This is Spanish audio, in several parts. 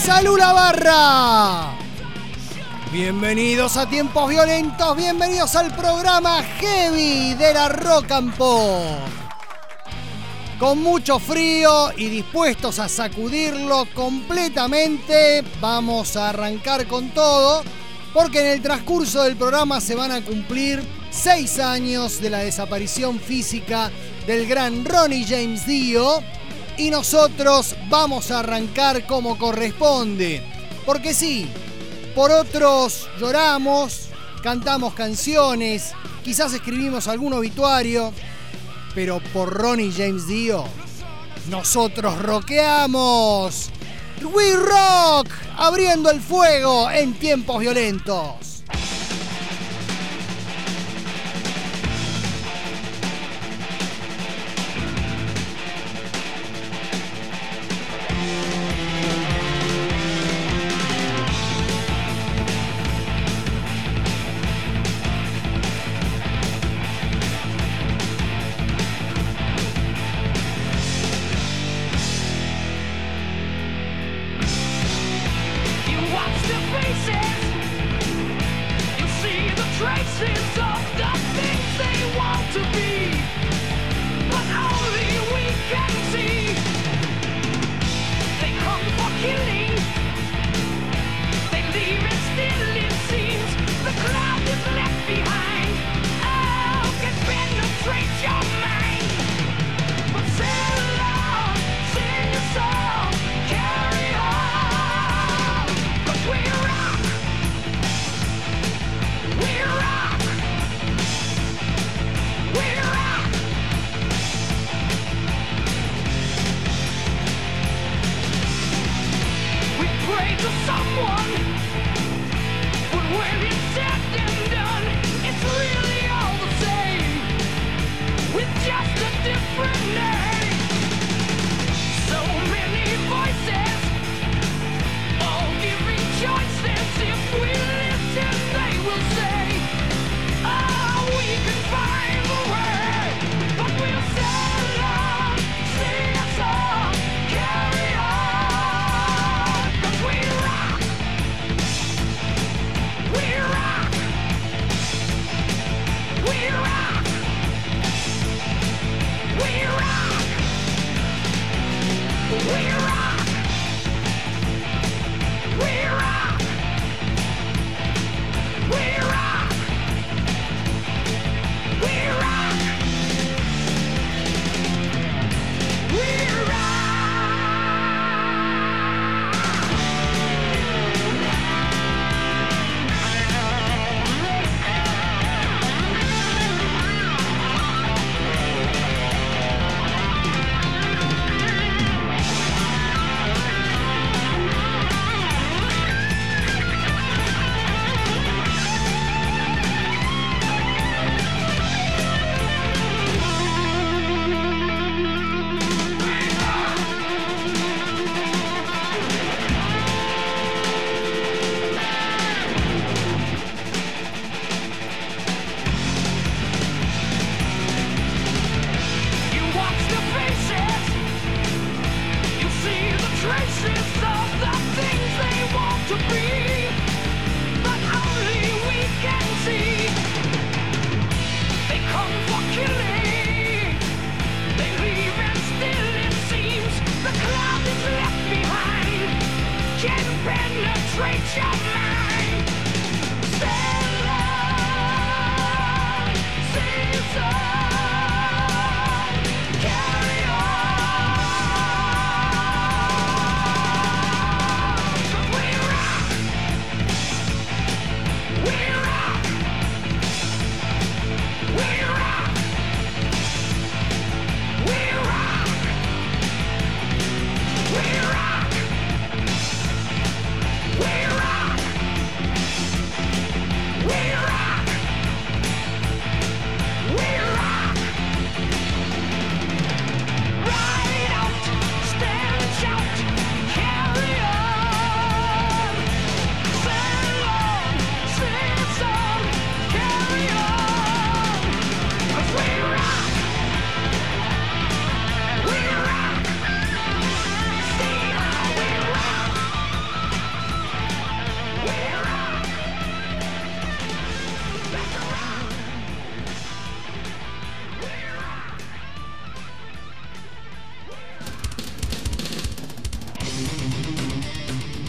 ¡Salud la barra! Bienvenidos a Tiempos Violentos, bienvenidos al programa Heavy de la Rock and Pop. Con mucho frío y dispuestos a sacudirlo completamente, vamos a arrancar con todo, porque en el transcurso del programa se van a cumplir 6 años de la desaparición física del gran Ronnie James Dio, y nosotros vamos a arrancar como corresponde, porque sí, por otros lloramos, cantamos canciones, quizás escribimos algún obituario, pero por Ronnie James Dio, nosotros rockeamos. We Rock, abriendo el fuego en Tiempos Violentos.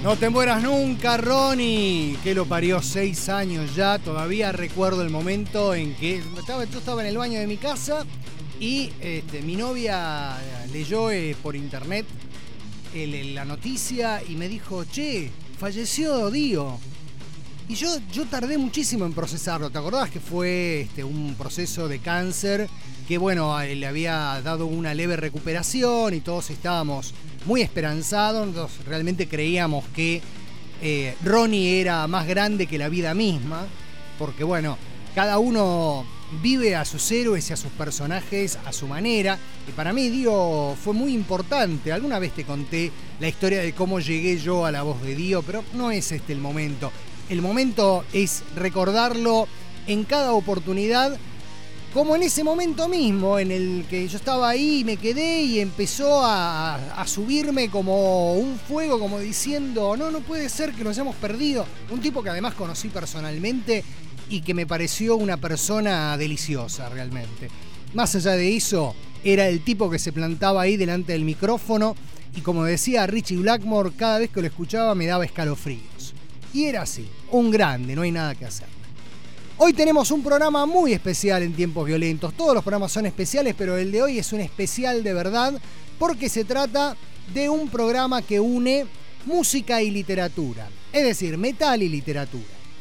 No te mueras nunca, Ronnie. Que lo parió, 6 años ya. Todavía recuerdo el momento en que yo estaba en el baño de mi casa y mi novia leyó por internet la noticia y me dijo, che, falleció Dio. Y yo tardé muchísimo en procesarlo. ¿Te acordás que fue un proceso de cáncer que, bueno, le había dado una leve recuperación y todos estábamos muy esperanzados? Nosotros realmente creíamos que Ronnie era más grande que la vida misma, porque, bueno, cada uno vive a sus héroes y a sus personajes a su manera. Y para mí Dio fue muy importante. Alguna vez te conté la historia de cómo llegué yo a la voz de Dio, pero no es el momento. El momento es recordarlo en cada oportunidad, como en ese momento mismo en el que yo estaba ahí y me quedé y empezó a subirme como un fuego, como diciendo, no puede ser que nos hayamos perdido. Un tipo que además conocí personalmente y que me pareció una persona deliciosa realmente. Más allá de eso, era el tipo que se plantaba ahí delante del micrófono y, como decía Richie Blackmore, cada vez que lo escuchaba me daba escalofríos. Y era así, un grande, no hay nada que hacer. Hoy tenemos un programa muy especial en Tiempos Violentos. Todos los programas son especiales, pero el de hoy es un especial de verdad porque se trata de un programa que une música y literatura. Es decir, metal y literatura.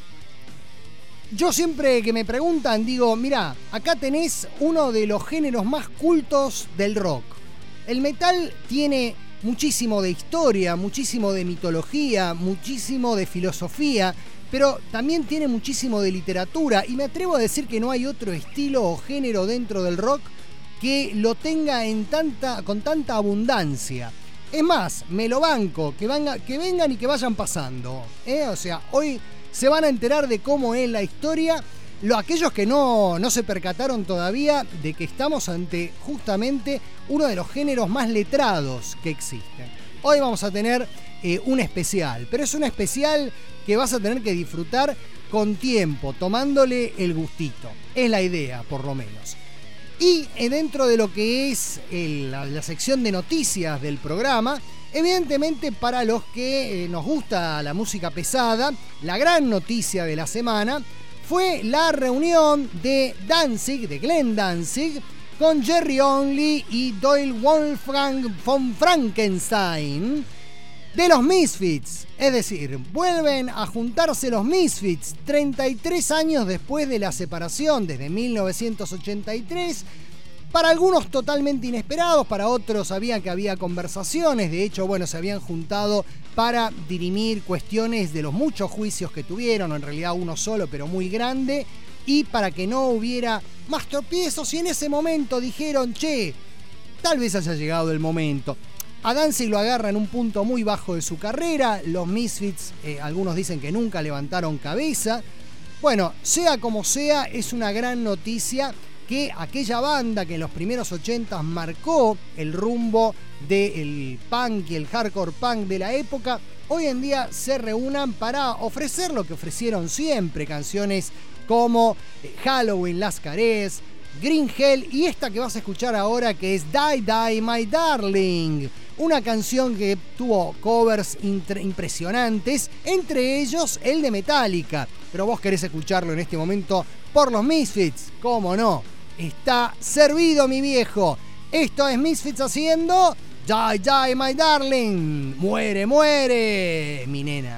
Yo siempre que me preguntan digo, mirá, acá tenés uno de los géneros más cultos del rock. El metal tiene muchísimo de historia, muchísimo de mitología, muchísimo de filosofía, pero también tiene muchísimo de literatura, y me atrevo a decir que no hay otro estilo o género dentro del rock que lo tenga con tanta abundancia. Es más, me lo banco, que vengan y que vayan pasando, O sea, hoy se van a enterar de cómo es la historia. Aquellos que no se percataron todavía de que estamos ante justamente uno de los géneros más letrados que existen. Hoy vamos a tener un especial, pero es un especial que vas a tener que disfrutar con tiempo, tomándole el gustito. Es la idea, por lo menos. Y dentro de lo que es la sección de noticias del programa, evidentemente para los que nos gusta la música pesada, la gran noticia de la semana fue la reunión de Glenn Danzig, con Jerry Only y Doyle Wolfgang von Frankenstein de los Misfits. Es decir, vuelven a juntarse los Misfits 33 años después de la separación, desde 1983. Para algunos totalmente inesperados, para otros sabían que había conversaciones. De hecho, bueno, se habían juntado para dirimir cuestiones de los muchos juicios que tuvieron, o en realidad uno solo, pero muy grande, y para que no hubiera más tropiezos. Y en ese momento dijeron, che, tal vez haya llegado el momento. A Danzig lo agarra en un punto muy bajo de su carrera. Los Misfits, algunos dicen que nunca levantaron cabeza. Bueno, sea como sea, es una gran noticia que aquella banda que en los primeros 80 marcó el rumbo del punk y el hardcore punk de la época, hoy en día se reúnan para ofrecer lo que ofrecieron siempre, canciones como Halloween, Las Carés, Green Hell y esta que vas a escuchar ahora, que es Die Die My Darling, una canción que tuvo covers impresionantes, entre ellos el de Metallica. Pero vos querés escucharlo en este momento por los Misfits, ¿cómo no? Está servido, mi viejo. Esto es Misfits haciendo Die Die My Darling. Muere, muere, mi nena.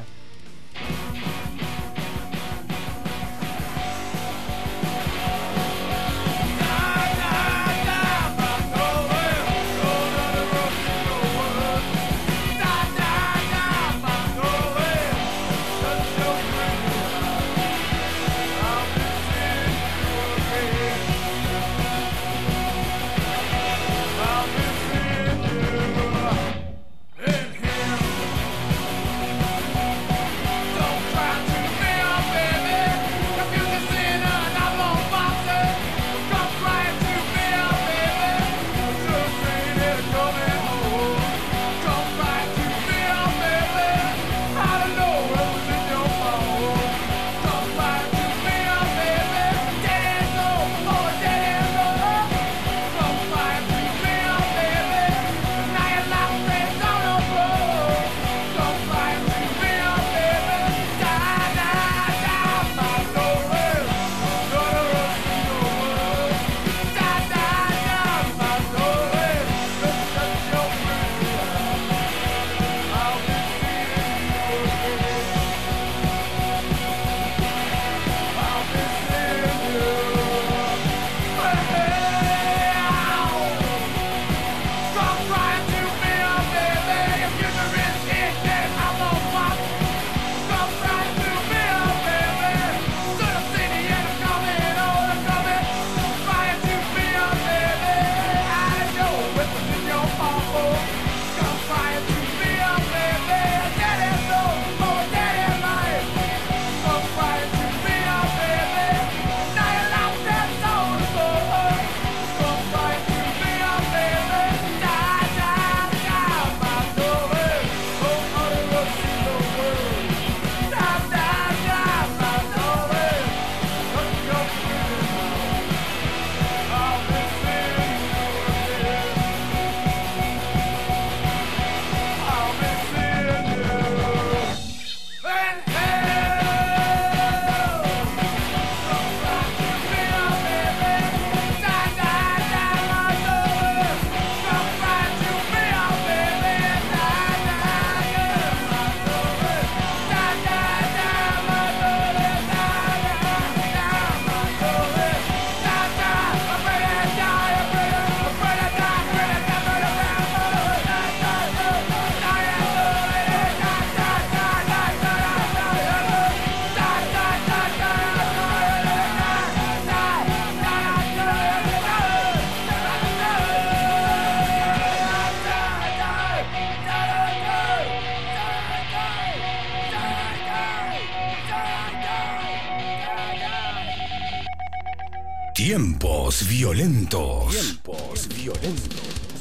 Tiempos violentos. Tiempos violentos.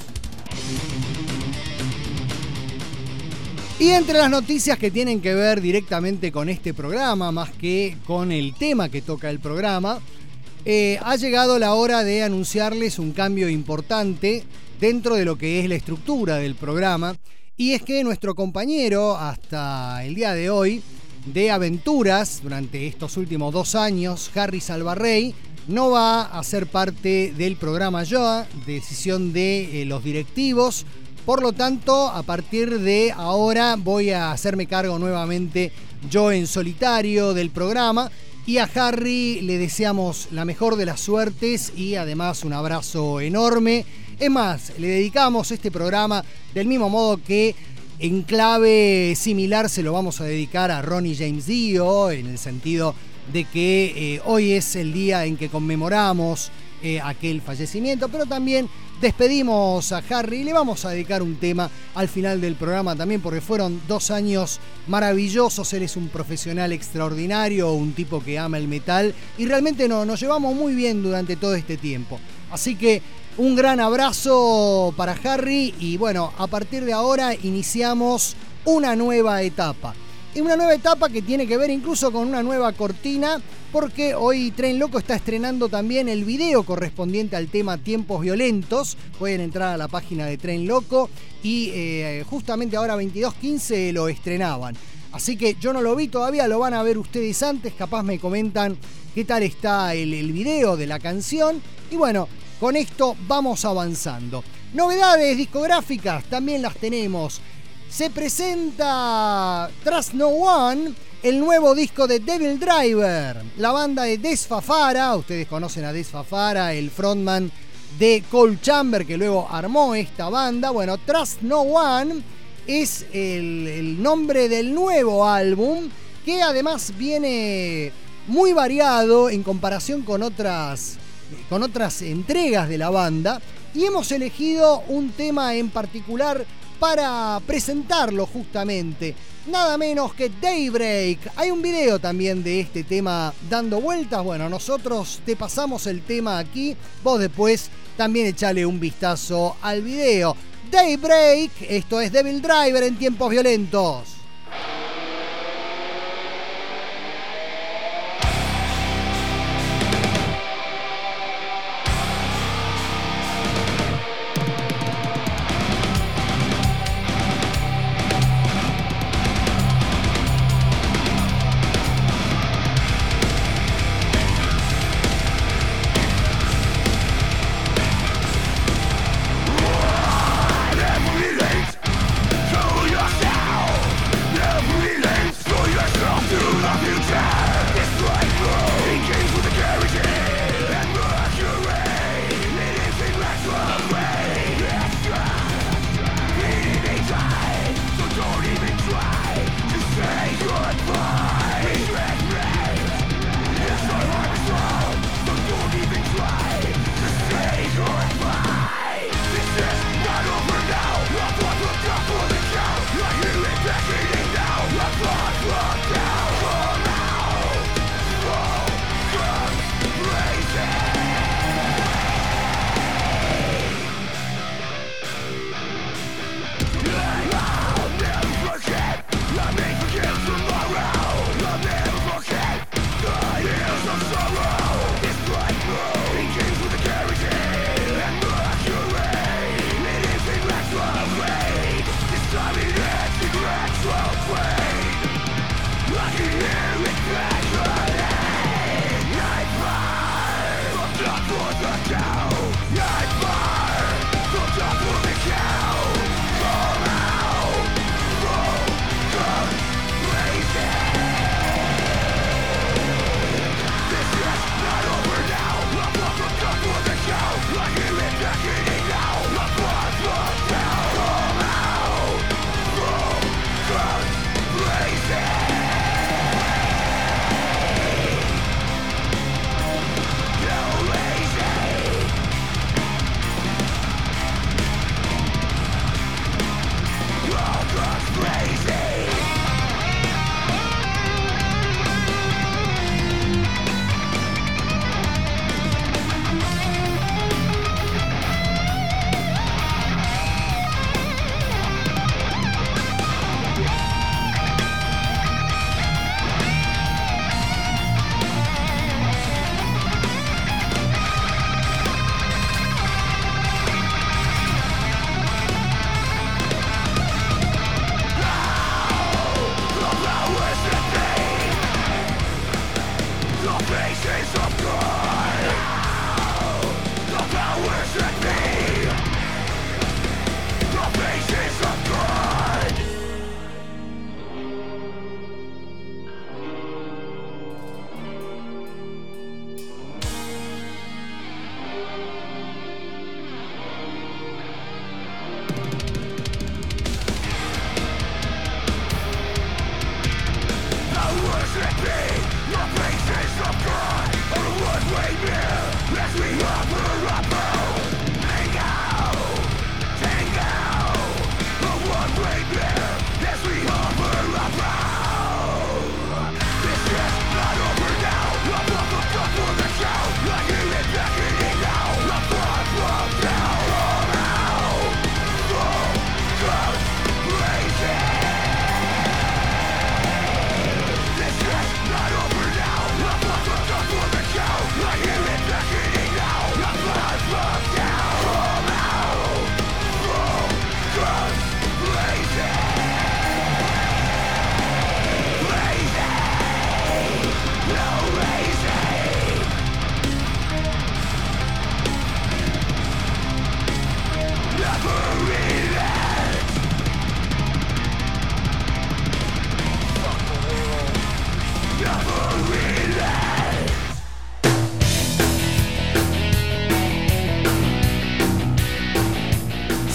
Y entre las noticias que tienen que ver directamente con este programa, más que con el tema que toca el programa, ha llegado la hora de anunciarles un cambio importante dentro de lo que es la estructura del programa. Y es que nuestro compañero hasta el día de hoy de aventuras durante estos últimos 2 años, Harry Salvarrey, no va a ser parte del programa ya, decisión de los directivos. Por lo tanto, a partir de ahora voy a hacerme cargo nuevamente yo en solitario del programa. Y a Harry le deseamos la mejor de las suertes y además un abrazo enorme. Es más, le dedicamos este programa del mismo modo que en clave similar se lo vamos a dedicar a Ronnie James Dio, en el sentido de que hoy es el día en que conmemoramos aquel fallecimiento, pero también despedimos a Harry y le vamos a dedicar un tema al final del programa también, porque fueron 2 años maravillosos. Él es un profesional extraordinario, un tipo que ama el metal y realmente nos llevamos muy bien durante todo este tiempo. Así que un gran abrazo para Harry y bueno, a partir de ahora iniciamos una nueva etapa. Y una nueva etapa que tiene que ver incluso con una nueva cortina, porque hoy Tren Loco está estrenando también el video correspondiente al tema Tiempos Violentos. Pueden entrar a la página de Tren Loco y justamente ahora 22:15 lo estrenaban. Así que yo no lo vi todavía, lo van a ver ustedes antes, capaz me comentan qué tal está el video de la canción. Y bueno, con esto vamos avanzando. Novedades discográficas también las tenemos. Se presenta Trust No One, el nuevo disco de Devil Driver, la banda de Des Fafara. Ustedes conocen a Des Fafara, el frontman de Cold Chamber, que luego armó esta banda. Bueno, Trust No One es el nombre del nuevo álbum, que además viene muy variado en comparación con otras entregas de la banda. Y hemos elegido un tema en particular para presentarlo justamente, nada menos que Daybreak. Hay un video también de este tema dando vueltas. Bueno, nosotros te pasamos el tema aquí, vos después también echale un vistazo al video. Daybreak, esto es Devil Driver en Tiempos Violentos.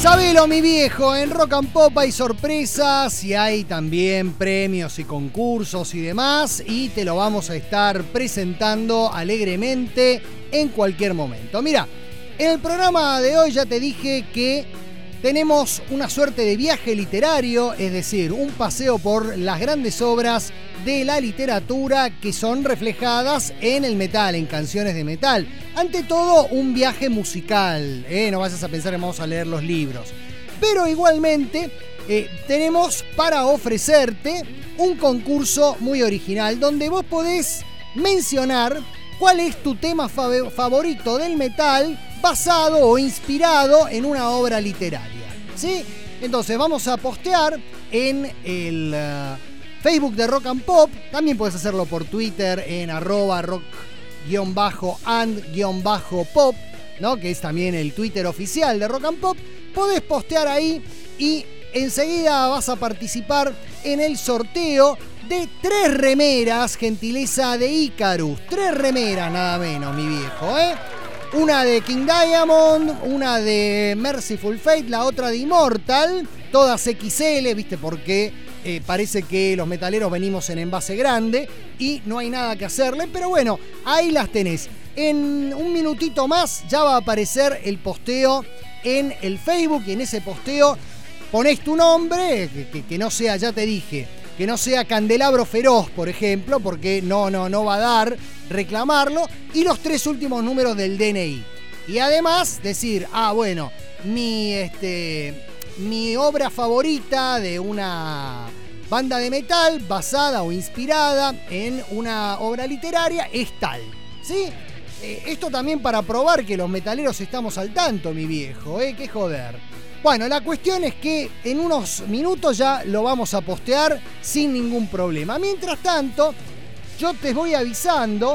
Sabelo, mi viejo, en Rock and Pop hay sorpresas y hay también premios y concursos y demás, y te lo vamos a estar presentando alegremente en cualquier momento. Mira, en el programa de hoy ya te dije que tenemos una suerte de viaje literario, es decir, un paseo por las grandes obras de la literatura que son reflejadas en el metal, en canciones de metal. Ante todo, un viaje musical, no vayas a pensar que vamos a leer los libros. Pero igualmente tenemos para ofrecerte un concurso muy original donde vos podés mencionar cuál es tu tema favorito del metal basado o inspirado en una obra literaria, ¿sí? Entonces vamos a postear en el Facebook de Rock and Pop. También puedes hacerlo por Twitter en @rock_and_pop, ¿no? Que es también el Twitter oficial de Rock and Pop. Podés postear ahí y enseguida vas a participar en el sorteo de 3 remeras, gentileza de Icarus. 3 remeras nada menos, mi viejo, ¿eh? Una de King Diamond, una de Merciful Fate, la otra de Immortal. Todas XL, ¿viste? Porque parece que los metaleros venimos en envase grande y no hay nada que hacerle. Pero bueno, ahí las tenés. En un minutito más ya va a aparecer el posteo en el Facebook. Y en ese posteo ponés tu nombre, que no sea, ya te dije, que no sea Candelabro Feroz, por ejemplo, porque no va a dar reclamarlo, y los 3 últimos números del DNI. Y además decir, bueno, mi obra favorita de una banda de metal basada o inspirada en una obra literaria es tal, ¿sí? Esto también para probar que los metaleros estamos al tanto, mi viejo, qué joder. Bueno, la cuestión es que en unos minutos ya lo vamos a postear sin ningún problema. Mientras tanto, yo te voy avisando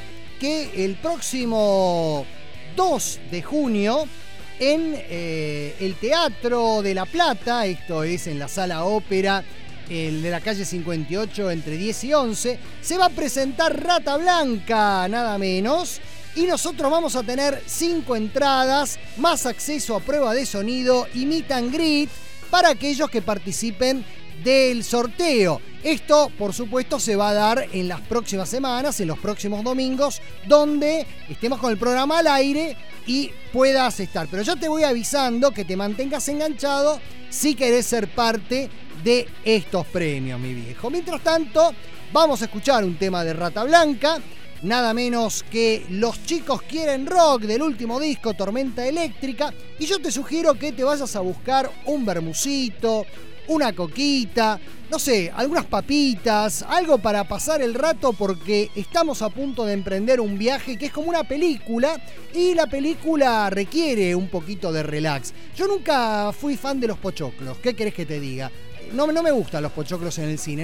que el próximo 2 de junio en el Teatro de La Plata, esto es en la Sala Ópera, el de la calle 58 entre 10 y 11, se va a presentar Rata Blanca, nada menos. Y nosotros vamos a tener 5 entradas, más acceso a prueba de sonido y meet and greet para aquellos que participen del sorteo. Esto, por supuesto, se va a dar en las próximas semanas, en los próximos domingos, donde estemos con el programa al aire y puedas estar. Pero yo te voy avisando que te mantengas enganchado si querés ser parte de estos premios, mi viejo. Mientras tanto, vamos a escuchar un tema de Rata Blanca. Nada menos que Los Chicos Quieren Rock, del último disco Tormenta Eléctrica. Y yo te sugiero que te vayas a buscar un vermucito, una coquita, no sé, algunas papitas, algo para pasar el rato, porque estamos a punto de emprender un viaje que es como una película, y la película requiere un poquito de relax. Yo nunca fui fan de los pochoclos, ¿qué querés que te diga? No me gustan los pochoclos en el cine,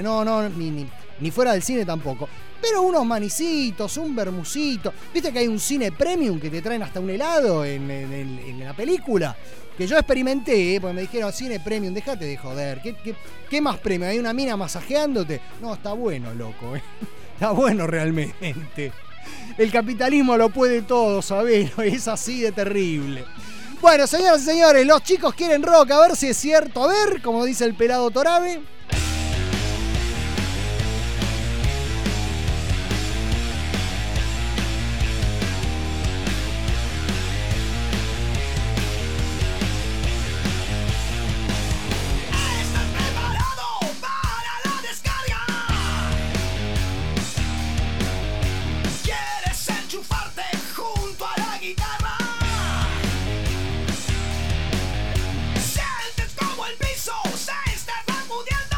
ni fuera del cine tampoco. Pero unos manicitos, un vermucito. ¿Viste que hay un cine premium que te traen hasta un helado en la película? Que yo experimenté, porque me dijeron cine premium, déjate de joder. ¿Qué más premium? ¿Hay una mina masajeándote? No, está bueno, loco. Está bueno realmente. El capitalismo lo puede todo, ¿sabés? Es así de terrible. Bueno, señoras y señores, Los Chicos Quieren Rock, a ver si es cierto. A ver, como dice el pelado Torabe. Sientes como el piso se está sacudiendo.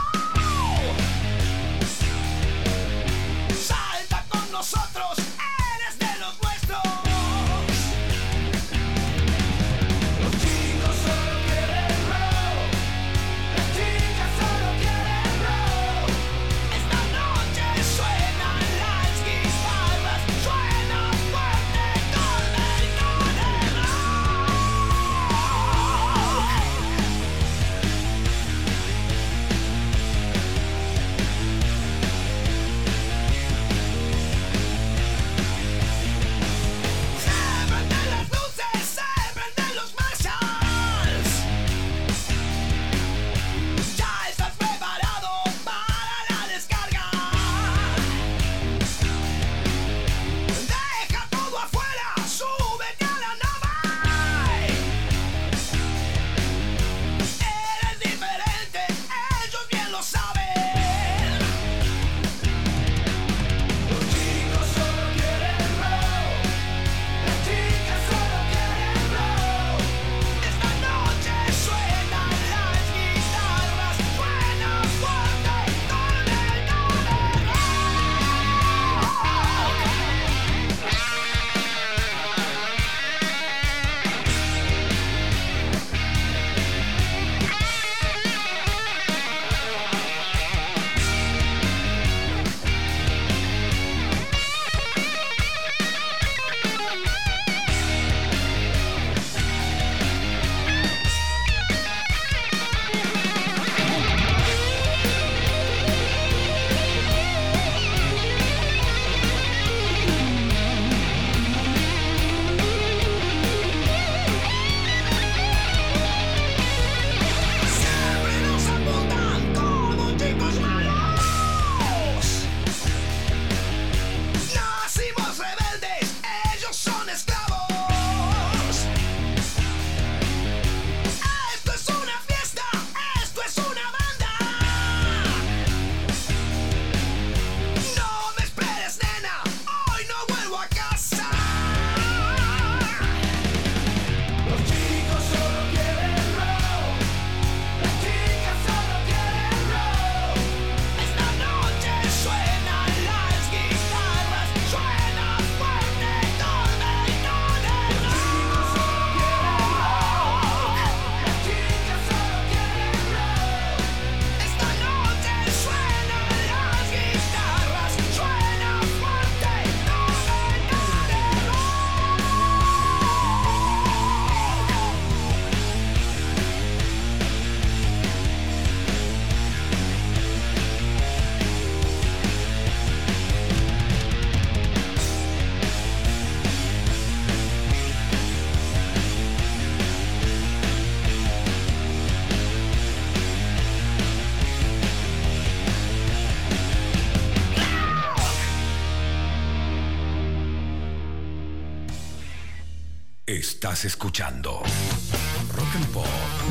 Estás escuchando Rock and Pop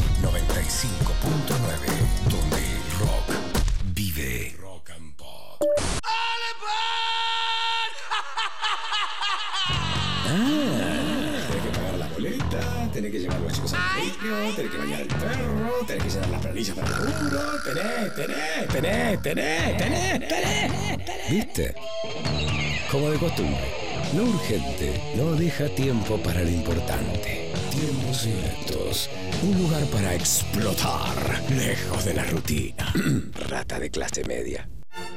95.9, donde el rock vive. Rock and Pop. Tenés que pagar la boleta, tenés que llevar a los chicos al colegio, tenés que bañar al perro, tenés que llenar las planillas para el laburo, tenés. ¿Viste? Como de costumbre, lo urgente no deja tiempo para lo importante. Tiempos violentos, un lugar para explotar, lejos de la rutina. Rata de clase media.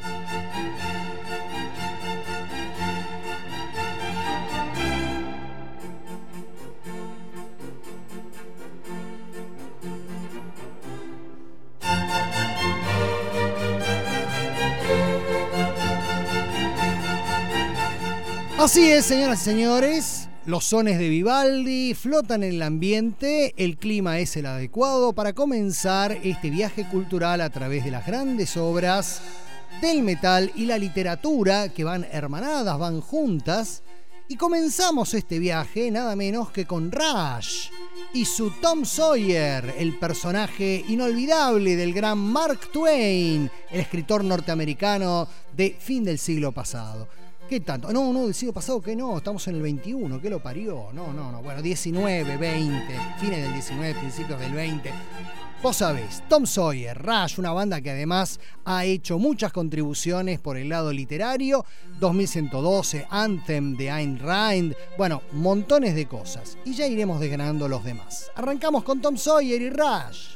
Así es, señoras y señores, los sones de Vivaldi flotan en el ambiente, el clima es el adecuado para comenzar este viaje cultural a través de las grandes obras del metal y la literatura que van hermanadas, van juntas, y comenzamos este viaje nada menos que con Rush y su Tom Sawyer, el personaje inolvidable del gran Mark Twain, el escritor norteamericano de fin del siglo pasado. ¿Qué tanto? No, del siglo pasado que no, estamos en el 21, ¿qué lo parió? No, bueno, 19, 20, fines del 19, principios del 20. Vos sabés, Tom Sawyer, Rush, una banda que además ha hecho muchas contribuciones por el lado literario, 2112, Anthem de Ayn Rand, bueno, montones de cosas. Y ya iremos desgranando los demás. Arrancamos con Tom Sawyer y Rush.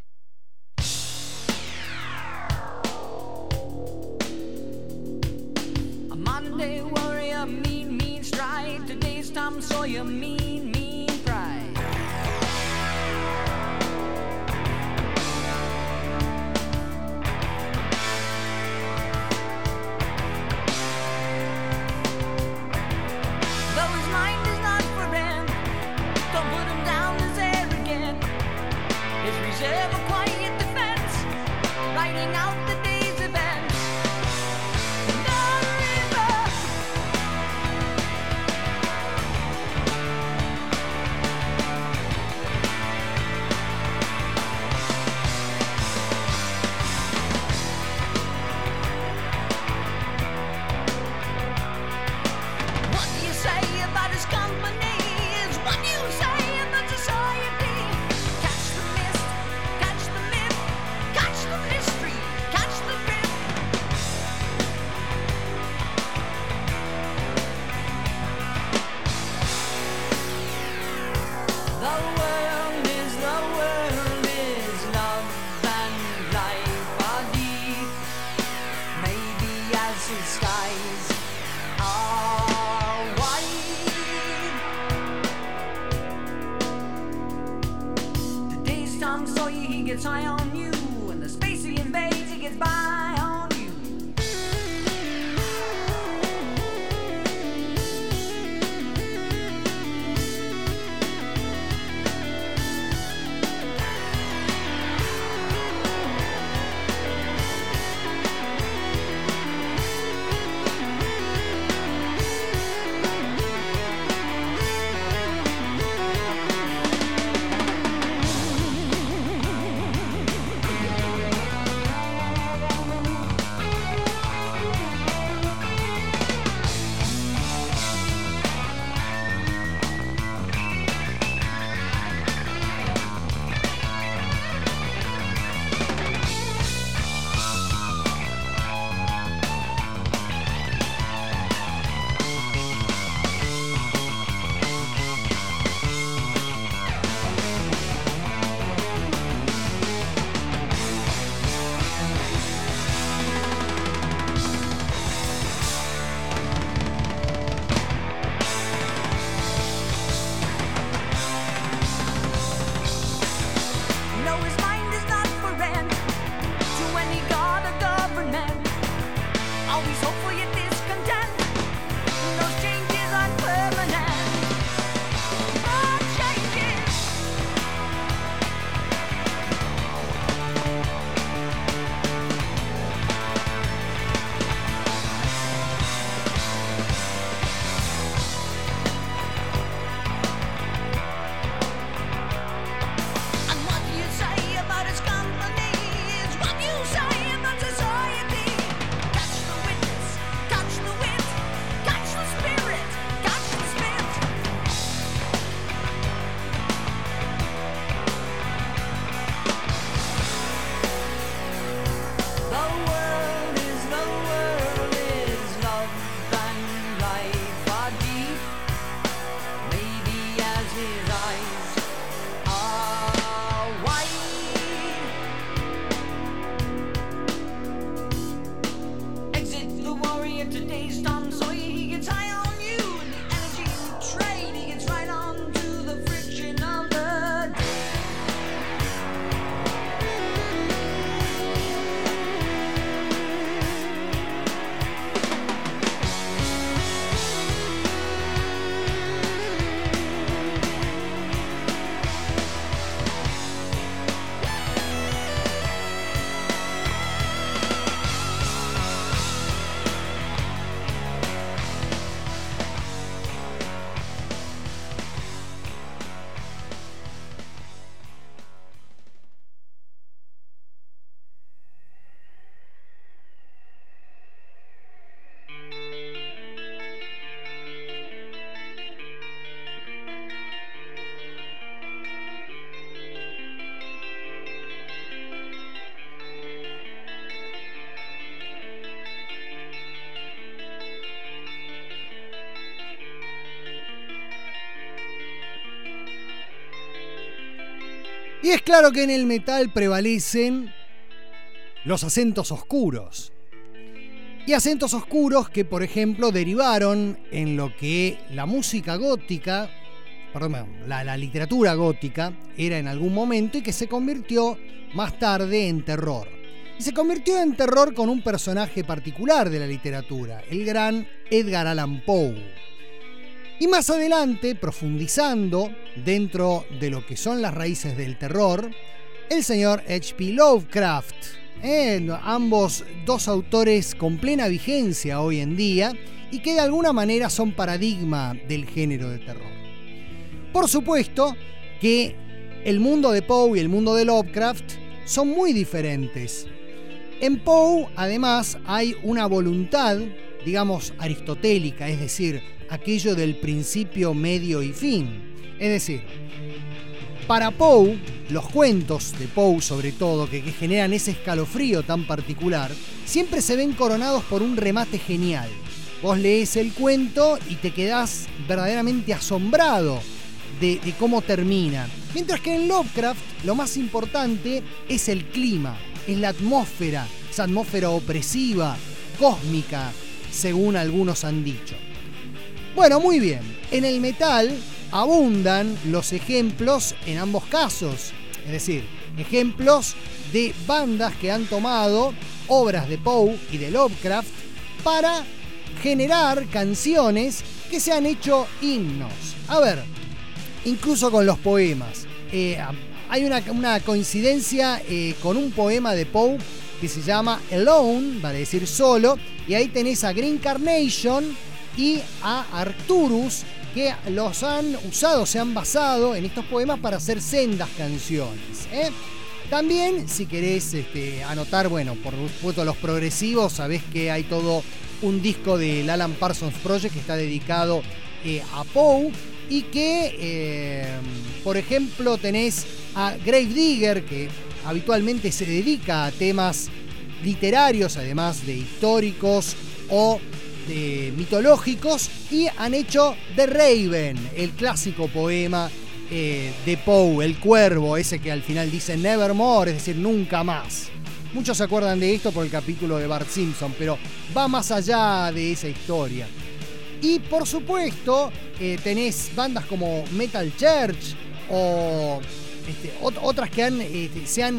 Monday warrior, mean stride. Today's Tom Sawyer, mean pride. Though his mind is not for him, don't put him down as arrogant. His reserve a quiet defense, writing out the day's events. High on you, and the space he invades, he gets by on you. Y es claro que en el metal prevalecen los acentos oscuros. Y acentos oscuros que, por ejemplo, derivaron en lo que la música gótica, la literatura gótica, era en algún momento y que se convirtió más tarde en terror. Y se convirtió en terror con un personaje particular de la literatura, el gran Edgar Allan Poe. Y más adelante, profundizando dentro de lo que son las raíces del terror, el señor H.P. Lovecraft. Ambos dos autores con plena vigencia hoy en día y que de alguna manera son paradigma del género de terror. Por supuesto que el mundo de Poe y el mundo de Lovecraft son muy diferentes. En Poe, además, hay una voluntad, digamos, aristotélica, es decir, aquello del principio, medio y fin. Es decir, para Poe, los cuentos de Poe sobre todo, que generan ese escalofrío tan particular, siempre se ven coronados por un remate genial. Vos lees el cuento y te quedás verdaderamente asombrado de cómo termina. Mientras que en Lovecraft lo más importante es el clima, es la atmósfera, esa atmósfera opresiva, cósmica, según algunos han dicho. Bueno, muy bien, en el metal abundan los ejemplos en ambos casos, es decir, ejemplos de bandas que han tomado obras de Poe y de Lovecraft para generar canciones que se han hecho himnos. A ver, incluso con los poemas. Hay una coincidencia con un poema de Poe que se llama Alone, vale decir solo, y ahí tenés a Green Carnation y a Arcturus, que los han usado, se han basado en estos poemas para hacer sendas canciones. También, si querés anotar, bueno, por supuesto los progresivos, sabés que hay todo un disco del Alan Parsons Project que está dedicado a Poe y que, por ejemplo, tenés a Gravedigger, que habitualmente se dedica a temas literarios, además de históricos o mitológicos, y han hecho The Raven, el clásico poema de Poe, el cuervo, ese que al final dice Nevermore, es decir, nunca más. Muchos se acuerdan de esto por el capítulo de Bart Simpson, pero va más allá de esa historia. Y por supuesto tenés bandas como Metal Church o otras que se han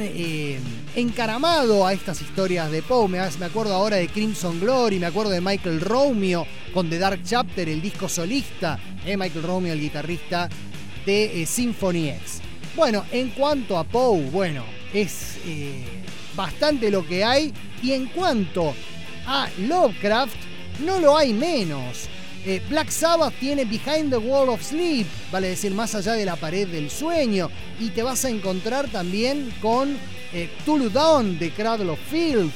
encaramado a estas historias de Poe. Me acuerdo ahora de Crimson Glory, me acuerdo de Michael Romeo con The Dark Chapter, el disco solista, Michael Romeo, el guitarrista de Symphony X. Bueno, en cuanto a Poe, bueno, es bastante lo que hay, y en cuanto a Lovecraft, no lo hay menos. Black Sabbath tiene Behind the Wall of Sleep, vale decir, más allá de la pared del sueño, y te vas a encontrar también con Cthulhu Dawn de Cradle of Filth,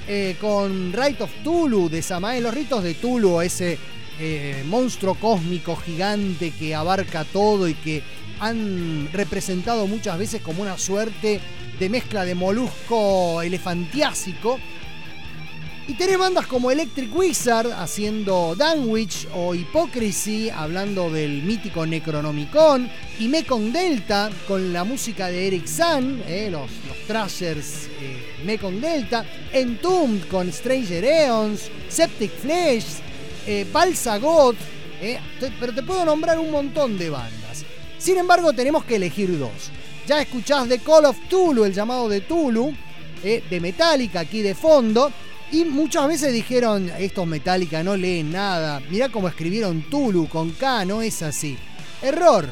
con Rite of Cthulhu de Samael, los ritos de Cthulhu, ese monstruo cósmico gigante que abarca todo y que han representado muchas veces como una suerte de mezcla de molusco elefantiásico. Y tenés bandas como Electric Wizard haciendo Dunwich o Hypocrisy hablando del mítico Necronomicon, y Mekong Delta con la música de Eric Sun, los thrashers Mekong Delta, Entombed con Stranger Aeons, Septic Flesh, Balsa God, pero te puedo nombrar un montón de bandas. Sin embargo, tenemos que elegir dos. Ya escuchás The Call of Cthulhu, el llamado de Cthulhu, de Metallica aquí de fondo. Y muchas veces dijeron, estos Metallica no leen nada, mirá cómo escribieron Cthulhu con K, no es así. Error.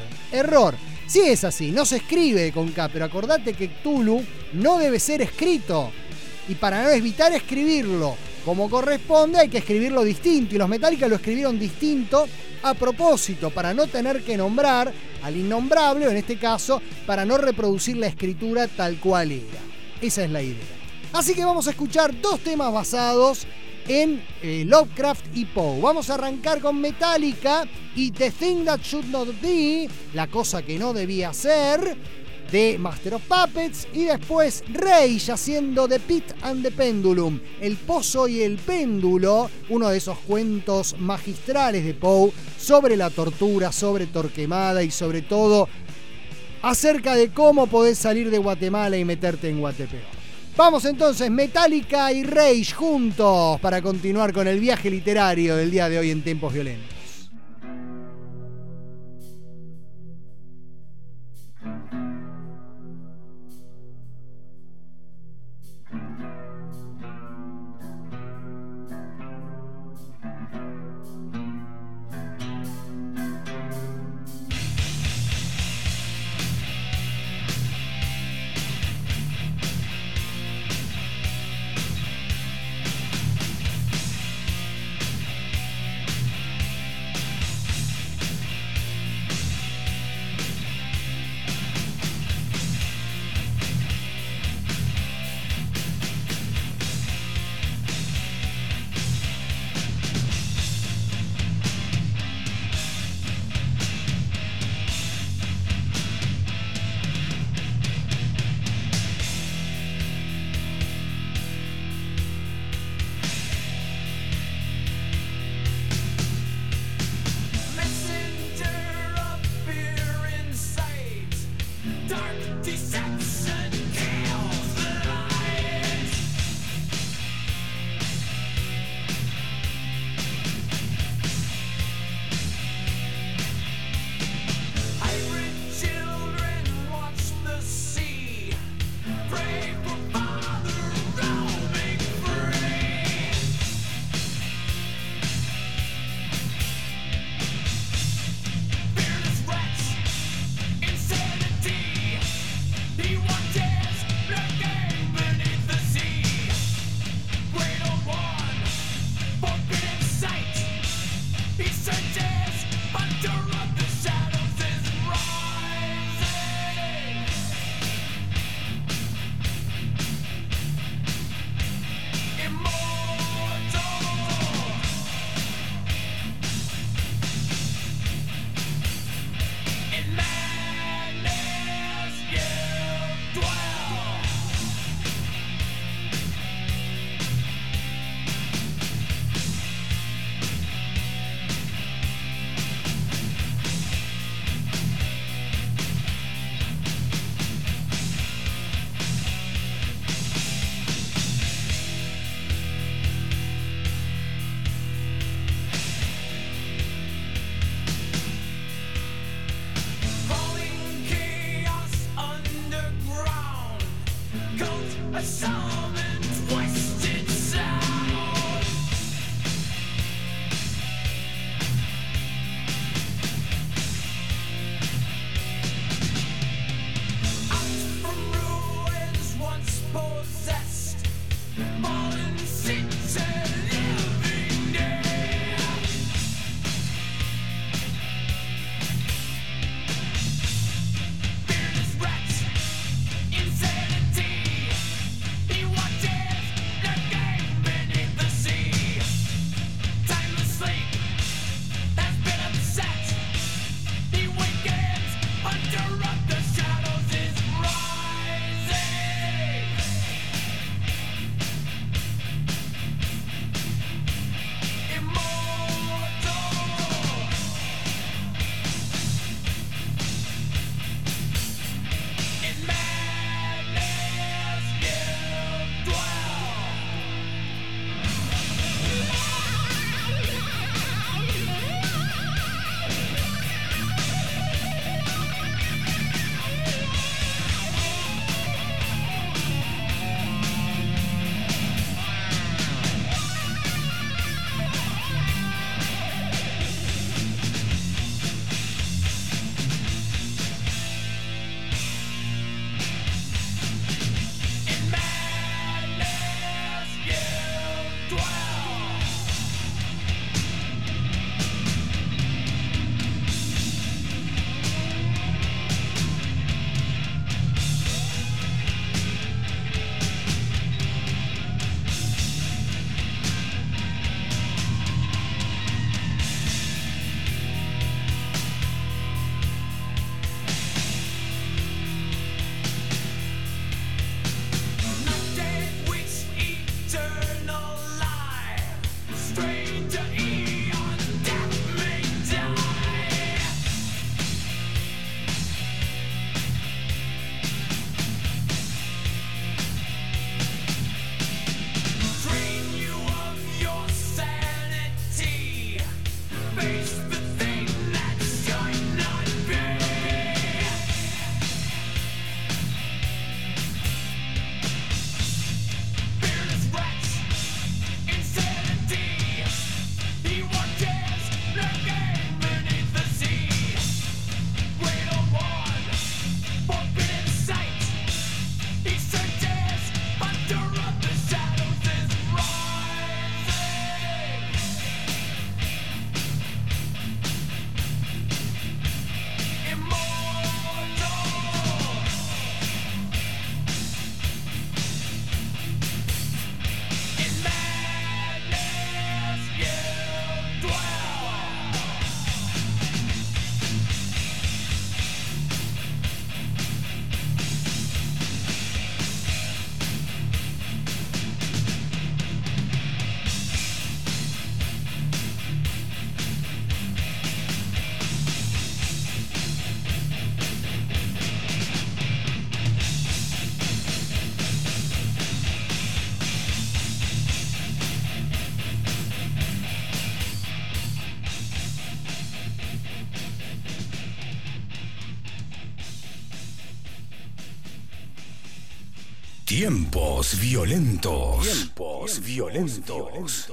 Sí es así, no se escribe con K, pero acordate que Cthulhu no debe ser escrito. Y para no evitar escribirlo como corresponde, hay que escribirlo distinto. Y los Metallica lo escribieron distinto a propósito, para no tener que nombrar al innombrable, o en este caso, para no reproducir la escritura tal cual era. Esa es la idea. Así que vamos a escuchar dos temas basados en Lovecraft y Poe. Vamos a arrancar con Metallica y The Thing That Should Not Be, la cosa que no debía ser, de Master of Puppets, y después Rage haciendo The Pit and the Pendulum, el pozo y el péndulo, uno de esos cuentos magistrales de Poe sobre la tortura, sobre Torquemada y sobre todo acerca de cómo podés salir de Guatemala y meterte en Guatepeor. Vamos entonces, Metallica y Rage juntos para continuar con el viaje literario del día de hoy en Tiempos Violentos. Tiempos violentos. Tiempos violentos.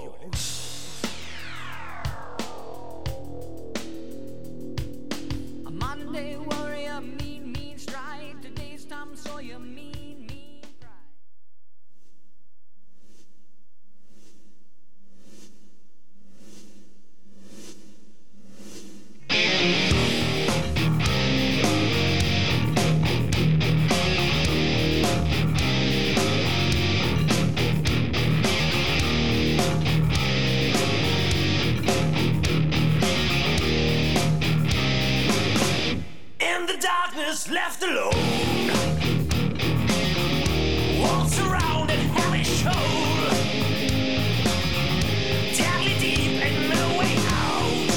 A Monday warrior, mean, mean strike. Today's Tom Sawyer, mean, mean pride. In the darkness, left alone, walks around at hellish hole, deadly deep and no way out.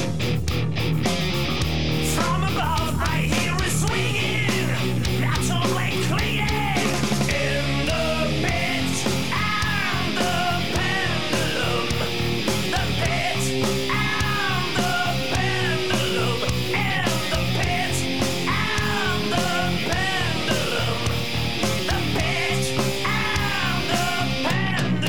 From above, I hear a swinging, metal and clinging. In the pit and the pendulum, the pit and the pendulum, in the pit and the pendulum, the pit and the pendulum.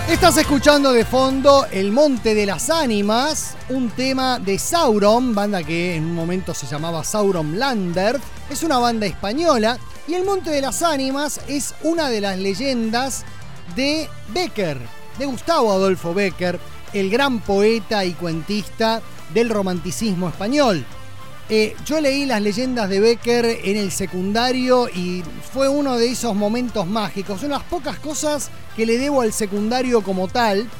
Estás escuchando de fondo El Monte de las Ánimas, un tema de Sauron, banda que en un momento se llamaba Sauron Lander. Es una banda española y El Monte de las Ánimas es una de las leyendas de Bécquer, de Gustavo Adolfo Bécquer, el gran poeta y cuentista del romanticismo español. Yo leí las leyendas de Bécquer en el secundario y fue uno de esos momentos mágicos. Son las pocas cosas que le debo al secundario como tal,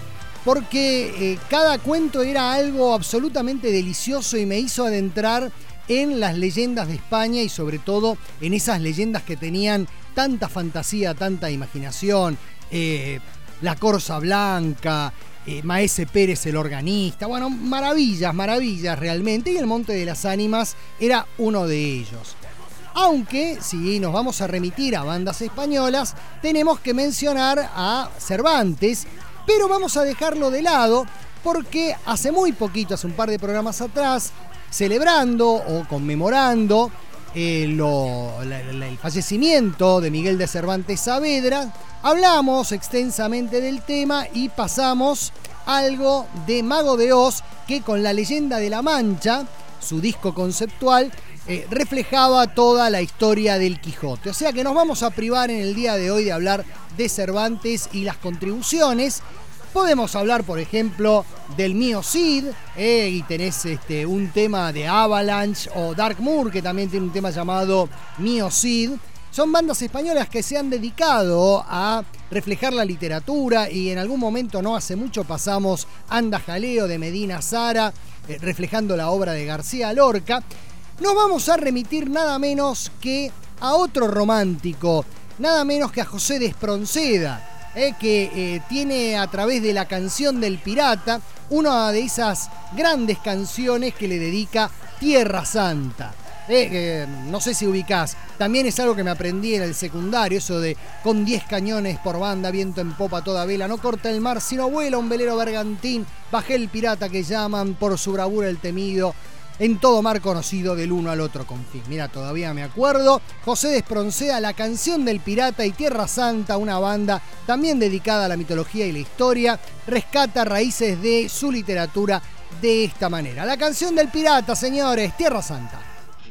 porque cada cuento era algo absolutamente delicioso y me hizo adentrar en las leyendas de España y sobre todo en esas leyendas que tenían tanta fantasía, tanta imaginación. La Corza Blanca, Maese Pérez el organista, bueno, maravillas realmente, y El Monte de las Ánimas era uno de ellos. Aunque, si nos vamos a remitir a bandas españolas, tenemos que mencionar a Cervantes, pero vamos a dejarlo de lado porque hace muy poquito, hace un par de programas atrás, celebrando o conmemorando el fallecimiento de Miguel de Cervantes Saavedra, hablamos extensamente del tema y pasamos algo de Mago de Oz, que con La Leyenda de la Mancha, su disco conceptual, reflejaba toda la historia del Quijote. O sea que nos vamos a privar en el día de hoy de hablar de Cervantes y las contribuciones. Podemos hablar, por ejemplo, del Mío Cid, y tenés un tema de Avalanche, o Dark Moor, que también tiene un tema llamado Mío Cid. Son bandas españolas que se han dedicado a reflejar la literatura y en algún momento, no hace mucho, pasamos Anda Jaleo de Medina Zara, reflejando la obra de García Lorca. Nos vamos a remitir nada menos que a otro romántico, nada menos que a José de Espronceda, que tiene a través de La Canción del Pirata una de esas grandes canciones que le dedica Tierra Santa. No sé si ubicás, también es algo que me aprendí en el secundario, eso de con 10 cañones por banda, viento en popa toda vela, no corta el mar sino vuela un velero bergantín, bajé el pirata que llaman por su bravura el temido, en todo mar conocido del uno al otro confín. Mira, todavía me acuerdo. José de Espronceda, La Canción del Pirata y Tierra Santa, una banda también dedicada a la mitología y la historia, rescata raíces de su literatura de esta manera. La Canción del Pirata, señores, Tierra Santa.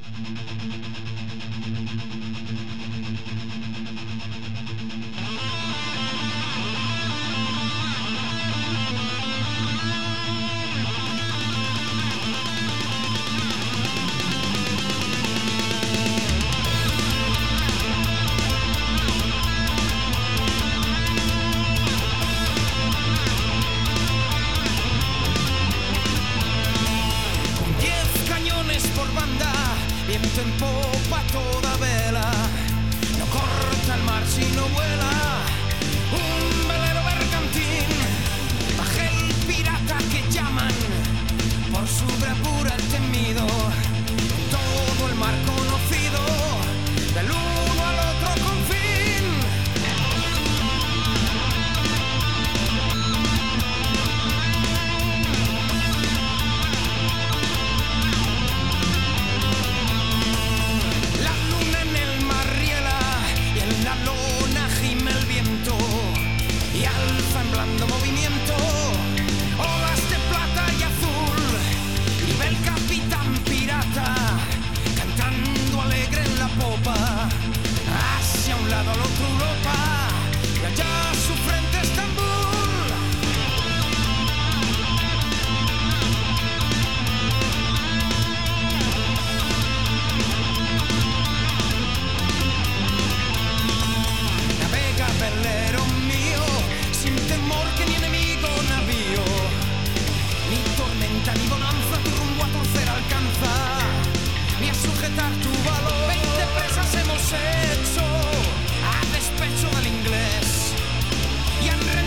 En popa toda vela, no corta el mar sino vuela un velero bergantín, baje el pirata que llaman por su bravura el temido, todo el mar conocido del uno al otro confín. Movimiento, olas de plata y azul, y ve el capitán pirata cantando alegre en la popa, hacia un lado al otro Europa, y allá su frente Estambul. Navega velero mío, sin temor que ni enemigo navío, ni tormenta ni bonanza tu rumbo a torcer alcanza, ni a sujetar tu valor. 20 presas hemos hecho a despecho del inglés, y han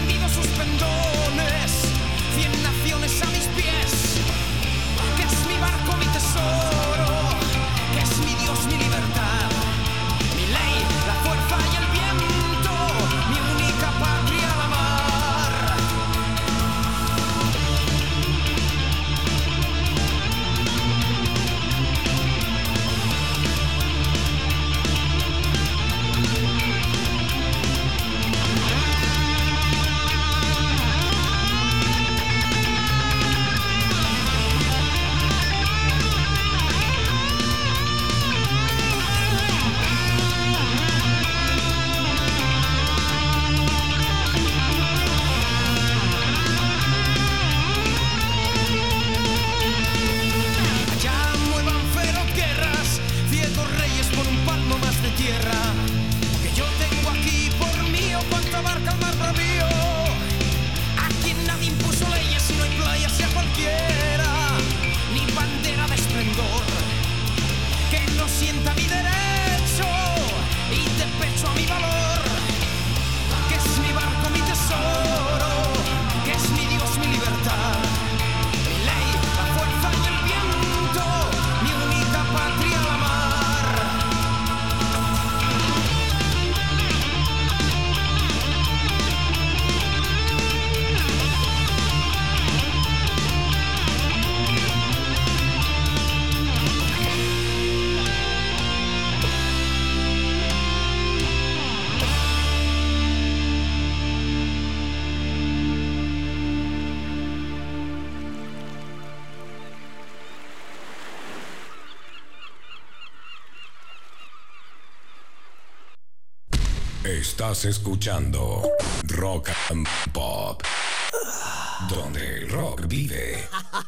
Estás escuchando Rock and Pop, donde el rock vive.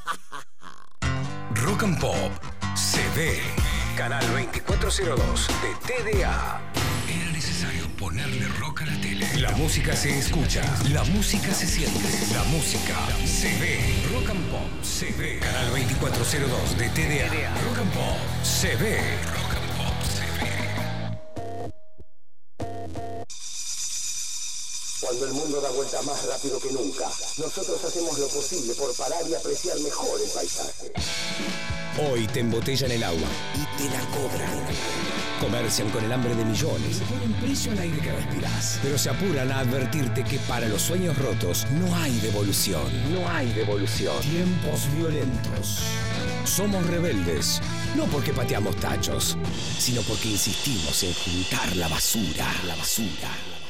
Rock and Pop se ve. Canal 2402 de TDA. Era necesario ponerle rock a la tele. La música se escucha, la música se siente, la música se ve. Rock and Pop se ve. Canal 2402 de TDA. Rock and Pop se ve. Rock and Pop se ve. Cuando el mundo da vuelta más rápido que nunca, nosotros hacemos lo posible por parar y apreciar mejor el paisaje. Hoy te embotellan el agua y te la cobran. Comercian con el hambre de millones. Le ponen precio al aire que respirás. Pero se apuran a advertirte que para los sueños rotos no hay devolución. No hay devolución. Tiempos violentos. Somos rebeldes. No porque pateamos tachos, sino porque insistimos en juntar la basura. La basura.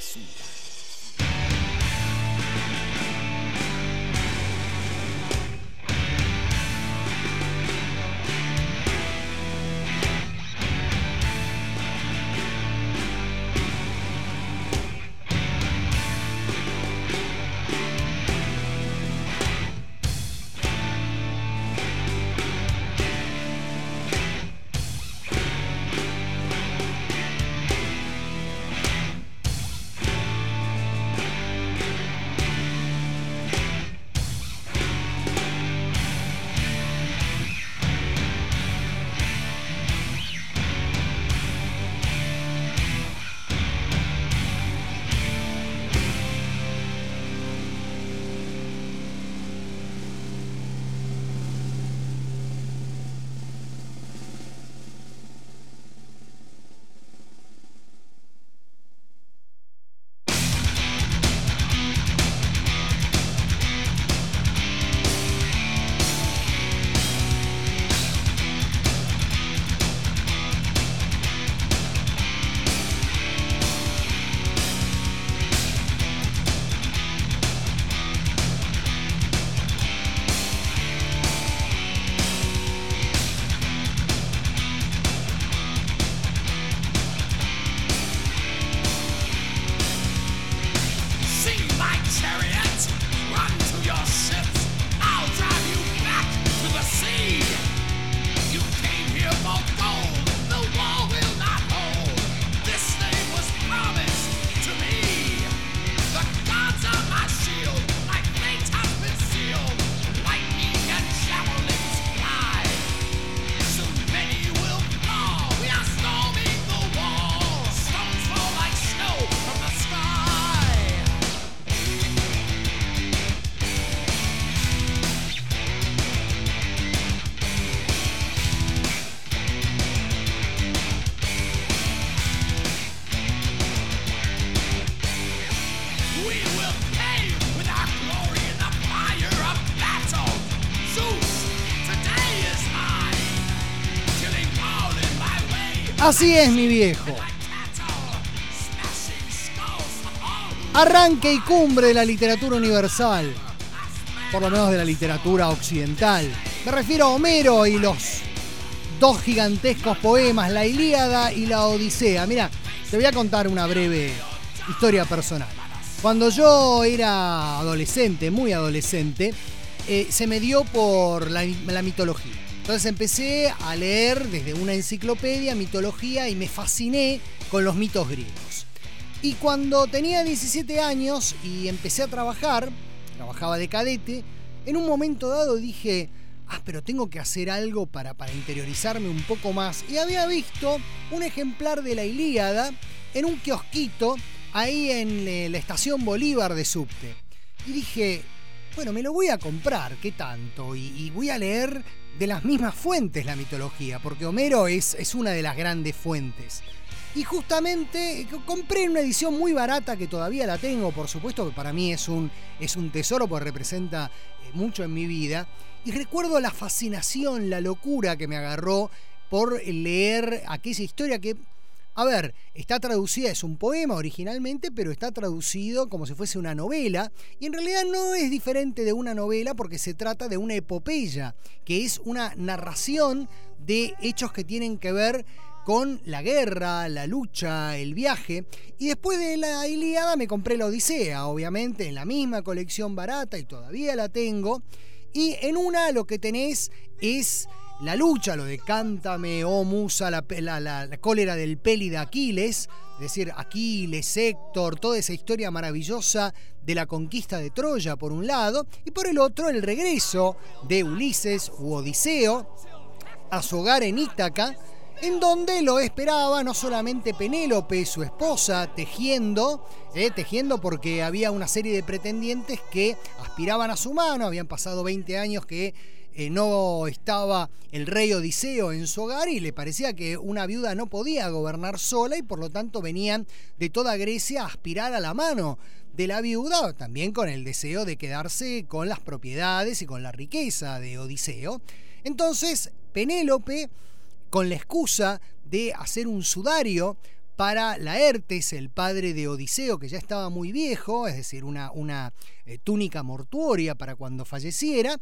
Así es, mi viejo. Arranque y cumbre de la literatura universal, por lo menos de la literatura occidental. Me refiero a Homero y los dos gigantescos poemas, la Ilíada y la Odisea. Mira, te voy a contar una breve historia personal. Cuando yo era adolescente, muy adolescente, se me dio por la mitología. Entonces empecé a leer desde una enciclopedia mitología y me fasciné con los mitos griegos. Y cuando tenía 17 años y empecé a trabajar, trabajaba de cadete, en un momento dado dije, pero tengo que hacer algo para interiorizarme un poco más. Y había visto un ejemplar de la Ilíada en un kiosquito ahí en la estación Bolívar de subte. Y dije, bueno, me lo voy a comprar, ¿qué tanto? Y voy a leer de las mismas fuentes la mitología, porque Homero es una de las grandes fuentes. Y justamente compré una edición muy barata que todavía la tengo, por supuesto, que para mí es un tesoro porque representa mucho en mi vida. Y recuerdo la fascinación, la locura que me agarró por leer aquella historia que, a ver, está traducida, es un poema originalmente, pero está traducido como si fuese una novela, y en realidad no es diferente de una novela porque se trata de una epopeya, que es una narración de hechos que tienen que ver con la guerra, la lucha, el viaje. Y después de la Ilíada me compré la Odisea, obviamente, en la misma colección barata y todavía la tengo. Y en una lo que tenés es la lucha, lo de cántame, oh musa, la cólera del peli de Aquiles, es decir, Aquiles, Héctor, toda esa historia maravillosa de la conquista de Troya por un lado, y por el otro el regreso de Ulises u Odiseo a su hogar en Ítaca, en donde lo esperaba no solamente Penélope, su esposa, tejiendo porque había una serie de pretendientes que aspiraban a su mano, habían pasado 20 años que no estaba el rey Odiseo en su hogar y le parecía que una viuda no podía gobernar sola y por lo tanto venían de toda Grecia a aspirar a la mano de la viuda, también con el deseo de quedarse con las propiedades y con la riqueza de Odiseo. Entonces Penélope, con la excusa de hacer un sudario para Laertes, el padre de Odiseo, que ya estaba muy viejo, es decir, una túnica mortuoria para cuando falleciera,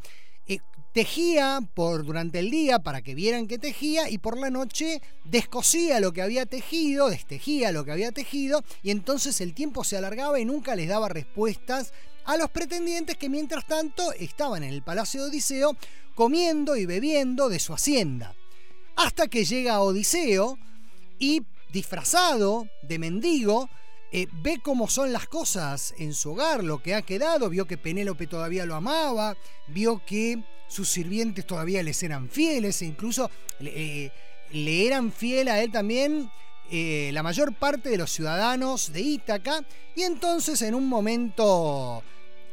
tejía durante el día para que vieran que tejía y por la noche descosía lo que había tejido, destejía lo que había tejido y entonces el tiempo se alargaba y nunca les daba respuestas a los pretendientes que mientras tanto estaban en el palacio de Odiseo comiendo y bebiendo de su hacienda. Hasta que llega Odiseo y disfrazado de mendigo ve cómo son las cosas en su hogar, lo que ha quedado, vio que Penélope todavía lo amaba, vio que sus sirvientes todavía les eran fieles e incluso le eran fiel a él también la mayor parte de los ciudadanos de Ítaca y entonces en un momento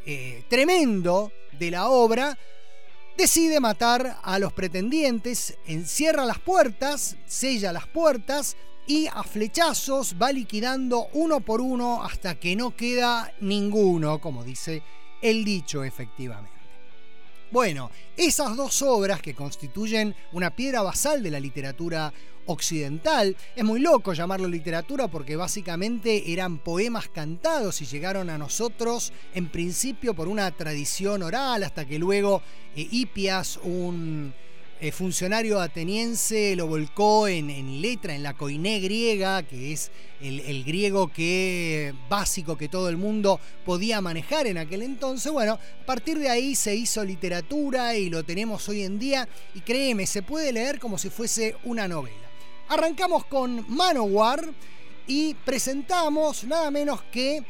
tremendo de la obra decide matar a los pretendientes, encierra las puertas, sella las puertas y a flechazos va liquidando uno por uno hasta que no queda ninguno, como dice el dicho efectivamente. Bueno, esas dos obras que constituyen una piedra basal de la literatura occidental, es muy loco llamarlo literatura porque básicamente eran poemas cantados y llegaron a nosotros en principio por una tradición oral hasta que luego Hipias, un funcionario ateniense, lo volcó en letra, en la koiné griega, que es el griego básico que todo el mundo podía manejar en aquel entonces. Bueno, a partir de ahí se hizo literatura y lo tenemos hoy en día y créeme, se puede leer como si fuese una novela. Arrancamos con Manowar y presentamos nada menos que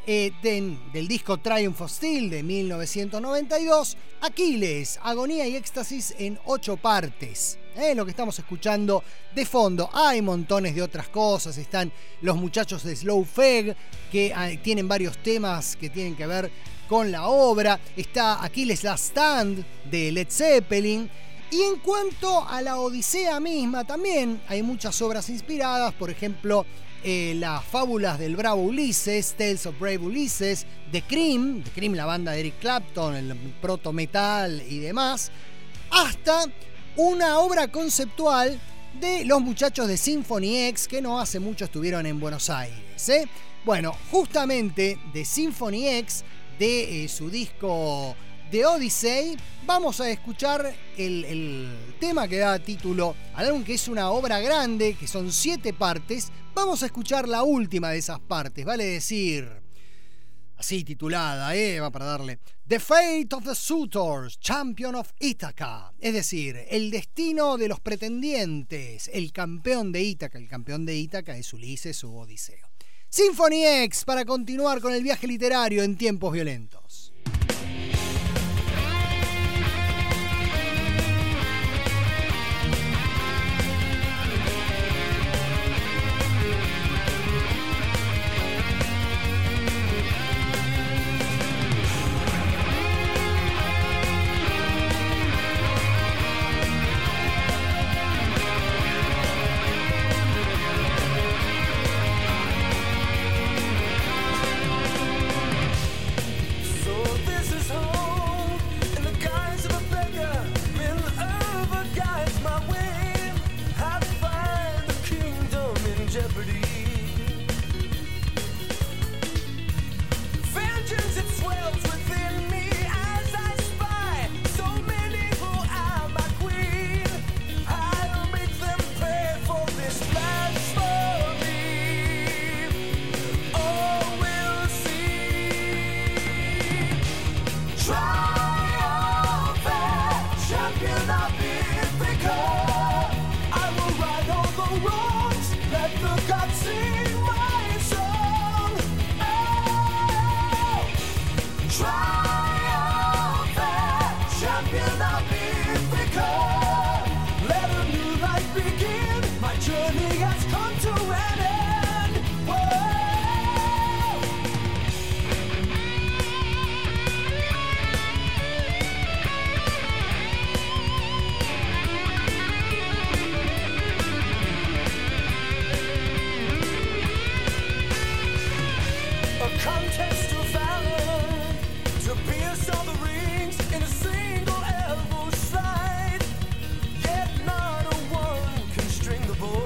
del disco Triumph of Steel de 1992, Aquiles, Agonía y Éxtasis en 8 partes. Lo que estamos escuchando de fondo. Hay montones de otras cosas. Están los muchachos de Slow Feg que tienen varios temas que tienen que ver con la obra. Está Aquiles Last Stand de Led Zeppelin. Y en cuanto a la Odisea misma, también hay muchas obras inspiradas. Por ejemplo, las fábulas del bravo Ulises, Tales of Brave Ulysses, The Cream, la banda de Eric Clapton, el proto metal y demás, hasta una obra conceptual de los muchachos de Symphony X que no hace mucho estuvieron en Buenos Aires. Bueno, justamente de Symphony X, de su disco The Odyssey, vamos a escuchar el tema que da título al álbum, que es una obra grande, que son 7 partes. Vamos a escuchar la última de esas partes, vale decir, así titulada, va para darle The Fate of the Suitors, Champion of Ítaca, es decir, el destino de los pretendientes, el campeón de Ítaca. El campeón de Ítaca es Ulises u Odiseo. Symphony X para continuar con el viaje literario en tiempos violentos. contest of valor to pierce all the rings in a single elbow slide. Yet not a one can string the bow.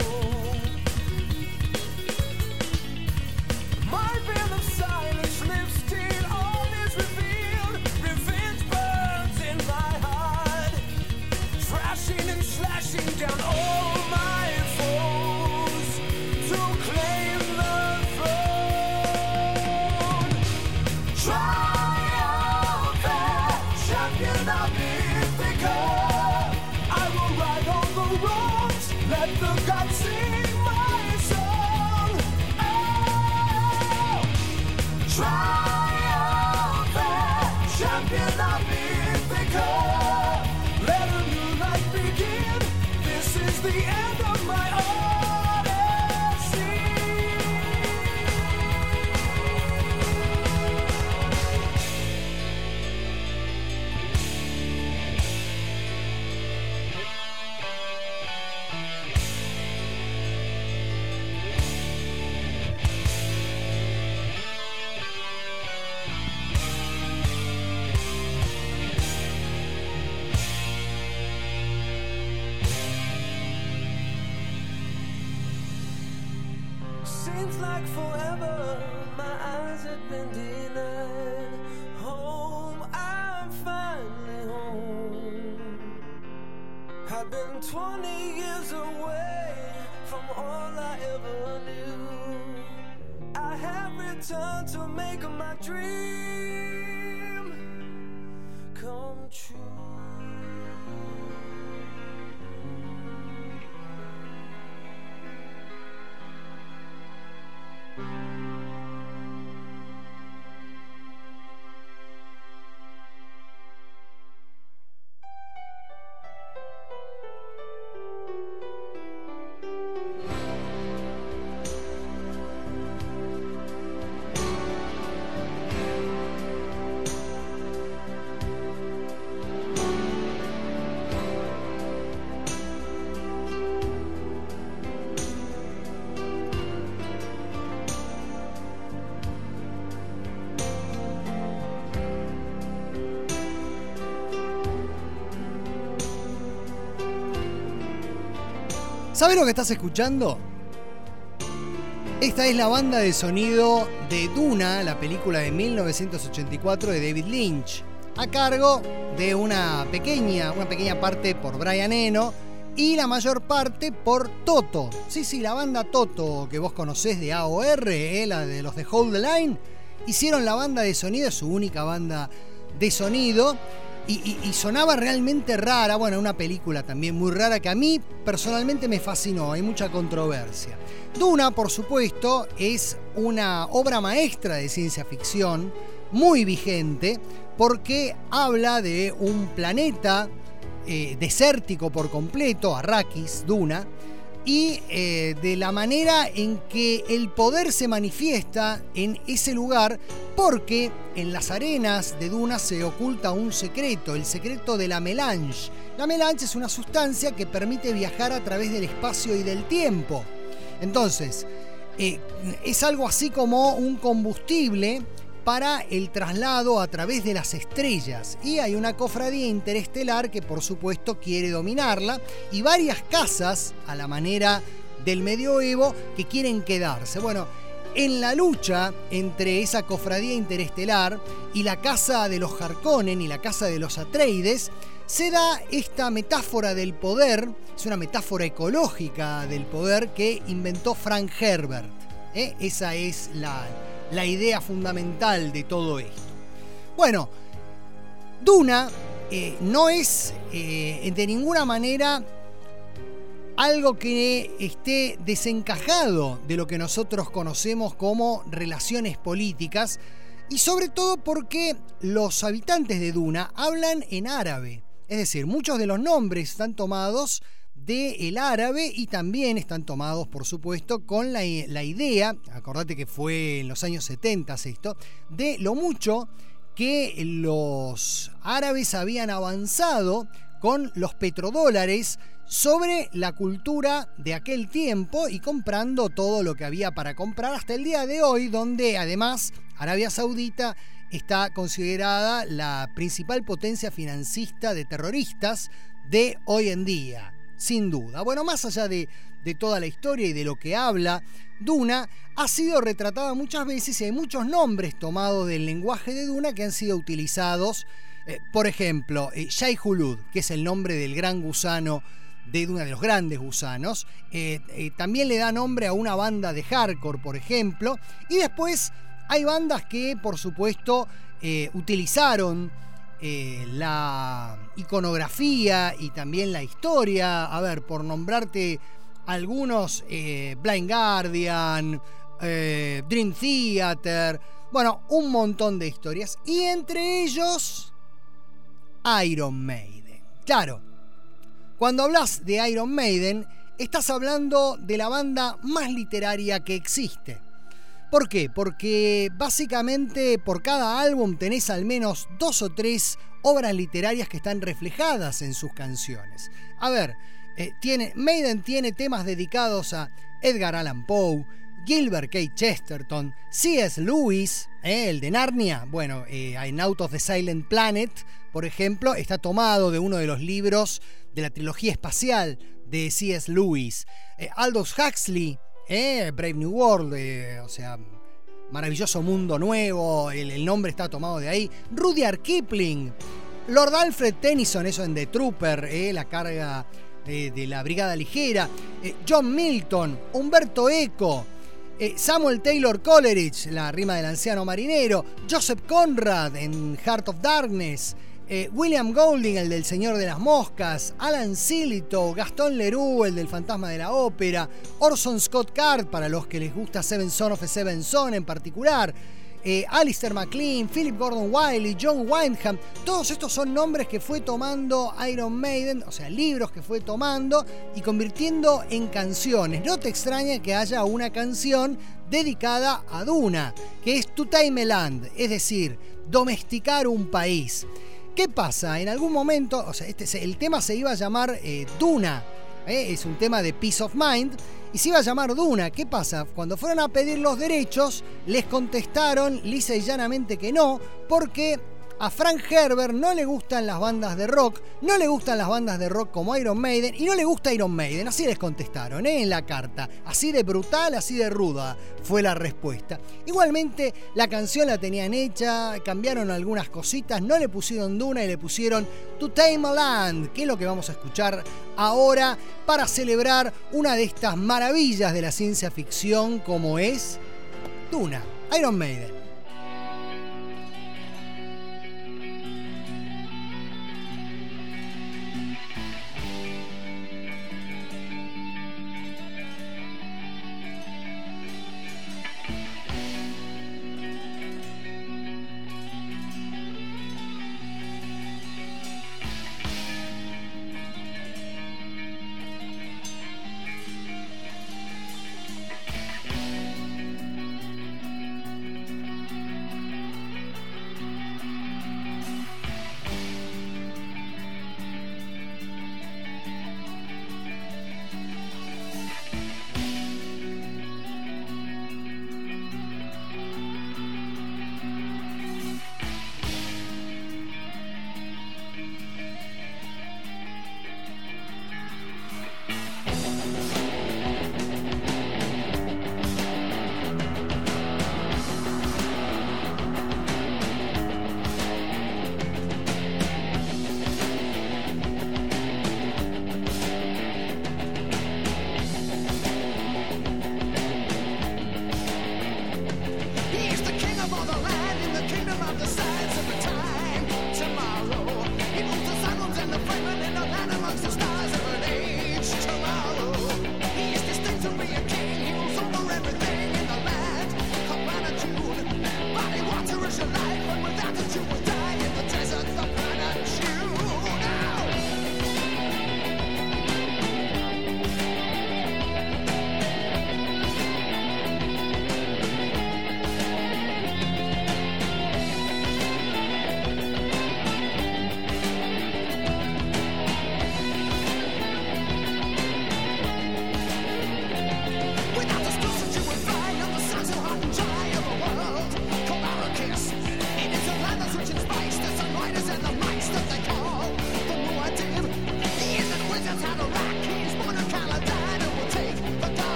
My veil of silence lifts till all is revealed. Revenge burns in my heart, thrashing and slashing down all my foes to claim the throne. Triumphant champion of Ithaca, I will right all the wrongs. Let the gods sing my song. Oh, triumphant champion of Ithaca, let a new life begin. This is the end of my odyssey. Seems like forever, my eyes have been denied. Home, I'm finally home. I've been 20 years away from all I ever knew. I have returned to make my dream come true. ¿Sabes lo que estás escuchando? Esta es la banda de sonido de Duna, la película de 1984 de David Lynch, a cargo de una pequeña parte por Brian Eno y la mayor parte por Toto. Sí, la banda Toto que vos conocés de AOR, la de los de Hold the Line, hicieron la banda de sonido, su única banda de sonido. Y sonaba realmente rara, bueno, una película también muy rara que a mí personalmente me fascinó, hay mucha controversia. Duna, por supuesto, es una obra maestra de ciencia ficción, muy vigente, porque habla de un planeta desértico por completo, Arrakis, Duna, y de la manera en que el poder se manifiesta en ese lugar, porque en las arenas de Duna se oculta un secreto, el secreto de la melange. La melange es una sustancia que permite viajar a través del espacio y del tiempo. Entonces, es algo así como un combustible para el traslado a través de las estrellas, y hay una cofradía interestelar que por supuesto quiere dominarla, y varias casas a la manera del medioevo que quieren quedarse. Bueno, en la lucha entre esa cofradía interestelar y la casa de los Harkonnen y la casa de los Atreides, se da esta metáfora del poder, es una metáfora ecológica del poder que inventó Frank Herbert. Esa es la idea fundamental de todo esto. Bueno, Duna no es de ninguna manera algo que esté desencajado de lo que nosotros conocemos como relaciones políticas, y sobre todo porque los habitantes de Duna hablan en árabe. Es decir, muchos de los nombres están tomados del árabe y también están tomados, por supuesto, con la idea, acordate que fue en los años 70 esto, de lo mucho que los árabes habían avanzado con los petrodólares sobre la cultura de aquel tiempo y comprando todo lo que había para comprar hasta el día de hoy, donde además Arabia Saudita está considerada la principal potencia financista de terroristas de hoy en día, sin duda. Bueno, más allá de toda la historia y de lo que habla, Duna ha sido retratada muchas veces y hay muchos nombres tomados del lenguaje de Duna que han sido utilizados. Por ejemplo, Shai Hulud, que es el nombre del gran gusano de Duna, de los grandes gusanos. También le da nombre a una banda de hardcore, por ejemplo. Y después hay bandas que, por supuesto, utilizaron la iconografía y también la historia. A ver, por nombrarte algunos, Blind Guardian, Dream Theater, bueno, un montón de historias. Y entre ellos, Iron Maiden. Claro, cuando hablas de Iron Maiden, estás hablando de la banda más literaria que existe. ¿Por qué? Porque básicamente por cada álbum tenés al menos 2 o 3 obras literarias que están reflejadas en sus canciones. A ver, Maiden tiene temas dedicados a Edgar Allan Poe, Gilbert K. Chesterton, C.S. Lewis, el de Narnia. Bueno, en Out of the Silent Planet, por ejemplo, está tomado de uno de los libros de la trilogía espacial de C.S. Lewis. Aldous Huxley, Brave New World, o sea, Maravilloso Mundo Nuevo, el nombre está tomado de ahí. Rudyard Kipling, Lord Alfred Tennyson, eso en The Trooper, la carga de la Brigada Ligera. John Milton, Umberto Eco, Samuel Taylor Coleridge, la rima del anciano marinero. Joseph Conrad en Heart of Darkness. William Golding, el del Señor de las Moscas. Alan Sillitoe, Gastón Leroux, el del Fantasma de la Ópera. Orson Scott Card, para los que les gusta Seven Son of a Seven Son en particular. Alistair MacLean, Philip Gordon Wiley, John Wyndham. Todos estos son nombres que fue tomando Iron Maiden, o sea, libros que fue tomando y convirtiendo en canciones. No te extraña que haya una canción dedicada a Duna, que es To Tame a Land, es decir, domesticar un país. ¿Qué pasa? En algún momento, o sea, el tema se iba a llamar Duna, es un tema de Peace of Mind, y se iba a llamar Duna. ¿Qué pasa? Cuando fueron a pedir los derechos, les contestaron lisa y llanamente que no, porque a Frank Herbert no le gustan las bandas de rock, no le gustan las bandas de rock como Iron Maiden, y no le gusta Iron Maiden. Así les contestaron, en la carta. Así de brutal, así de ruda fue la respuesta. Igualmente, la canción la tenían hecha, cambiaron algunas cositas, no le pusieron Duna y le pusieron To Tame a Land, que es lo que vamos a escuchar ahora para celebrar una de estas maravillas de la ciencia ficción como es Duna, Iron Maiden.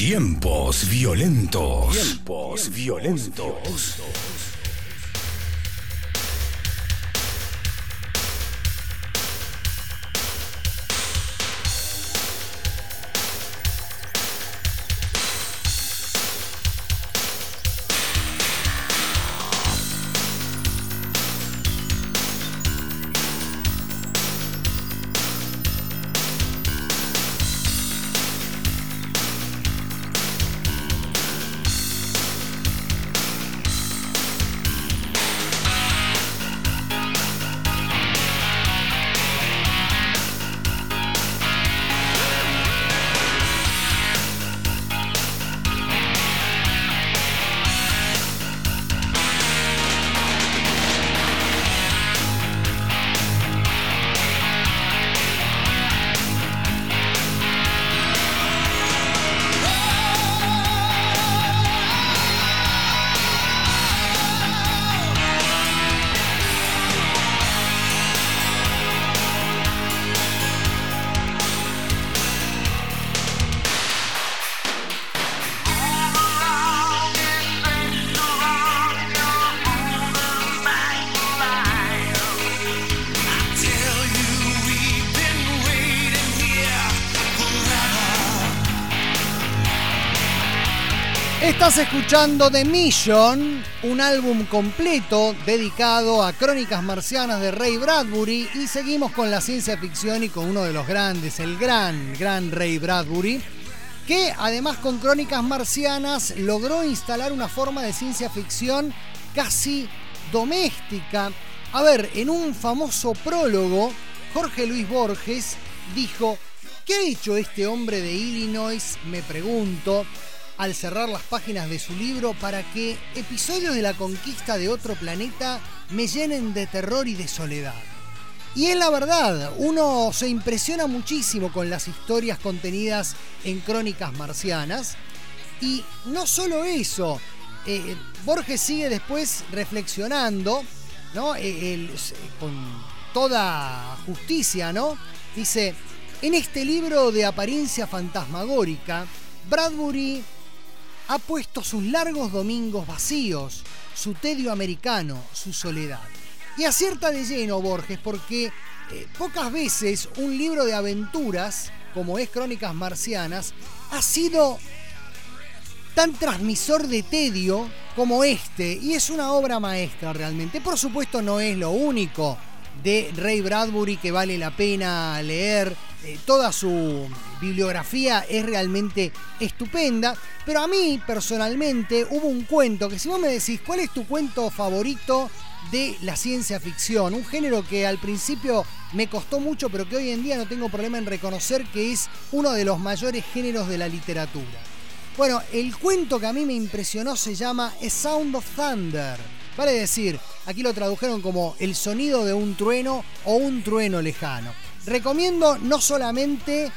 Tiempos violentos. Tiempos violentos. Estás escuchando The Mission, un álbum completo dedicado a Crónicas Marcianas de Ray Bradbury, y seguimos con la ciencia ficción y con uno de los grandes, el gran Ray Bradbury, que además con Crónicas Marcianas logró instalar una forma de ciencia ficción casi doméstica. A ver, en un famoso prólogo, Jorge Luis Borges dijo: ¿qué ha hecho este hombre de Illinois, me pregunto, al cerrar las páginas de su libro, para que episodios de la conquista de otro planeta me llenen de terror y de soledad? Y es la verdad, uno se impresiona muchísimo con las historias contenidas en Crónicas Marcianas. Y no solo eso, Borges sigue después reflexionando, ¿no? Con toda justicia, ¿no? Dice: en este libro de apariencia fantasmagórica, Bradbury ha puesto sus largos domingos vacíos, su tedio americano, su soledad. Y acierta de lleno Borges, porque pocas veces un libro de aventuras, como es Crónicas Marcianas, ha sido tan transmisor de tedio como este, y es una obra maestra realmente. Por supuesto no es lo único de Ray Bradbury que vale la pena leer. Toda su bibliografía es realmente estupenda, pero a mí personalmente hubo un cuento que, si vos me decís cuál es tu cuento favorito de la ciencia ficción, un género que al principio me costó mucho, pero que hoy en día no tengo problema en reconocer que es uno de los mayores géneros de la literatura. Bueno, el cuento que a mí me impresionó se llama A Sound of Thunder. Vale decir, aquí lo tradujeron como el sonido de un trueno o un trueno lejano. Recomiendo no solamente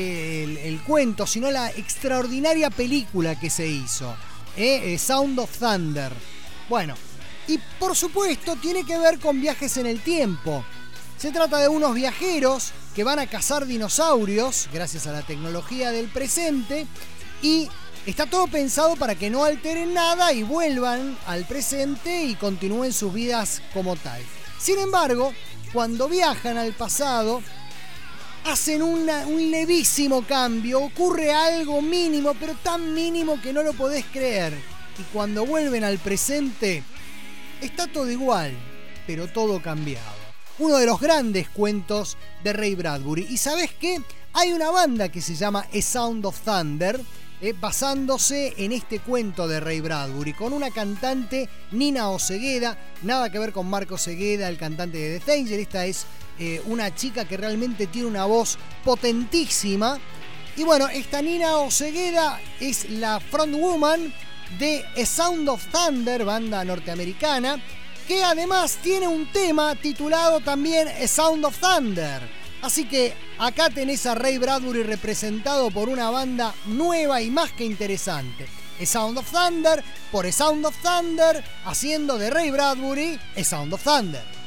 el cuento, sino la extraordinaria película que se hizo, Sound of Thunder. Bueno, y por supuesto tiene que ver con viajes en el tiempo. Se trata de unos viajeros que van a cazar dinosaurios gracias a la tecnología del presente, y está todo pensado para que no alteren nada y vuelvan al presente y continúen sus vidas como tal. Sin embargo, cuando viajan al pasado, hacen un levísimo cambio, ocurre algo mínimo, pero tan mínimo que no lo podés creer. Y cuando vuelven al presente, está todo igual, pero todo cambiado. Uno de los grandes cuentos de Ray Bradbury. ¿Y sabés qué? Hay una banda que se llama A Sound of Thunder, basándose en este cuento de Ray Bradbury, con una cantante, Nina Osegueda, nada que ver con Marco Osegueda, el cantante de The Danger. Esta es una chica que realmente tiene una voz potentísima. Y bueno, esta Nina Osegueda es la frontwoman de A Sound of Thunder, banda norteamericana, que además tiene un tema titulado también A Sound of Thunder. Así que acá tenés a Ray Bradbury representado por una banda nueva y más que interesante. A Sound of Thunder, por A Sound of Thunder, haciendo de Ray Bradbury A Sound of Thunder.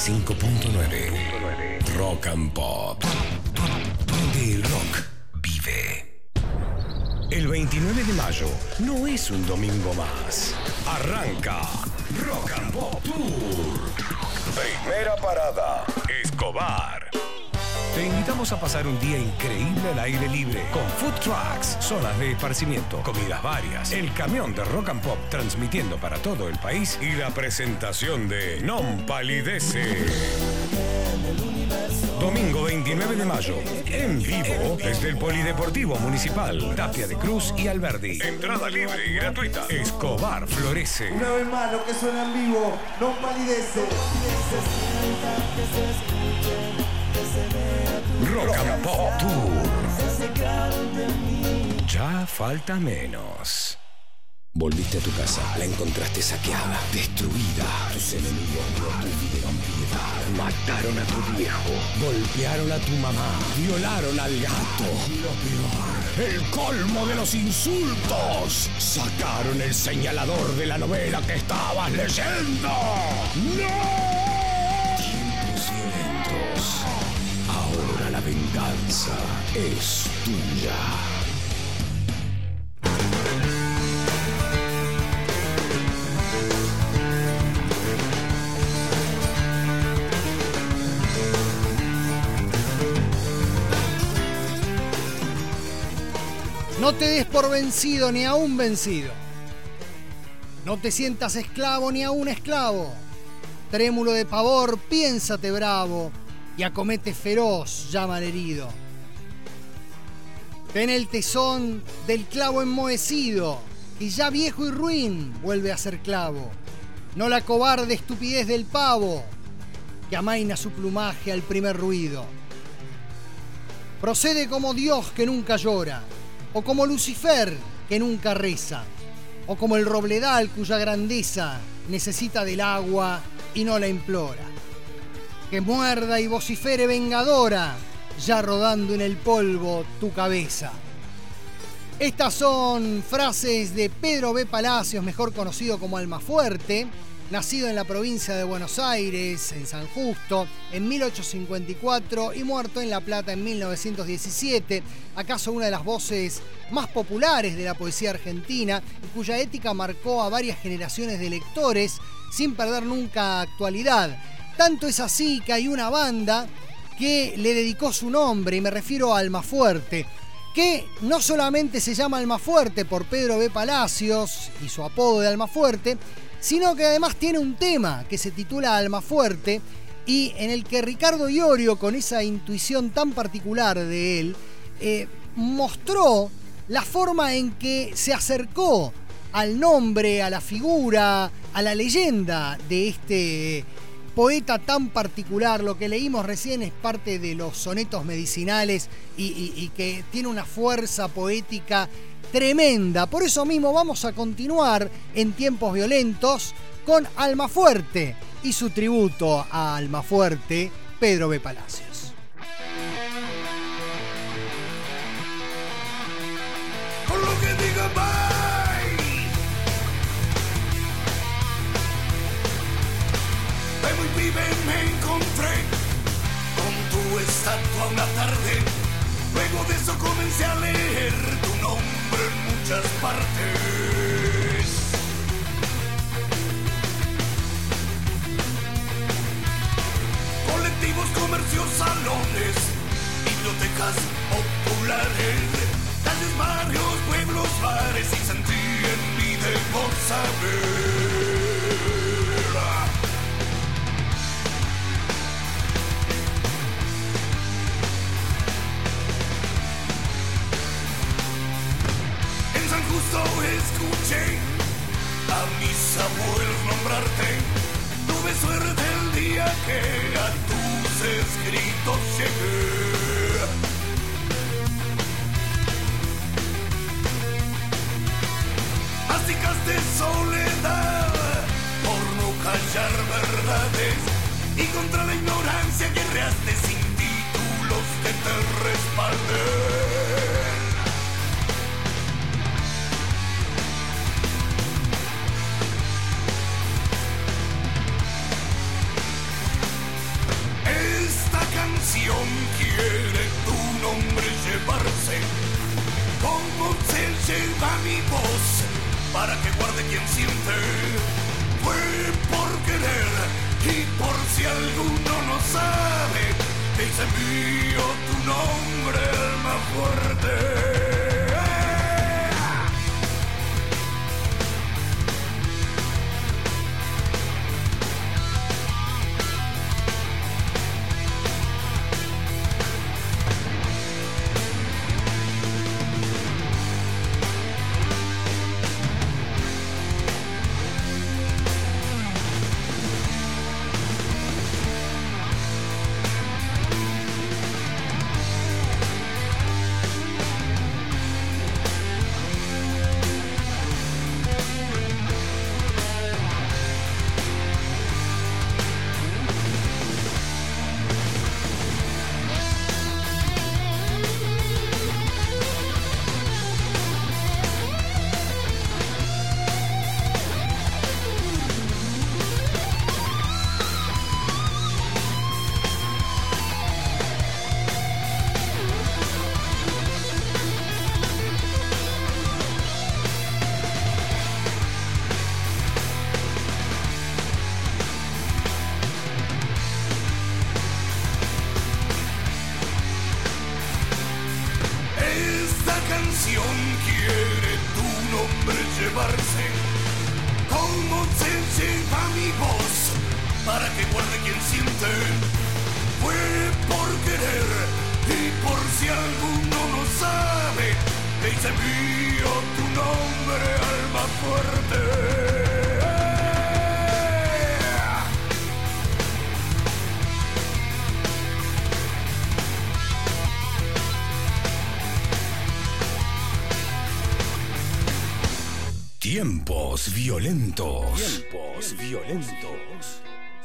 95.9 Rock and Pop. Donde el rock vive. El 29 de mayo no es un domingo más. Arranca Rock and Pop Tour. Primera parada, Escobar. Te invitamos a pasar un día increíble al aire libre, con food trucks, zonas de esparcimiento, comidas varias, el camión de Rock and Pop transmitiendo para todo el país y la presentación de Non Palidece. Domingo 29 de mayo, en vivo, desde el Polideportivo Municipal, Tapia de Cruz y Alberdi. Entrada libre y gratuita. Escobar florece. Una vez más, lo que suena en vivo, Non Palidece. Rock and Pop Tour. Ya falta menos. Volviste a tu casa, la encontraste saqueada, destruida. Tus enemigos no tuvieron piedad. Mataron a tu viejo, golpearon a tu mamá, violaron al gato. Y lo peor, el colmo de los insultos. Sacaron el señalador de la novela que estabas leyendo. ¡No! Tiempos violentos. Ahora la venganza es tuya. No te des por vencido ni aún vencido. No te sientas esclavo ni aún esclavo. Trémulo de pavor, piénsate bravo y acomete feroz, llama al herido. Ten el tesón del clavo enmohecido, que ya viejo y ruin vuelve a ser clavo. No la cobarde estupidez del pavo, que amaina su plumaje al primer ruido. Procede como Dios que nunca llora, o como Lucifer que nunca reza, o como el robledal cuya grandeza necesita del agua y no la implora. Que muerda y vocifere vengadora, ya rodando en el polvo tu cabeza. Estas son frases de Pedro B. Palacios, mejor conocido como Almafuerte, nacido en la provincia de Buenos Aires, en San Justo, en 1854 y muerto en La Plata en 1917, acaso una de las voces más populares de la poesía argentina y cuya ética marcó a varias generaciones de lectores sin perder nunca actualidad. Tanto es así que hay una banda que le dedicó su nombre, y me refiero a Almafuerte, que no solamente se llama Almafuerte por Pedro B. Palacios y su apodo de Almafuerte, sino que además tiene un tema que se titula Almafuerte y en el que Ricardo Iorio, con esa intuición tan particular de él, mostró la forma en que se acercó al nombre, a la figura, a la leyenda de este poeta tan particular. Lo que leímos recién es parte de los sonetos medicinales y que tiene una fuerza poética tremenda. Por eso mismo vamos a continuar en Tiempos Violentos con Almafuerte y su tributo a Almafuerte, Pedro B. Palacios. Con lo que diga bye. De muy pibe me encontré con tu estatua una tarde. Luego de eso comencé a leer tu nombre en muchas partes. Colectivos, comercios, salones, bibliotecas populares, calles, barrios, pueblos, bares, y sentí en mí debo saber. En San Justo escuché a mis abuelos nombrarte. Tuve suerte el día que a tus escritos llegué. Masticaste soledad por no callar verdades y contra la ignorancia guerreaste sin títulos que te respalden. canción quiere tu nombre llevarse, como se lleva mi voz, para que guarde quien siente. Fue por querer y por si alguno no sabe, que hice mío tu nombre, el más fuerte. Quiere tu nombre llevarse, como se lleva mi voz, para que guarde quien siente. Fue por querer y por si alguno no sabe, que hice mío tu nombre, alma fuerte. Tiempos violentos. Tiempos violentos.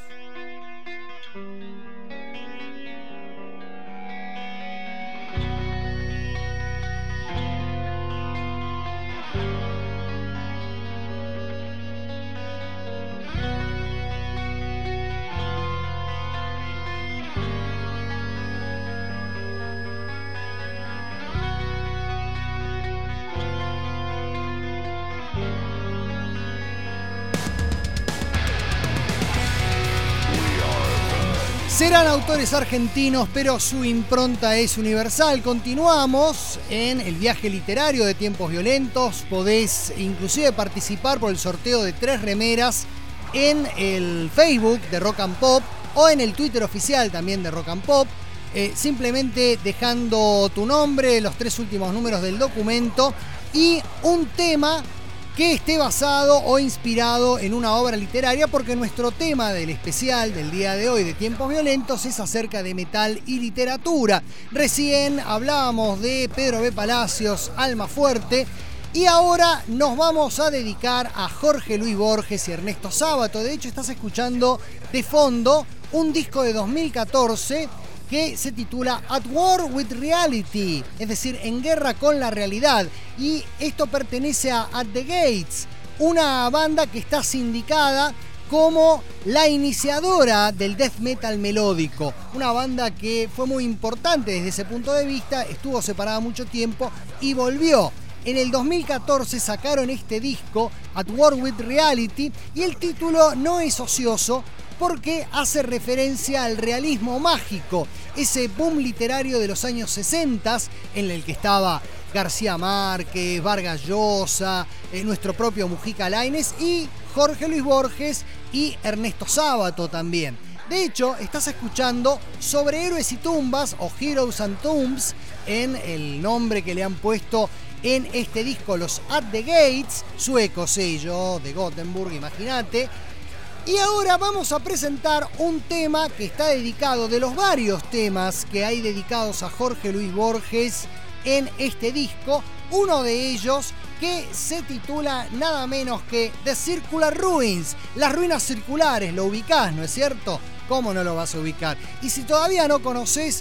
Serán autores argentinos, pero su impronta es universal. Continuamos en el viaje literario de Tiempos Violentos. Podés inclusive participar por el sorteo de 3 remeras en el Facebook de Rock and Pop o en el Twitter oficial también de Rock and Pop. Simplemente dejando tu nombre, los 3 últimos números del documento y un tema que esté basado o inspirado en una obra literaria, porque nuestro tema del especial del día de hoy de Tiempos Violentos es acerca de metal y literatura. Recién hablábamos de Pedro B. Palacios, Alma Fuerte, y ahora nos vamos a dedicar a Jorge Luis Borges y Ernesto Sábato. De hecho, estás escuchando de fondo un disco de 2014 que se titula At War with Reality, es decir, en guerra con la realidad. Y esto pertenece a At the Gates, una banda que está sindicada como la iniciadora del death metal melódico. Una banda que fue muy importante desde ese punto de vista, estuvo separada mucho tiempo y volvió. En el 2014 sacaron este disco, At War with Reality, y el título no es ocioso, porque hace referencia al realismo mágico, ese boom literario de los años 60 en el que estaba García Márquez, Vargas Llosa, nuestro propio Mujica Lainez y Jorge Luis Borges y Ernesto Sábato también. De hecho, estás escuchando Sobre Héroes y Tumbas o Heroes and Tombs en el nombre que le han puesto en este disco los At the Gates, sueco sello de Gothenburg, imagínate. Y ahora vamos a presentar un tema que está dedicado, de los varios temas que hay dedicados a Jorge Luis Borges en este disco, uno de ellos que se titula nada menos que The Circular Ruins, las ruinas circulares. Lo ubicás, ¿no es cierto? ¿Cómo no lo vas a ubicar? Y si todavía no conocés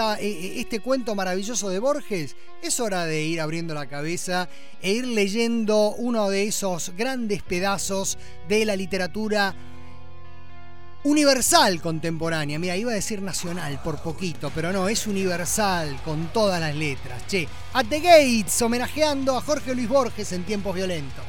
este cuento maravilloso de Borges, es hora de ir abriendo la cabeza e ir leyendo uno de esos grandes pedazos de la literatura universal contemporánea. Mira, iba a decir nacional por poquito, pero no, es universal con todas las letras. Che, At the Gates, homenajeando a Jorge Luis Borges en Tiempos Violentos.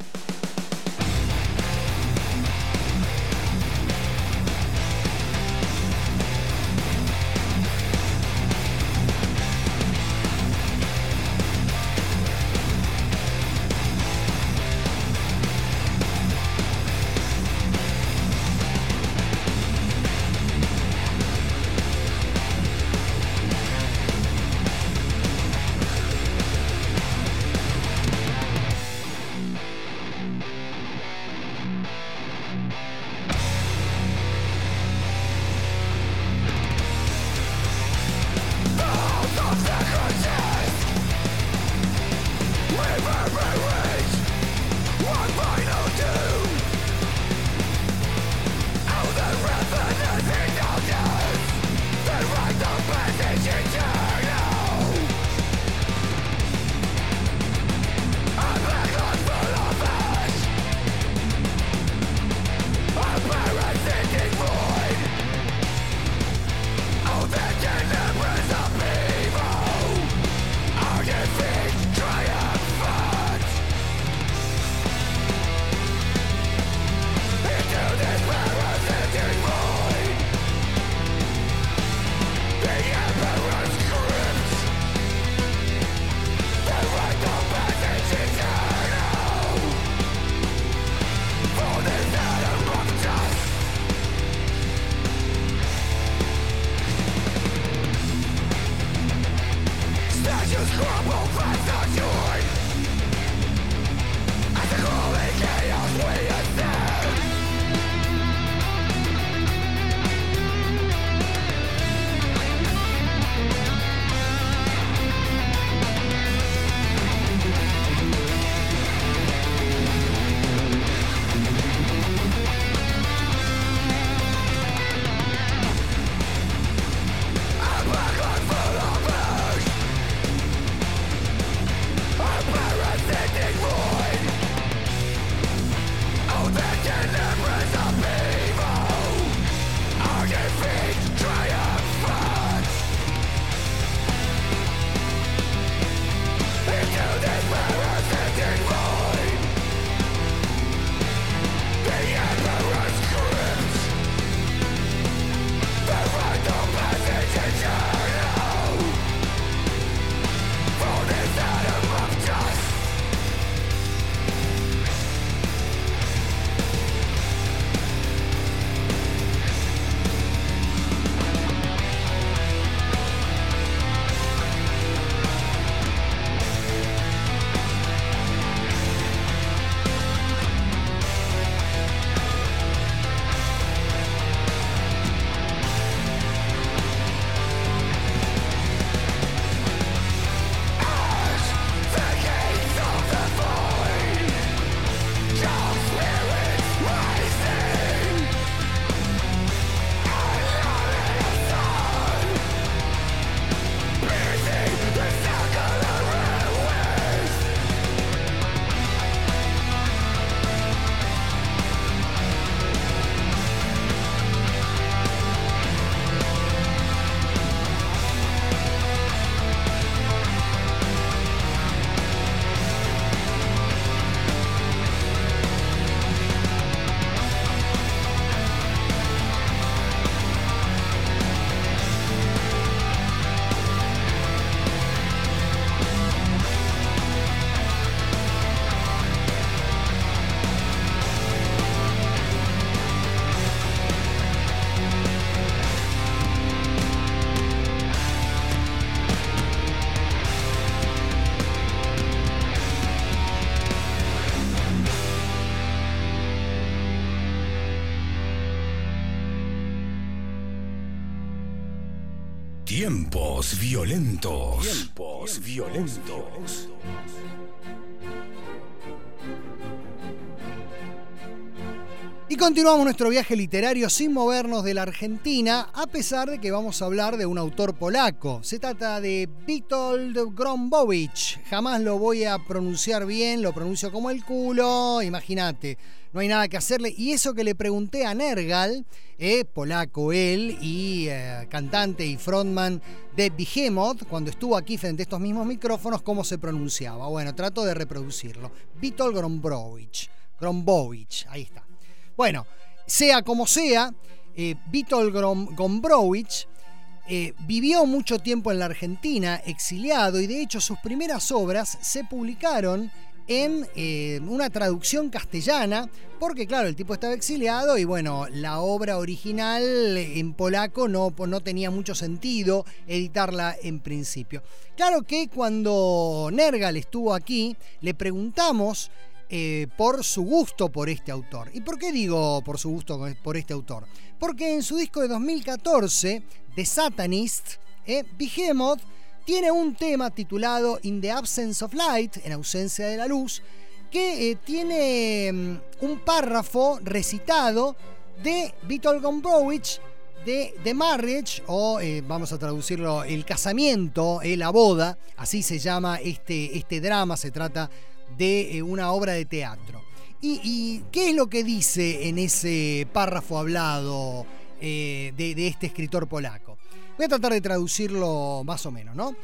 Tiempos violentos. Tiempos violentos. Y continuamos nuestro viaje literario sin movernos de la Argentina, a pesar de que vamos a hablar de un autor polaco. Se trata de Witold Gombrowicz. Jamás lo voy a pronunciar bien, lo pronuncio como el culo, imagínate. No hay nada que hacerle. Y eso que le pregunté a Nergal, polaco él, y cantante y frontman de Behemoth, cuando estuvo aquí frente a estos mismos micrófonos, cómo se pronunciaba. Bueno, trato de reproducirlo. Witold Gombrowicz. Ahí está. Bueno, sea como sea, Witold Gombrowicz vivió mucho tiempo en la Argentina, exiliado, y de hecho sus primeras obras se publicaron en una traducción castellana, porque claro, el tipo estaba exiliado y bueno, la obra original en polaco no tenía mucho sentido editarla en principio. Claro que cuando Nergal estuvo aquí, le preguntamos por su gusto por este autor. ¿Y por qué digo por su gusto por este autor? Porque en su disco de 2014, The Satanist, Behemoth tiene un tema titulado In the Absence of Light, en ausencia de la luz, que tiene un párrafo recitado de Witold Gombrowicz de The Marriage, o vamos a traducirlo, el casamiento, la boda, así se llama este drama, se trata de una obra de teatro. ¿Y qué es lo que dice en ese párrafo hablado de este escritor polaco? Voy a tratar de traducirlo más o menos, ¿no?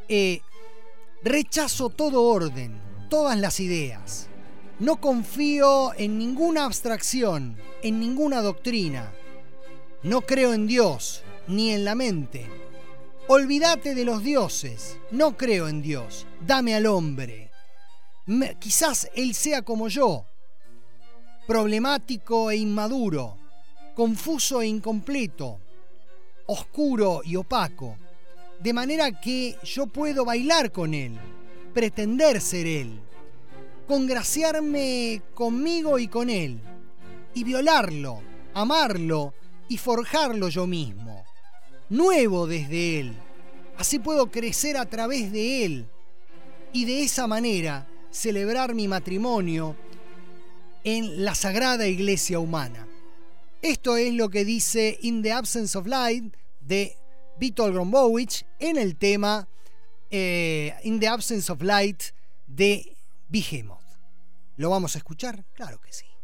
Rechazo todo orden, todas las ideas. No confío en ninguna abstracción, en ninguna doctrina. No creo en Dios, ni en la mente. Olvídate de los dioses, no creo en Dios. Dame al hombre. Quizás él sea como yo, problemático e inmaduro, confuso e incompleto, oscuro y opaco, de manera que yo puedo bailar con él, pretender ser él, congraciarme conmigo y con él, y violarlo, amarlo y forjarlo yo mismo, nuevo desde él. Así puedo crecer a través de él y de esa manera celebrar mi matrimonio en la sagrada iglesia humana. Esto es lo que dice In the Absence of Light de Witold Gombrowicz en el tema In the Absence of Light de Behemoth. ¿Lo vamos a escuchar? Claro que sí.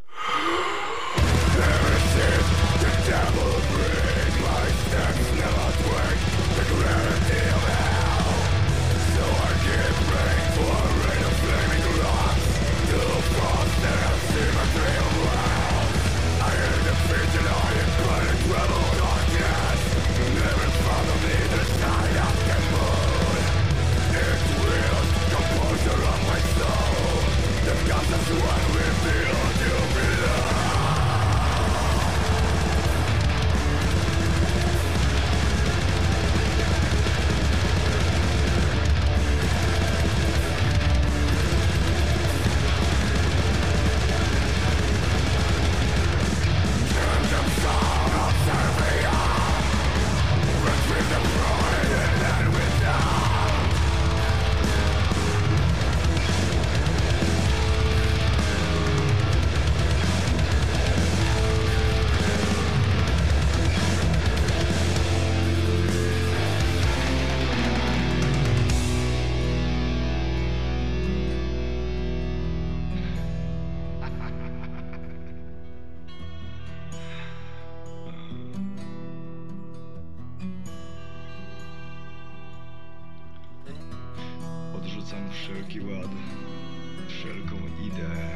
Odrzucam wszelki ład, wszelką ideę.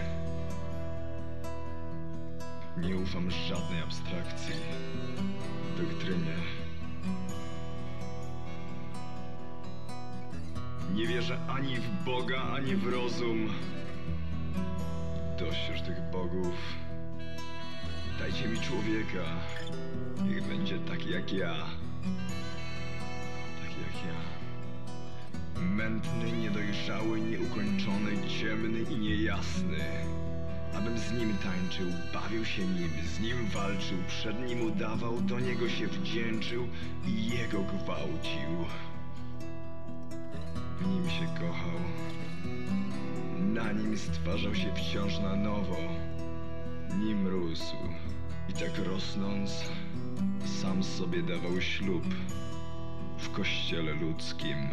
Nie ufam żadnej abstrakcji, doktrynie. Nie wierzę ani w Boga, ani w rozum. Dość już tych bogów. Dajcie mi człowieka. Niech będzie taki jak ja. Taki jak ja. Mętny, niedojrzały, nieukończony, ciemny i niejasny. Abym z nim tańczył, bawił się nim, z nim walczył, przed nim udawał, do niego się wdzięczył i jego gwałcił. W nim się kochał, na nim stwarzał się wciąż na nowo. nim rósł. I tak rosnąc, sam sobie dawał ślub w kościele ludzkim.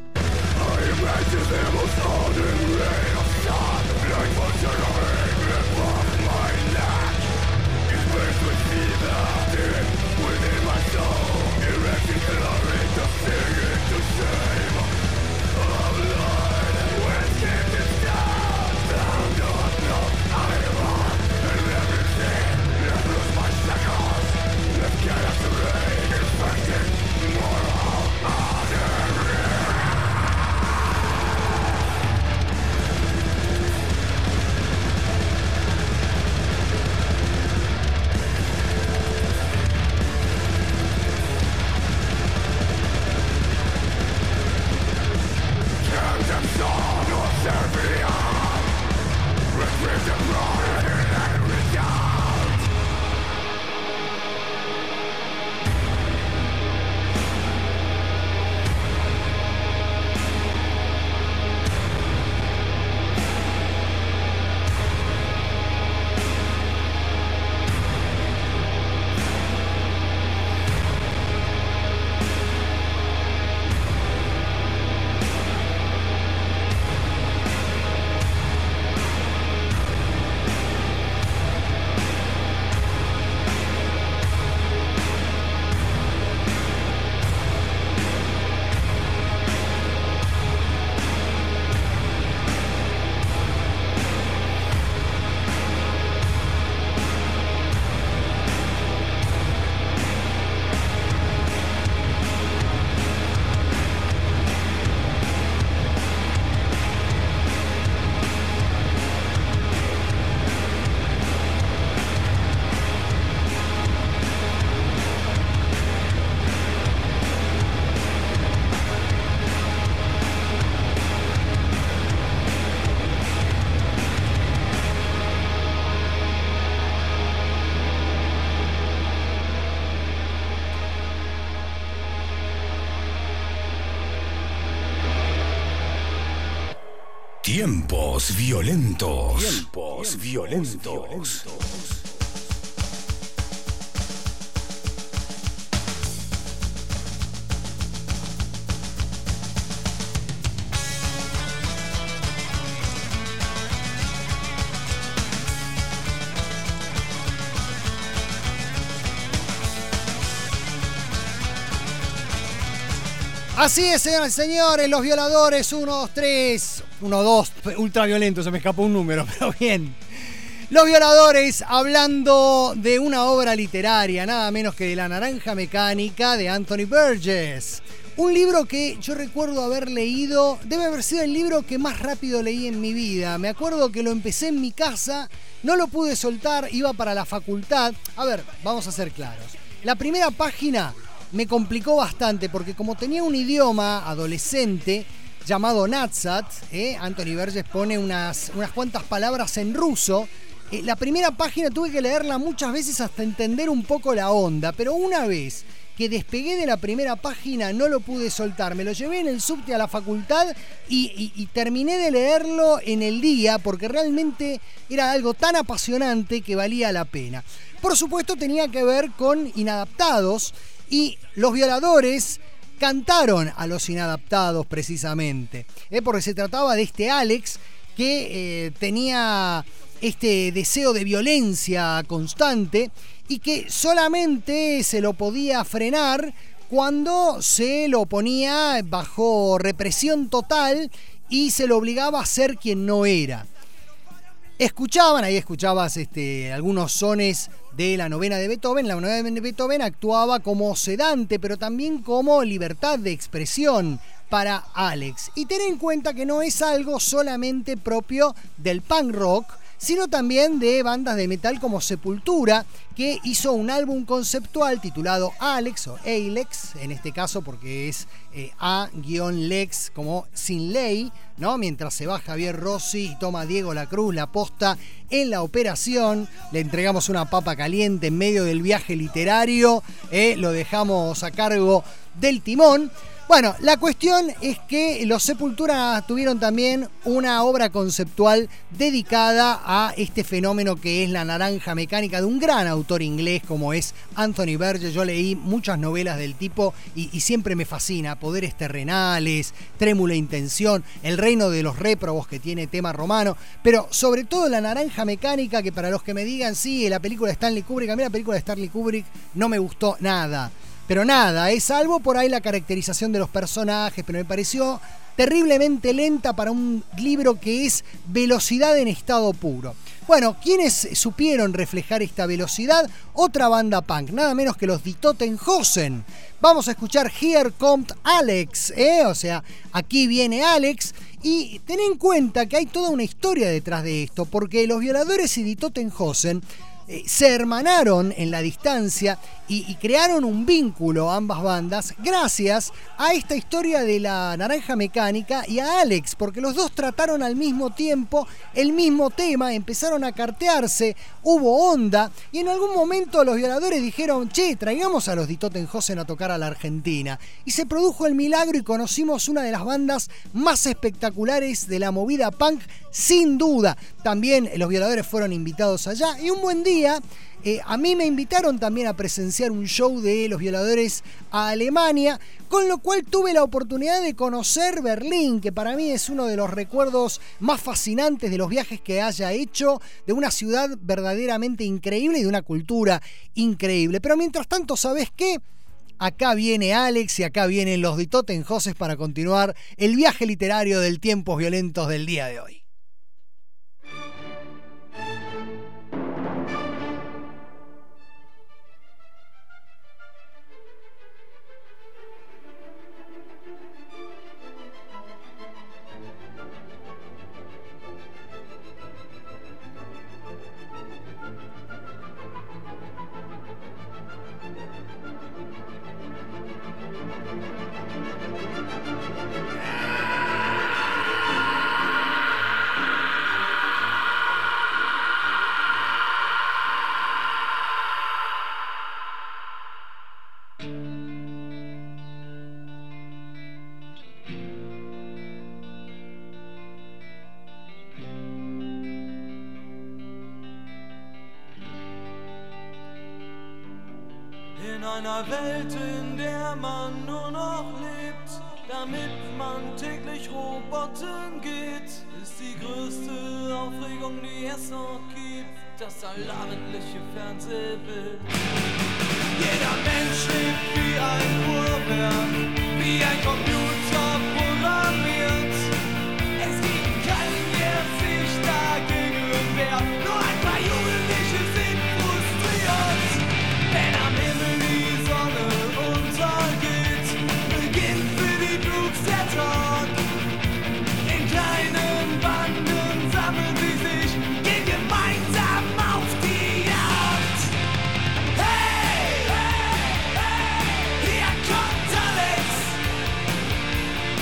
Tiempos violentos. Tiempos violentos. Así es, señoras y señores, Los Violadores, 1, 2, 3, 1, 2, ultraviolento, se me escapó un número, pero bien. Los Violadores, hablando de una obra literaria, nada menos que de La Naranja Mecánica de Anthony Burgess. Un libro que yo recuerdo haber leído, debe haber sido el libro que más rápido leí en mi vida. Me acuerdo que lo empecé en mi casa, no lo pude soltar, iba para la facultad. A ver, vamos a ser claros. La primera página me complicó bastante porque como tenía un idioma adolescente llamado Natsat, Anthony Burgess pone unas cuantas palabras en ruso. La primera página tuve que leerla muchas veces hasta entender un poco la onda, pero una vez que despegué de la primera página no lo pude soltar. Me lo llevé en el subte a la facultad y terminé de leerlo en el día porque realmente era algo tan apasionante que valía la pena. Por supuesto tenía que ver con Inadaptados y Los Violadores cantaron a Los Inadaptados precisamente, porque se trataba de este Alex que tenía este deseo de violencia constante y que solamente se lo podía frenar cuando se lo ponía bajo represión total y se lo obligaba a ser quien no era. Ahí escuchabas algunos sones de la novena de Beethoven. La novena de Beethoven actuaba como sedante, pero también como libertad de expresión para Alex. Y ten en cuenta que no es algo solamente propio del punk rock, sino también de bandas de metal como Sepultura, que hizo un álbum conceptual titulado Alex o Alex, en este caso porque es A-Lex como sin ley, ¿no? Mientras se va Javier Rossi y toma Diego Lacruz la posta en la operación, le entregamos una papa caliente en medio del viaje literario, lo dejamos a cargo del timón. Bueno, la cuestión es que los Sepultura tuvieron también una obra conceptual dedicada a este fenómeno que es la naranja mecánica de un gran autor inglés como es Anthony Burgess. Yo leí muchas novelas del tipo y siempre me fascina. Poderes terrenales, Trémula intención, El reino de los réprobos, que tiene tema romano, pero sobre todo la naranja mecánica, que para los que me digan, sí, la película de Stanley Kubrick, a mí la película de Stanley Kubrick no me gustó nada. Pero nada, es salvo por ahí la caracterización de los personajes, pero me pareció terriblemente lenta para un libro que es velocidad en estado puro. Bueno, ¿quiénes supieron reflejar esta velocidad? Otra banda punk, nada menos que los Die Toten Hosen. Vamos a escuchar Here Comes Alex, o sea, aquí viene Alex. Y ten en cuenta que hay toda una historia detrás de esto, porque los Violadores y Die Toten Hosen se hermanaron en la distancia y crearon un vínculo ambas bandas gracias a esta historia de la naranja mecánica y a Alex, porque los dos trataron al mismo tiempo el mismo tema, empezaron a cartearse, hubo onda y en algún momento los Violadores dijeron, che, traigamos a los Die Toten Hosen a tocar a la Argentina, y se produjo el milagro y conocimos una de las bandas más espectaculares de la movida punk, sin duda. También los Violadores fueron invitados allá y un buen día a mí me invitaron también a presenciar un show de los Violadores a Alemania, con lo cual tuve la oportunidad de conocer Berlín, que para mí es uno de los recuerdos más fascinantes de los viajes que haya hecho, de una ciudad verdaderamente increíble y de una cultura increíble. Pero mientras tanto, ¿sabés qué? Acá viene Alex y acá vienen los Die Toten Hosen para continuar el viaje literario del Tiempos Violentos del día de hoy. In einer Welt, in der man nur noch lebt, damit man täglich Roboten geht, ist die größte Aufregung, die es noch gibt, das allabendliche Fernsehbild. Jeder Mensch lebt wie ein Uhrwerk, wie ein Computer programmiert. Es gibt keinen, der sich dagegen wehrt, nur ein paar Jugendliche sind frustriert. Wenn am Himmel die Sonne untergeht, beginnt für die Blues der Tag. In kleinen Banden sammeln sie sich, gehen gemeinsam auf die Jagd. Hey, hey, hey, hier kommt Alex.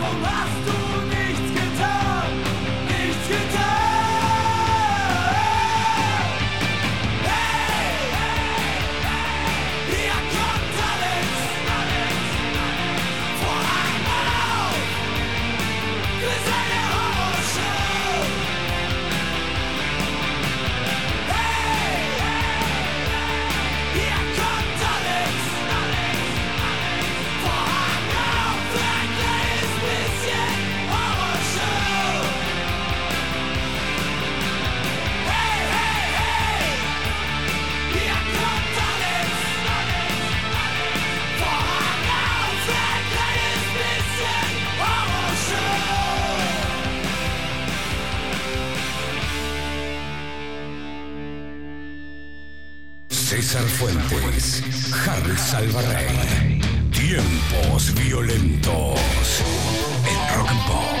César Fuentes, Harry Salvarrey. Tiempos violentos en Rock and Pop.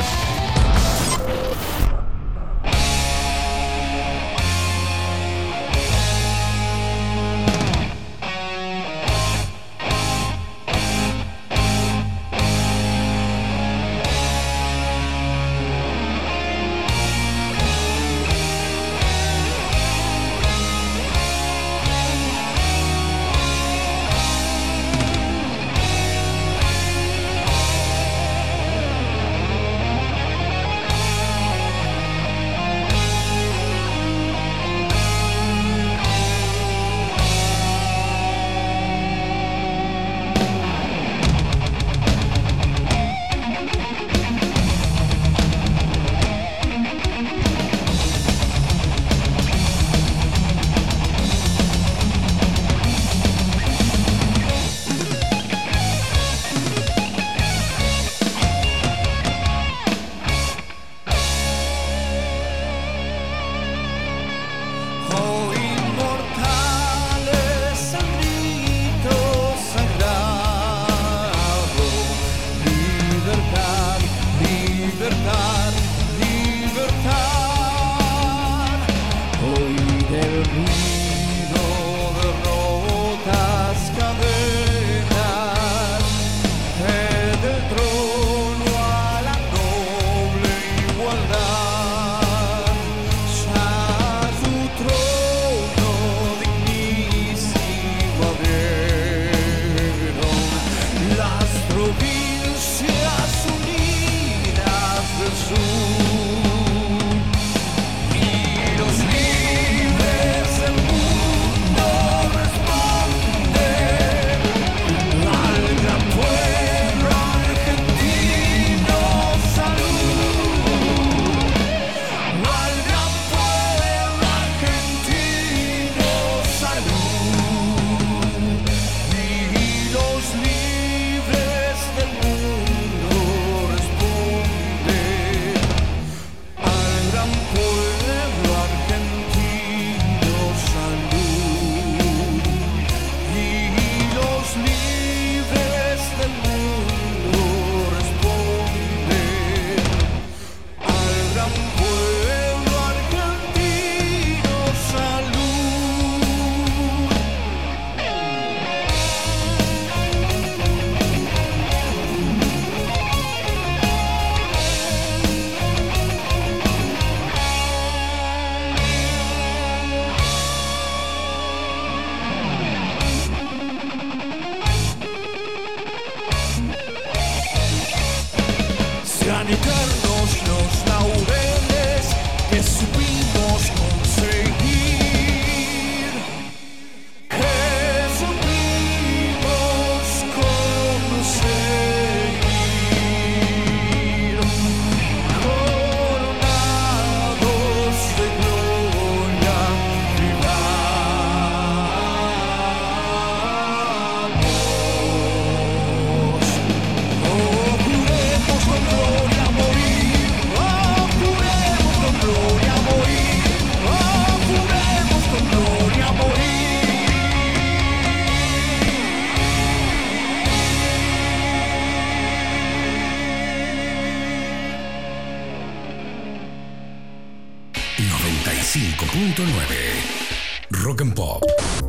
Rock and Pop,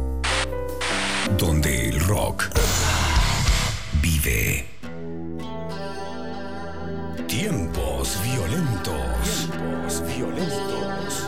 donde el rock vive. Tiempos violentos. Tiempos violentos.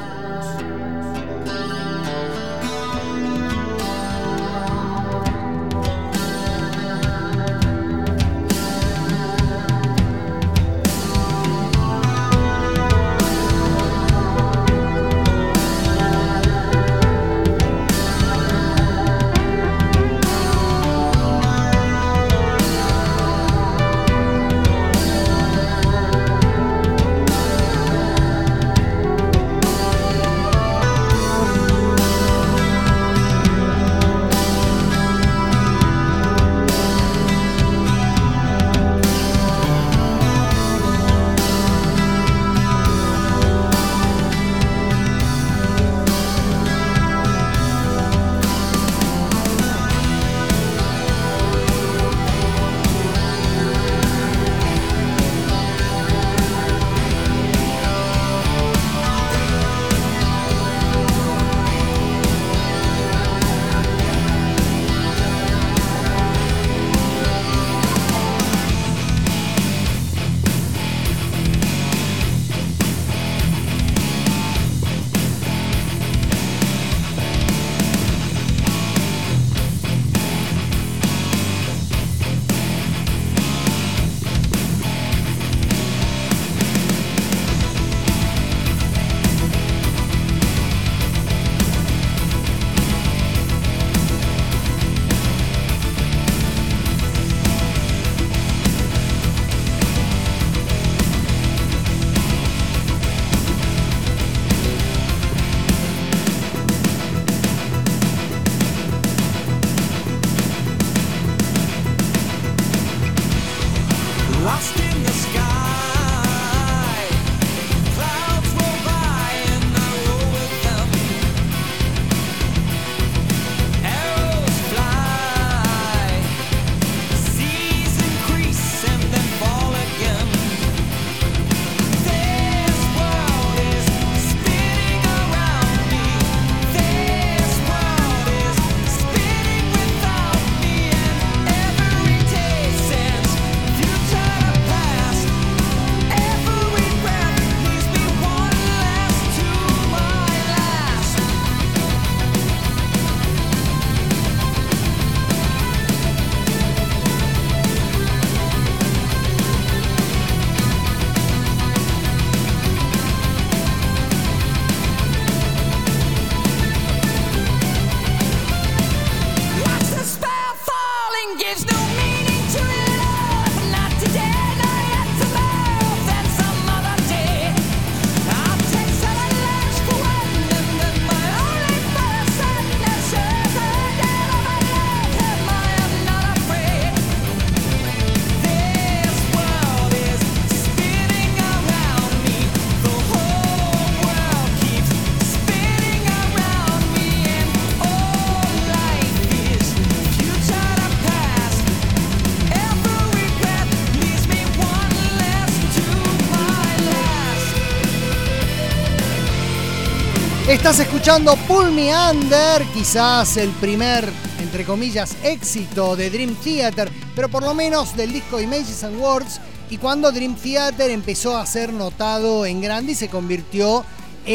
Estás escuchando Pull Me Under, quizás el primer, entre comillas, éxito de Dream Theater, pero por lo menos del disco Images and Words, y cuando Dream Theater empezó a ser notado en grande y se convirtió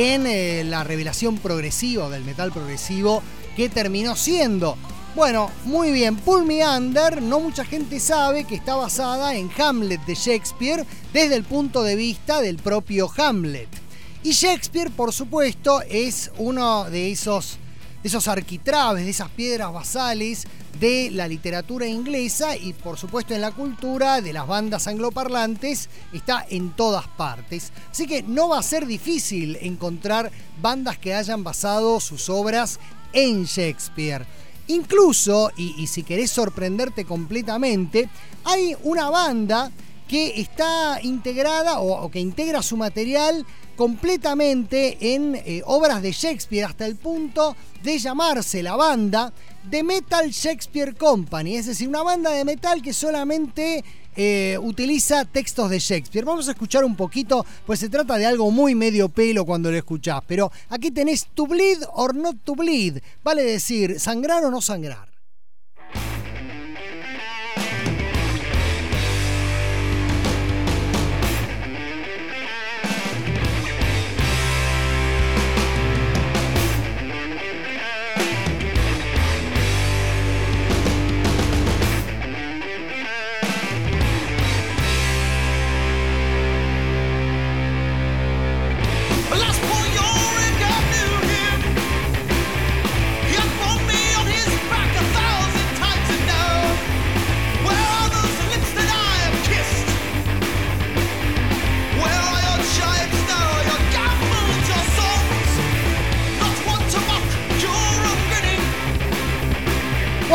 en la revelación progresiva del metal progresivo que terminó siendo. Bueno, muy bien, Pull Me Under, no mucha gente sabe que está basada en Hamlet de Shakespeare desde el punto de vista del propio Hamlet. Y Shakespeare, por supuesto, es uno de esos arquitrabes, de esas piedras basales de la literatura inglesa y, por supuesto, en la cultura de las bandas angloparlantes, está en todas partes. Así que no va a ser difícil encontrar bandas que hayan basado sus obras en Shakespeare. Incluso, y si querés sorprenderte completamente, hay una banda que está integrada o que integra su material completamente en obras de Shakespeare, hasta el punto de llamarse la banda The Metal Shakespeare Company, es decir, una banda de metal que solamente utiliza textos de Shakespeare. Vamos a escuchar un poquito, pues se trata de algo muy medio pelo cuando lo escuchás, pero aquí tenés To Bleed or Not to Bleed, vale decir, sangrar o no sangrar.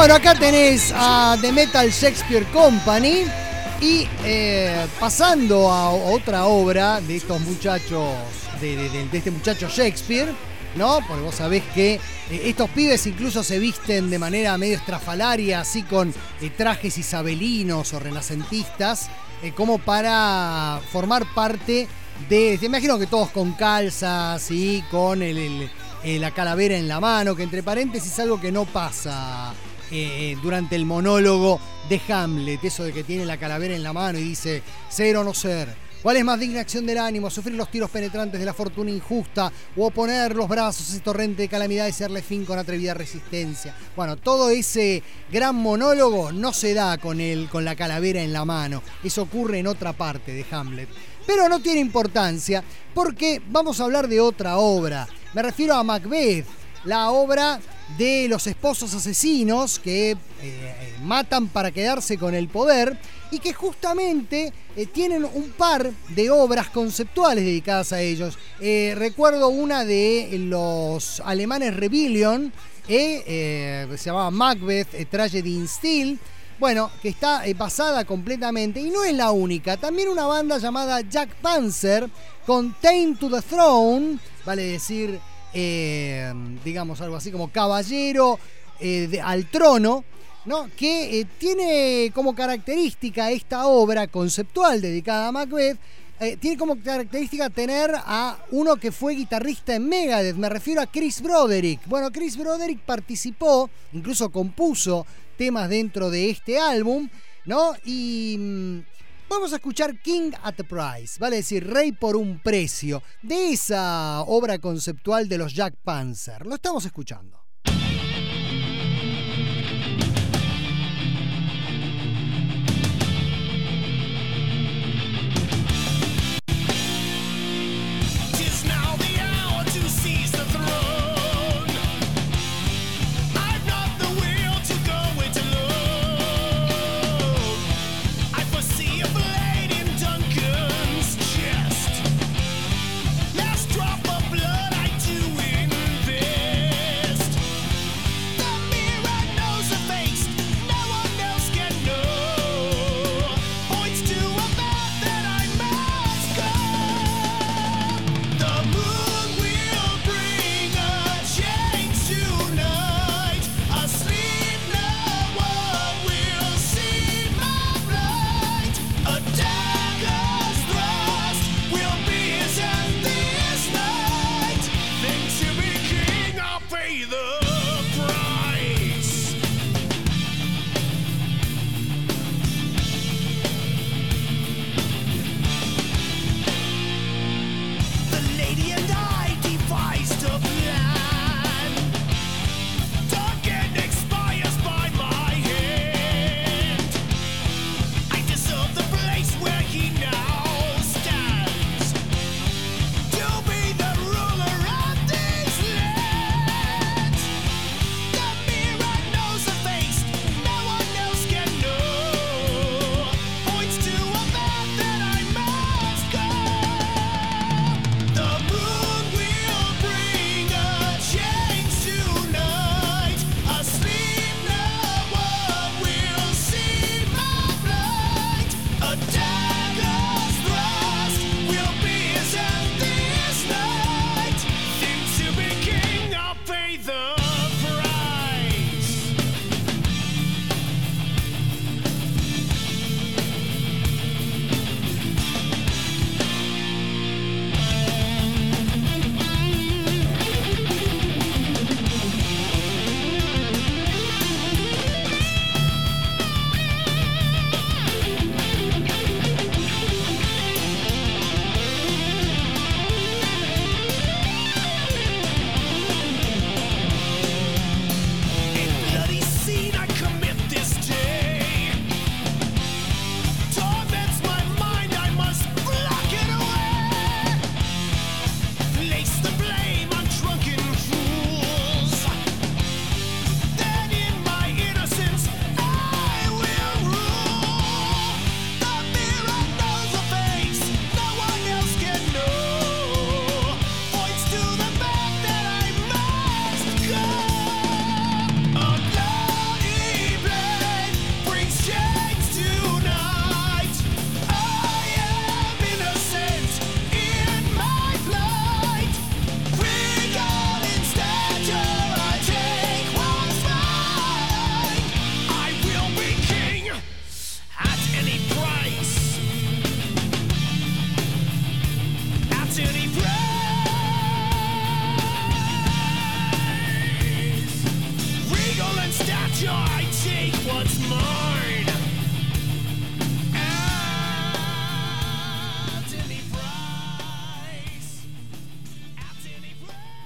Bueno, acá tenés a The Metal Shakespeare Company y pasando a otra obra de estos muchachos, de este muchacho Shakespeare, ¿no? Porque vos sabés que estos pibes incluso se visten de manera medio estrafalaria, así con trajes isabelinos o renacentistas, como para formar parte de... Te imagino que todos con calzas y con la calavera en la mano, que entre paréntesis es algo que no pasa durante el monólogo de Hamlet, eso de que tiene la calavera en la mano y dice ser o no ser, cuál es más digna acción del ánimo, sufrir los tiros penetrantes de la fortuna injusta o oponer los brazos a ese torrente de calamidades y darle fin con atrevida resistencia. Bueno, todo ese gran monólogo no se da con la calavera en la mano, eso ocurre en otra parte de Hamlet, pero no tiene importancia porque vamos a hablar de otra obra. Me refiero a Macbeth, la obra de los esposos asesinos que matan para quedarse con el poder y que justamente tienen un par de obras conceptuales dedicadas a ellos. Recuerdo una de los alemanes Rebellion, se llamaba Macbeth, Tragedy in Steel, bueno, que está basada completamente, y no es la única, también una banda llamada Jack Panzer con Tame to the Throne, vale decir, digamos algo así como caballero al trono, ¿no? Que tiene como característica esta obra conceptual dedicada a Macbeth, tiene como característica tener a uno que fue guitarrista en Megadeth, me refiero a Chris Broderick. Bueno, Chris Broderick participó, incluso compuso temas dentro de este álbum, ¿no? Y vamos a escuchar King at a Price, vale decir, rey por un precio, de esa obra conceptual de los Jack Panzer. Lo estamos escuchando. Last drop of blood I do invest.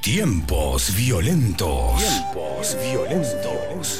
Tiempos violentos. Tiempos violentos.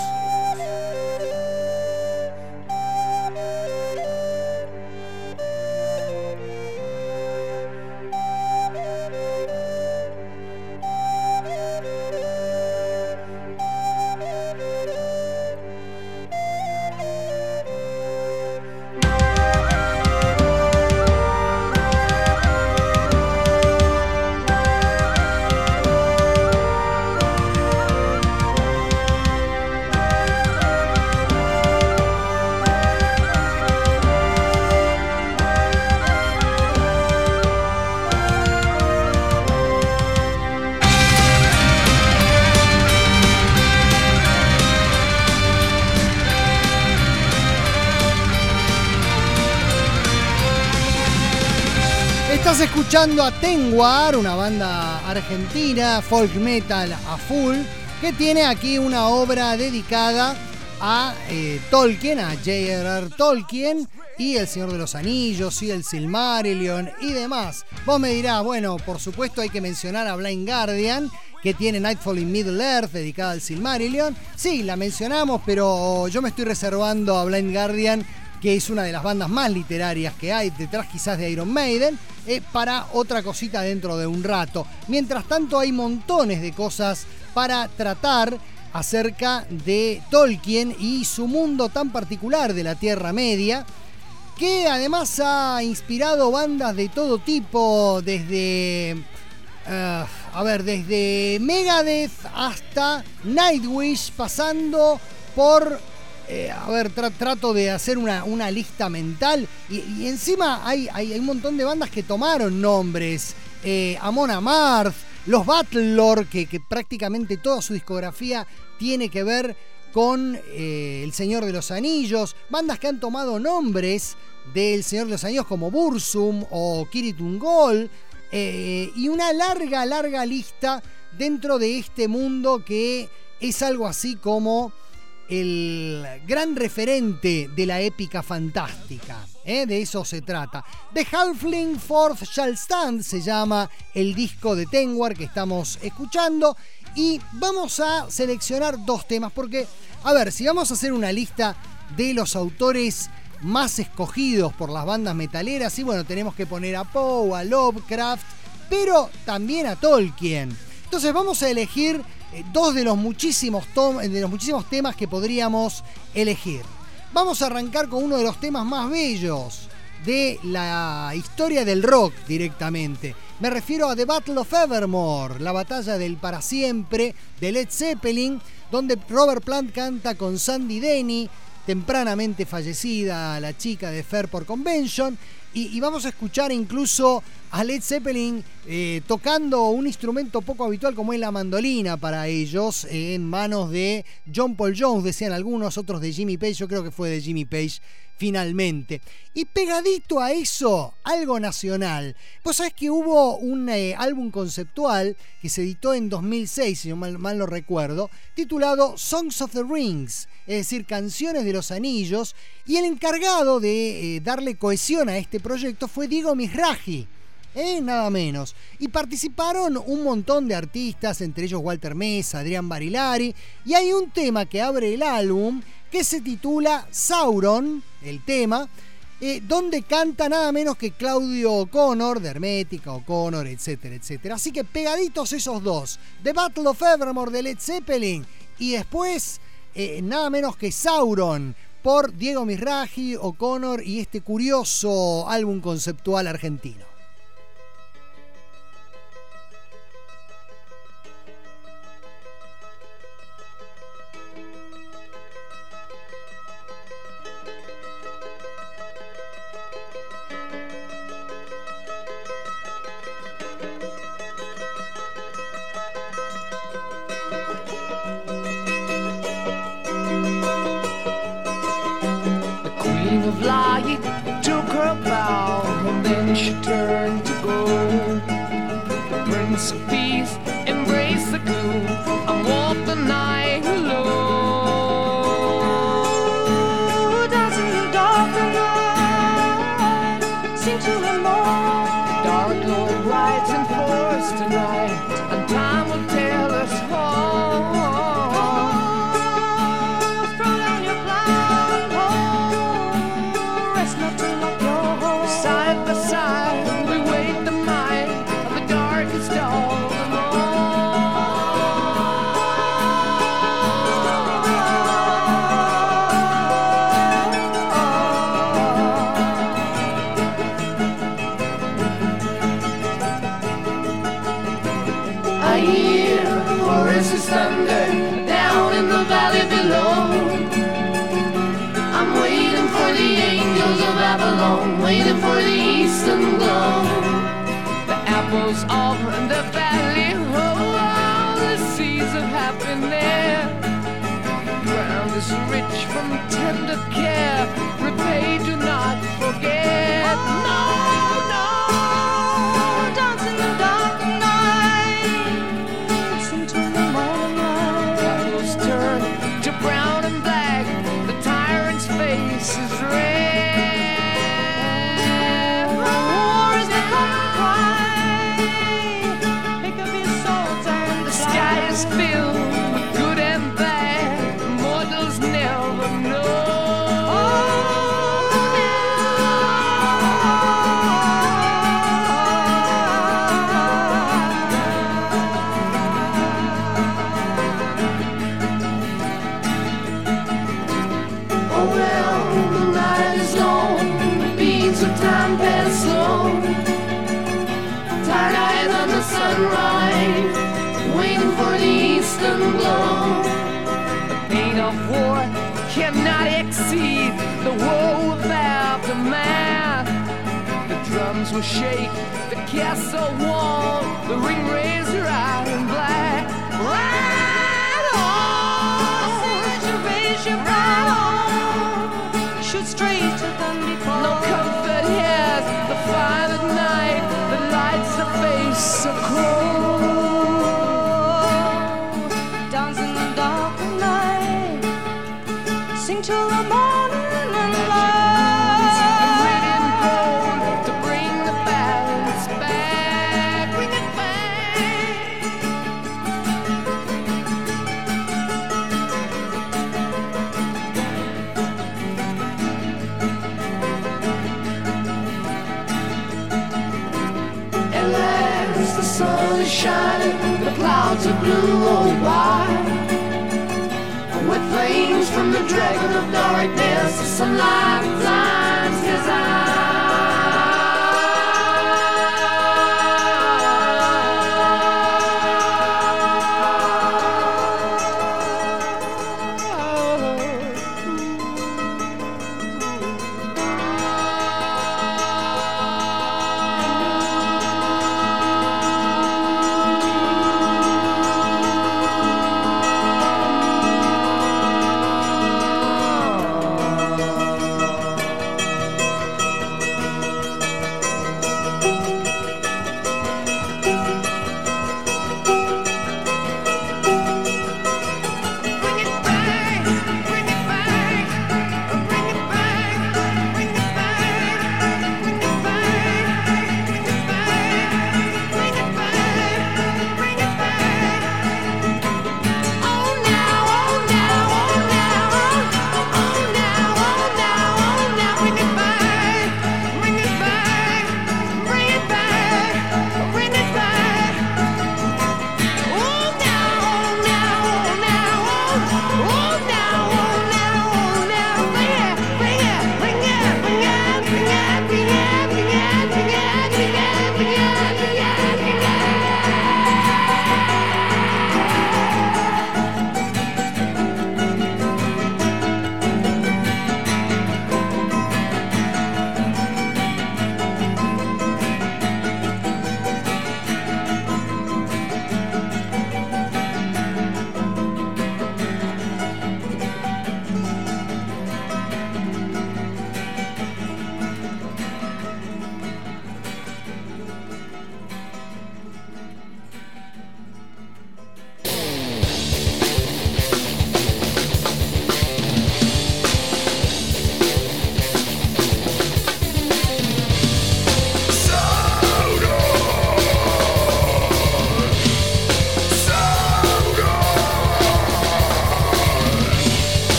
Estás escuchando a Tengwar, una banda argentina, folk metal a full, que tiene aquí una obra dedicada a Tolkien, a J.R.R. Tolkien, y El Señor de los Anillos, y el Silmarillion, y demás. Vos me dirás, bueno, por supuesto hay que mencionar a Blind Guardian, que tiene Nightfall in Middle-earth, dedicada al Silmarillion. Sí, la mencionamos, pero yo me estoy reservando a Blind Guardian, que es una de las bandas más literarias que hay, detrás quizás de Iron Maiden, para otra cosita dentro de un rato. Mientras tanto hay montones de cosas para tratar acerca de Tolkien y su mundo tan particular de la Tierra Media, que además ha inspirado bandas de todo tipo, desde Megadeth hasta Nightwish, pasando por... trato de hacer una lista mental y encima hay un montón de bandas que tomaron nombres. Amon Amarth, los Battlelord, que prácticamente toda su discografía tiene que ver con El Señor de los Anillos, bandas que han tomado nombres del Señor de los Anillos como Burzum o Kirit Ungol, y una larga lista dentro de este mundo que es algo así como el gran referente de la épica fantástica, de eso se trata. The Halfling Forth Shall Stand se llama el disco de Tengwar que estamos escuchando, y vamos a seleccionar dos temas porque, si vamos a hacer una lista de los autores más escogidos por las bandas metaleras, y bueno, tenemos que poner a Poe, a Lovecraft, pero también a Tolkien. Entonces vamos a elegir dos de los muchísimos temas que podríamos elegir. Vamos a arrancar con uno de los temas más bellos de la historia del rock directamente. Me refiero a The Battle of Evermore, la batalla del para siempre de Led Zeppelin, donde Robert Plant canta con Sandy Denny, tempranamente fallecida la chica de Fairport Convention, y vamos a escuchar incluso a Led Zeppelin tocando un instrumento poco habitual como es la mandolina para ellos, en manos de John Paul Jones, decían algunos, otros de Jimmy Page, yo creo que fue de Jimmy Page finalmente. Y pegadito a eso, algo nacional. Pues sabés que hubo un álbum conceptual que se editó en 2006, si no mal no recuerdo, titulado Songs of the Rings, es decir, Canciones de los Anillos, y el encargado de darle cohesión a este proyecto fue Diego Mizrahi, nada menos. Y participaron un montón de artistas, entre ellos Walter Mesa, Adrián Barilari, y hay un tema que abre el álbum que se titula Sauron, el tema, donde canta nada menos que Claudio O'Connor, de Hermética, O'Connor, etcétera, etcétera. Así que pegaditos esos dos, The Battle of Evermore de Led Zeppelin, y después nada menos que Sauron por Diego Mizrahi, O'Connor y este curioso álbum conceptual argentino. Of light took her bow, and then she turned to go. The Prince of Peace embraced the gloom and walked the night alone. Dancing in the dark and light, seem to have more. The Dark Lord rides in force tonight, and side by side, we wait the might of the darkest all I hear voices thunder down in the valley below. I'm waiting for the angels of Babylon, waiting for the eastern glow. The apples of the valley, oh, all the seeds of happiness. Ground is rich from tender care, repay, do not forget. No, no, dance in the dark night, sing to the morning light. Apples turn to brown and black, the tyrant's face is red. War is the common cry, pick up your swords and the sky is filled with good and bad, mortals never know. Oh well, the night is long, the beats of time pass slow. Tired eyes on the sunrise, waiting for the eastern glow. The pain of war cannot exceed the woe of aftermath. The drums will shake, the castle wall, the ring razor iron black. Ride on, raise your right on, shoot straight to Dundee Fall. No comfort here, the fire at night, the lights the face so cold. Dance in the dark of night, sing till the morning and light. And written gold to bring the balance back, bring it back. At last the sun is shining, the clouds are blue or white. With flames from the dragon of darkness, some lifetimes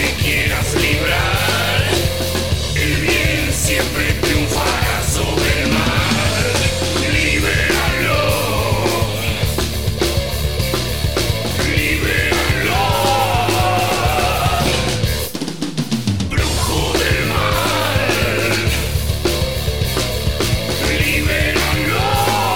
te quieras librar, el bien siempre triunfará sobre el mal. Libéralo, libéralo, brujo del mal, libéralo.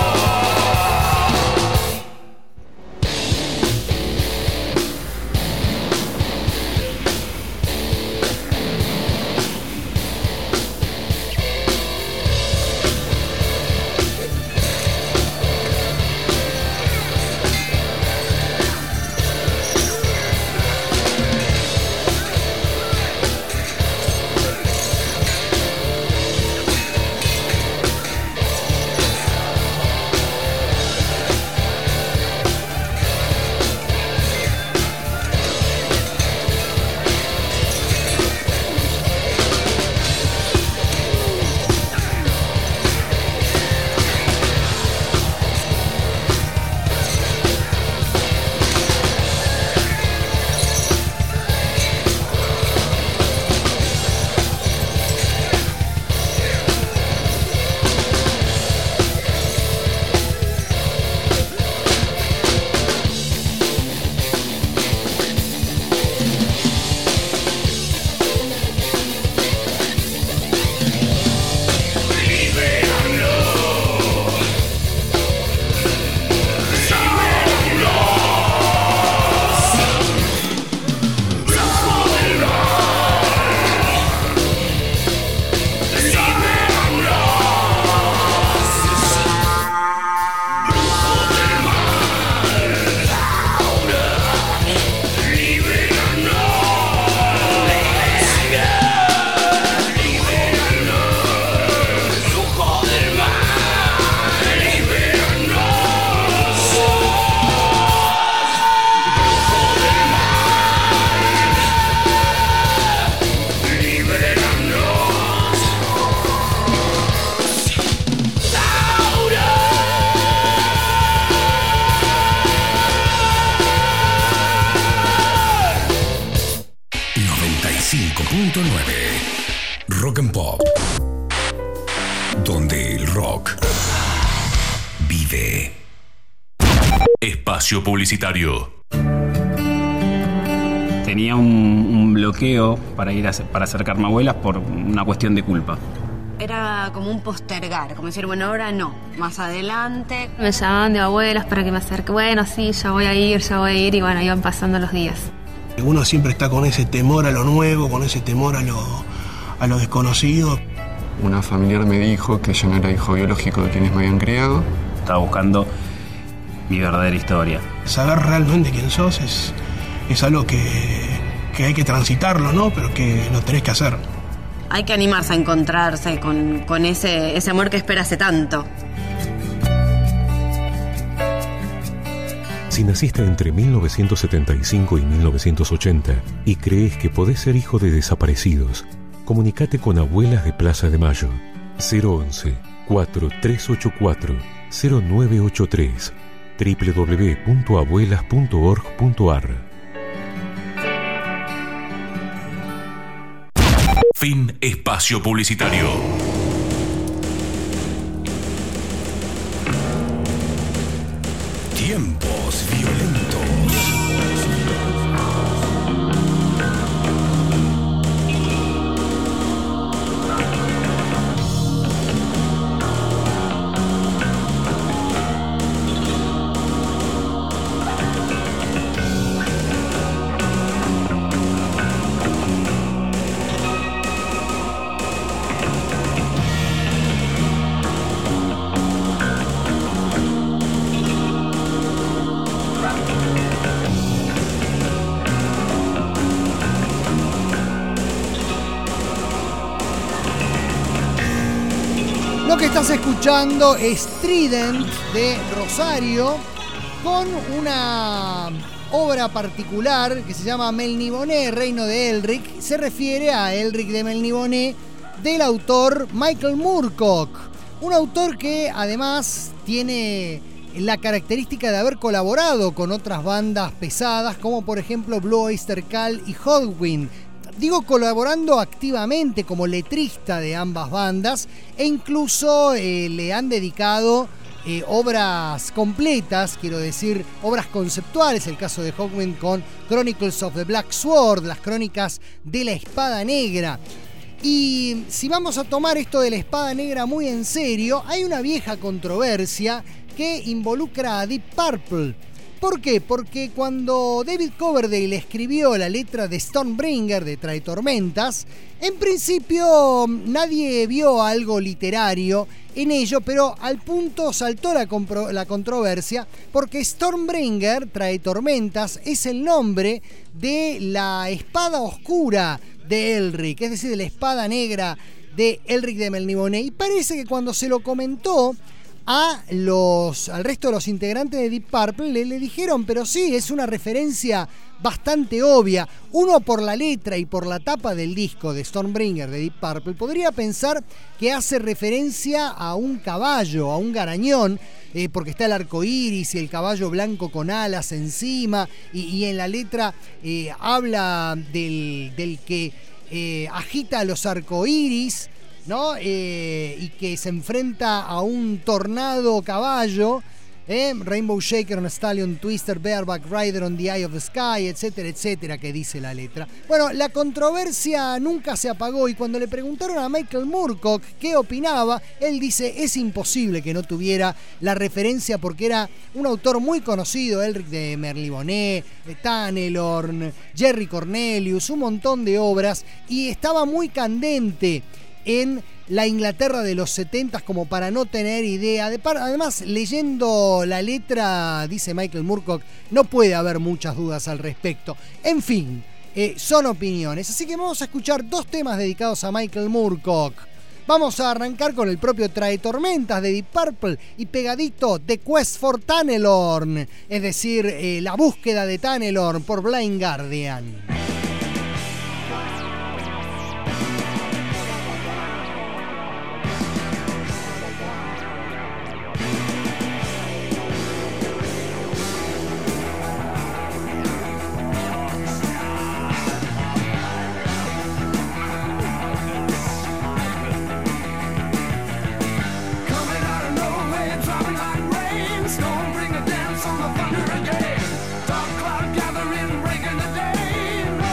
Rock and Pop, donde el rock vive. Espacio publicitario. Tenía un bloqueo para ir para acercarme a abuelas por una cuestión de culpa. Era como un postergar, como decir, bueno, ahora no, más adelante. Me llamaban de abuelas para que me acerque. Bueno, sí, ya voy a ir, y bueno, iban pasando los días. Uno siempre está con ese temor a lo nuevo, con ese temor a lo desconocido. Una familiar me dijo que yo no era hijo biológico de quienes me habían criado. Estaba buscando mi verdadera historia. Saber realmente quién sos es algo que hay que transitarlo, ¿no? Pero que lo tenés que hacer. Hay que animarse a encontrarse con ese amor que espera hace tanto. Si naciste entre 1975 y 1980 y crees que podés ser hijo de desaparecidos, comunicate con Abuelas de Plaza de Mayo. 011-4384-0983 www.abuelas.org.ar. Fin espacio publicitario. Tiempos violentos. Lo que estás escuchando es Trident de Rosario, con una obra particular que se llama Melniboné, Reino de Elric. Se refiere a Elric de Melniboné, del autor Michael Moorcock, un autor que además tiene la característica de haber colaborado con otras bandas pesadas, como por ejemplo Blue Oyster Cult y Hotwind. Digo, colaborando activamente como letrista de ambas bandas, e incluso le han dedicado obras completas, quiero decir, obras conceptuales, el caso de Hawkwind con Chronicles of the Black Sword, las crónicas de la Espada Negra. Y si vamos a tomar esto de la Espada Negra muy en serio, hay una vieja controversia que involucra a Deep Purple. ¿Por qué? Porque cuando David Coverdale escribió la letra de Stormbringer, de Trae Tormentas, en principio nadie vio algo literario en ello, pero al punto saltó la controversia, porque Stormbringer, Trae Tormentas, es el nombre de la espada oscura de Elric, es decir, de la espada negra de Elric de Melniboné. Y parece que cuando se lo comentó al resto de los integrantes de Deep Purple le dijeron, pero sí, es una referencia bastante obvia. Uno, por la letra y por la tapa del disco de Stormbringer de Deep Purple, podría pensar que hace referencia a un caballo, a un garañón, porque está el arco iris y el caballo blanco con alas encima, y en la letra habla del que agita los arcoíris, ¿no? Y que se enfrenta a un tornado caballo, Rainbow Shaker on Stallion Twister, Bareback Rider on the Eye of the Sky, etcétera, etcétera, que dice la letra. Bueno, la controversia nunca se apagó, y cuando le preguntaron a Michael Moorcock qué opinaba, él dice, es imposible que no tuviera la referencia, porque era un autor muy conocido, Elric de Melniboné, Tanelorn, Jerry Cornelius, un montón de obras, y estaba muy candente en la Inglaterra de los 70 como para no tener idea. Además, leyendo la letra, dice Michael Moorcock, no puede haber muchas dudas al respecto. En fin, son opiniones. Así que vamos a escuchar dos temas dedicados a Michael Moorcock. Vamos a arrancar con el propio Trae Tormentas de Deep Purple, y pegadito The Quest for Tanelorn, es decir, la búsqueda de Tanelorn por Blind Guardian. Dark cloud gathering, breaking the day.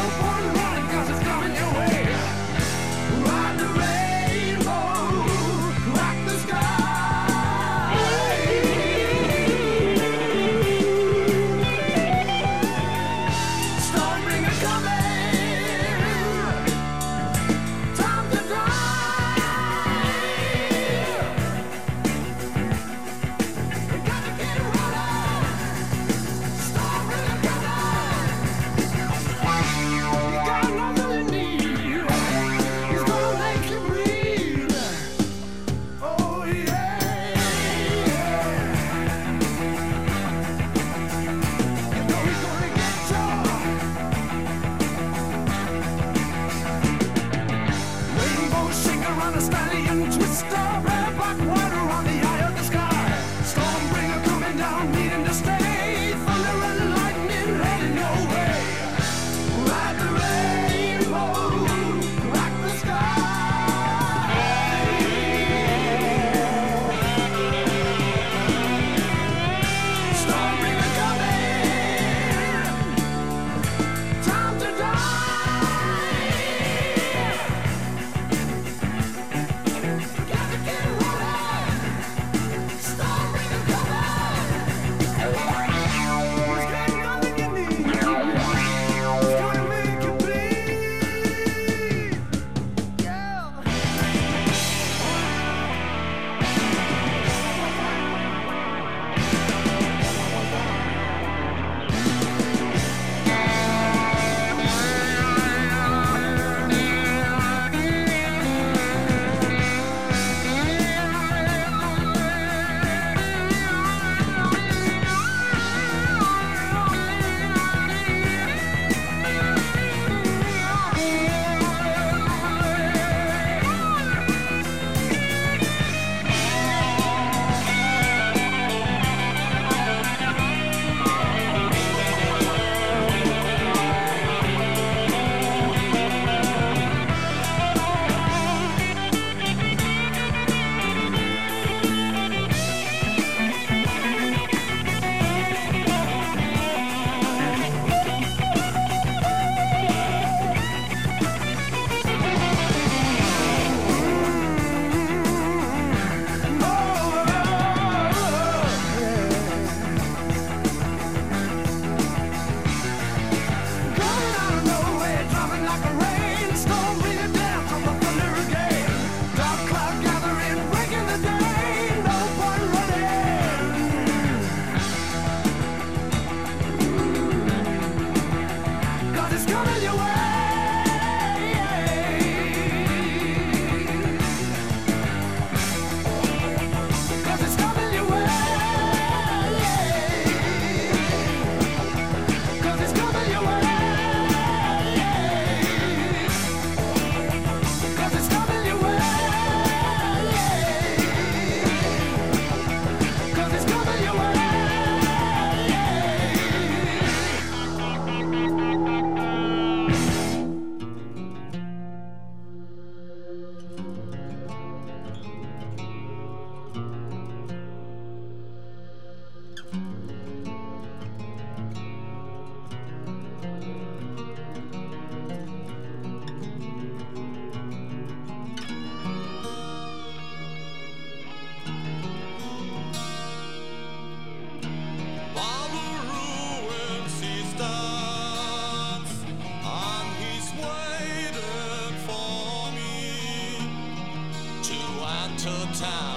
to town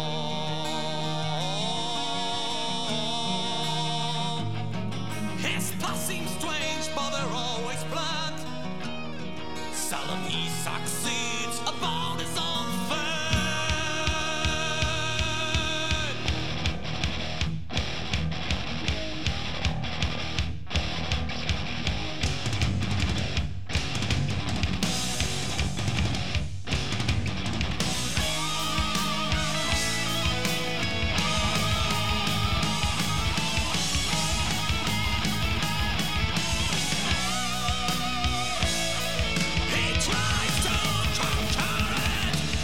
alone. His past seems strange, but they're always black. Seldom he succeeds about his own fate. He tries to conquer it.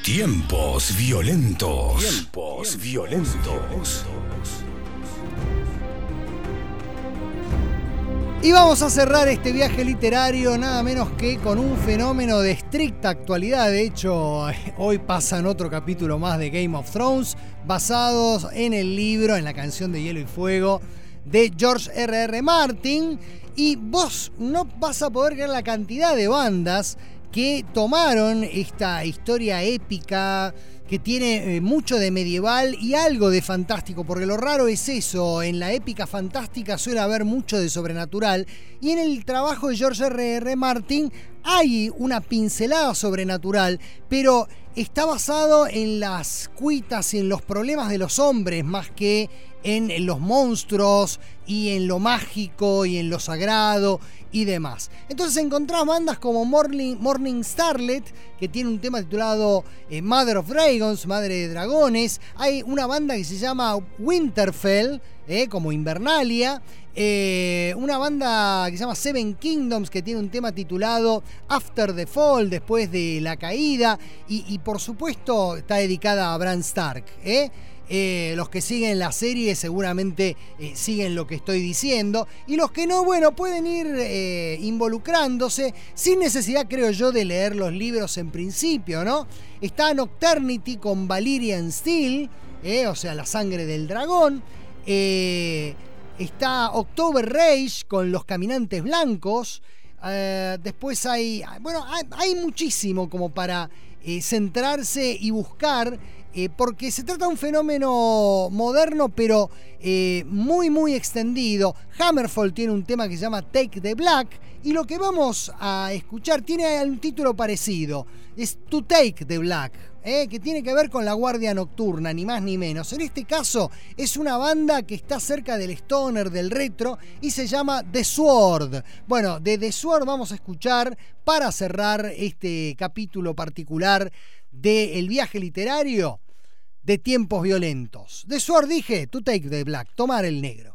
Tiempos violentos. Tiempos violentos. Y vamos a cerrar este viaje literario nada menos que con un fenómeno de estricta actualidad. De hecho, hoy pasan otro capítulo más de Game of Thrones, basados en el libro, en la canción de Hielo y Fuego de George R.R. Martin. Y vos no vas a poder creer la cantidad de bandas que tomaron esta historia épica que tiene mucho de medieval y algo de fantástico, porque lo raro es eso, en la épica fantástica suele haber mucho de sobrenatural, y en el trabajo de George R.R. Martin hay una pincelada sobrenatural, pero está basado en las cuitas y en los problemas de los hombres más que en los monstruos y en lo mágico y en lo sagrado y demás. Entonces encontrás bandas como Morning Starlet, que tiene un tema titulado Mother of Dragons, Madre de Dragones. Hay una banda que se llama Winterfell, como Invernalia. Una banda que se llama Seven Kingdoms, que tiene un tema titulado After the Fall, después de la caída. Y por supuesto está dedicada a Bran Stark, los que siguen la serie seguramente siguen lo que estoy diciendo, y los que no, bueno, pueden ir involucrándose sin necesidad, creo yo, de leer los libros en principio, ¿no? Está Nocturnity con Valyrian Steel, o sea, la sangre del dragón. Está October Rage con Los Caminantes Blancos. Después hay muchísimo como para centrarse y buscar, porque se trata de un fenómeno moderno, pero muy, muy extendido. Hammerfall tiene un tema que se llama Take the Black, y lo que vamos a escuchar tiene un título parecido, es To Take the Black, que tiene que ver con la guardia nocturna, ni más ni menos. En este caso es una banda que está cerca del stoner, del retro, y se llama The Sword. Bueno, de The Sword vamos a escuchar, para cerrar este capítulo particular del viaje literario de Tiempos Violentos. The Sword, dije, To Take the Black, tomar el negro.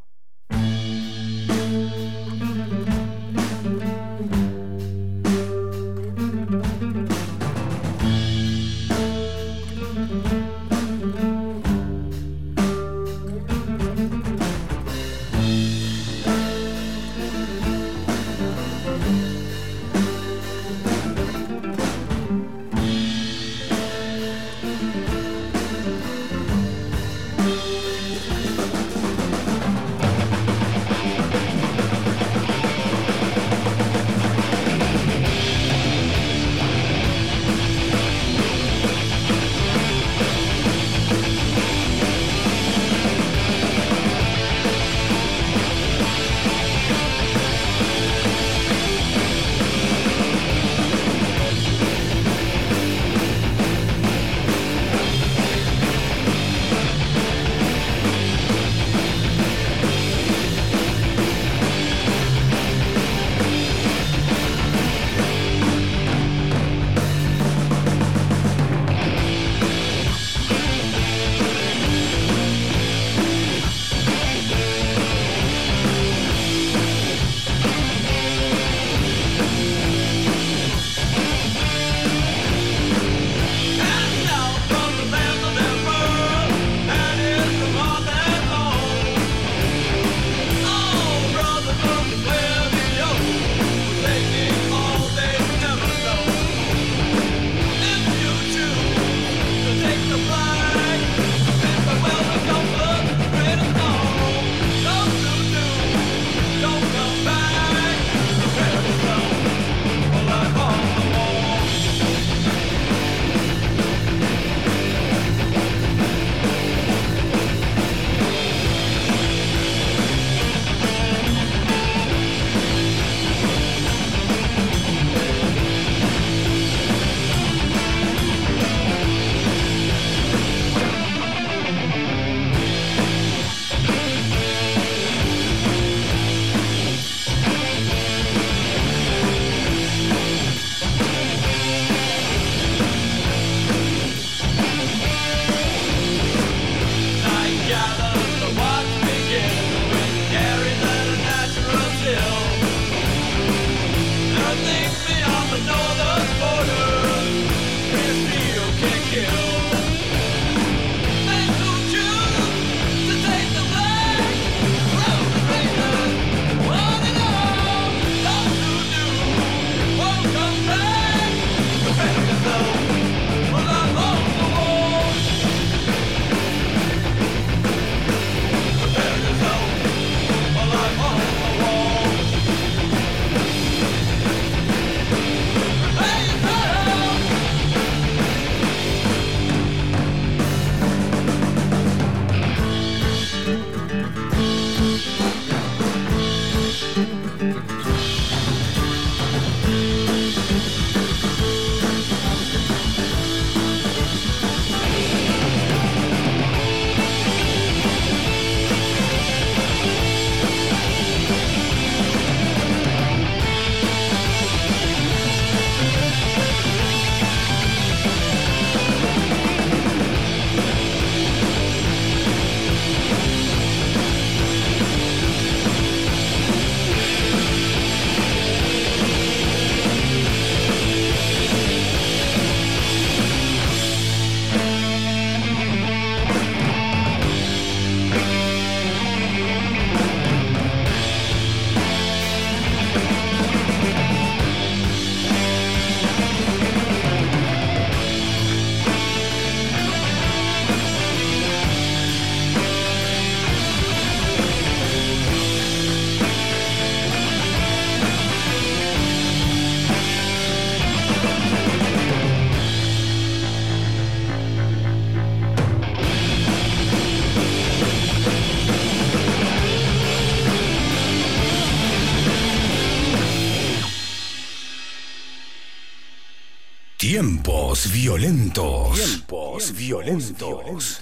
Tiempos violentos. Tiempos violentos.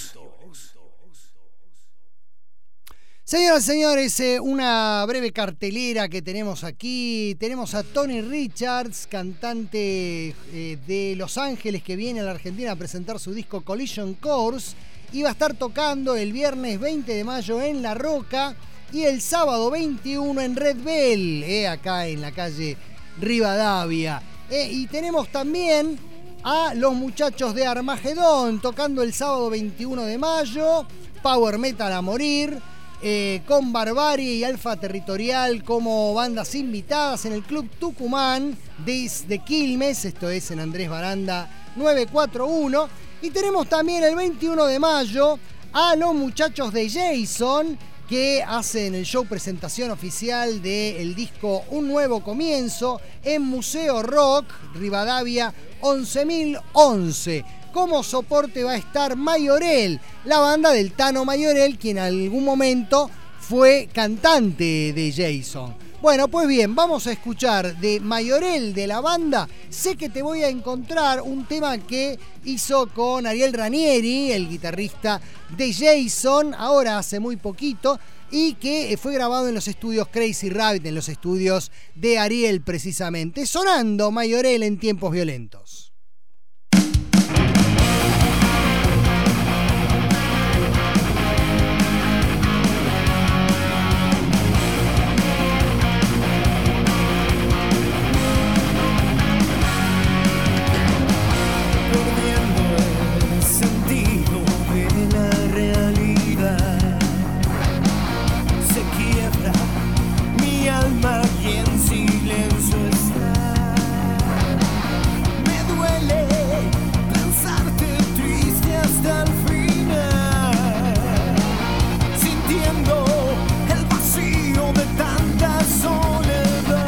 Señoras y señores, una breve cartelera que tenemos aquí. Tenemos a Tony Richards, cantante de Los Ángeles, que viene a la Argentina a presentar su disco Collision Course. Y va a estar tocando el viernes 20 de mayo en La Roca y el sábado 21 en Red Bell, acá en la calle Rivadavia. Y tenemos también a los muchachos de Armagedón tocando el sábado 21 de mayo, Power Metal a morir, con Barbarie y Alfa Territorial como bandas invitadas en el Club Tucumán de Quilmes, esto es en Andrés Baranda 941. Y tenemos también el 21 de mayo a los muchachos de Jason, que hacen el show presentación oficial del disco Un Nuevo Comienzo en Museo Rock, Rivadavia 11011. Como soporte va a estar Mayorel, la banda del Tano Mayorel, quien en algún momento fue cantante de Jason. Bueno, pues bien, vamos a escuchar de Mayorel, de la banda Sé que te voy a encontrar, un tema que hizo con Ariel Ranieri, el guitarrista de Jason, ahora hace muy poquito, y que fue grabado en los estudios Crazy Rabbit, en los estudios de Ariel precisamente. Sonando Mayorel en Tiempos Violentos. Y en silencio está. Me duele pensarte triste hasta el final, sintiendo el vacío de tanta soledad.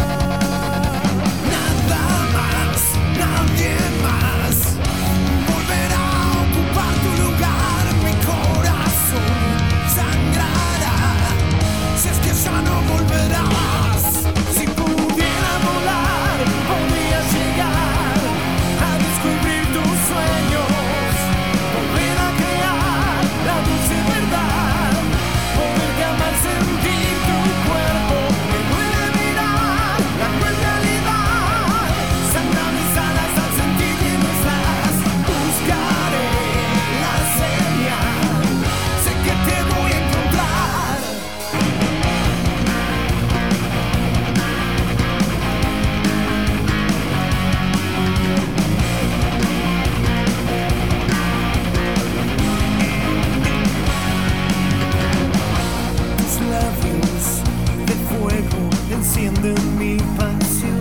Nada más, nadie más volverá a ocupar tu lugar. Mi corazón sangrará si es que ya no volverás. Encienden mi pasión,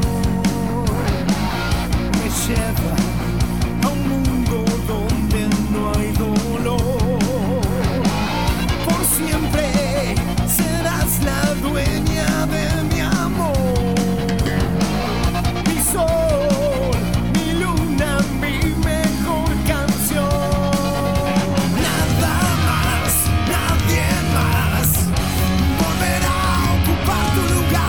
me lleva a un mundo donde no hay dolor. Por siempre serás la dueña de mi amor, mi sol, mi luna, mi mejor canción. Nada más, nadie más volverá a ocupar tu lugar.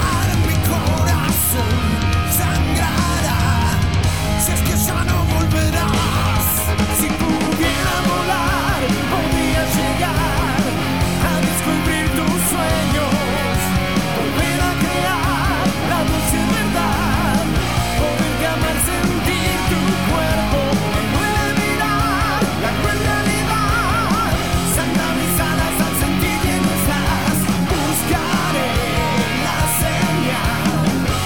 Sangrará si es que ya no volverás. Si pudiera volar, podría llegar a descubrir tus sueños, volver a crear la dulce verdad, poder amar, sentir tu cuerpo, me duele mirar la cruel realidad. Sangra mis alas al sentir que no estás, buscaré la señal.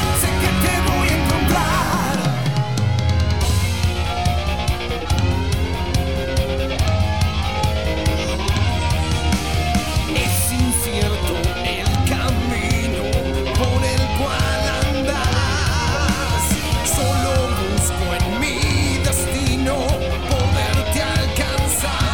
Es incierto el camino por el cual andas, solo busco en mi destino poderte alcanzar.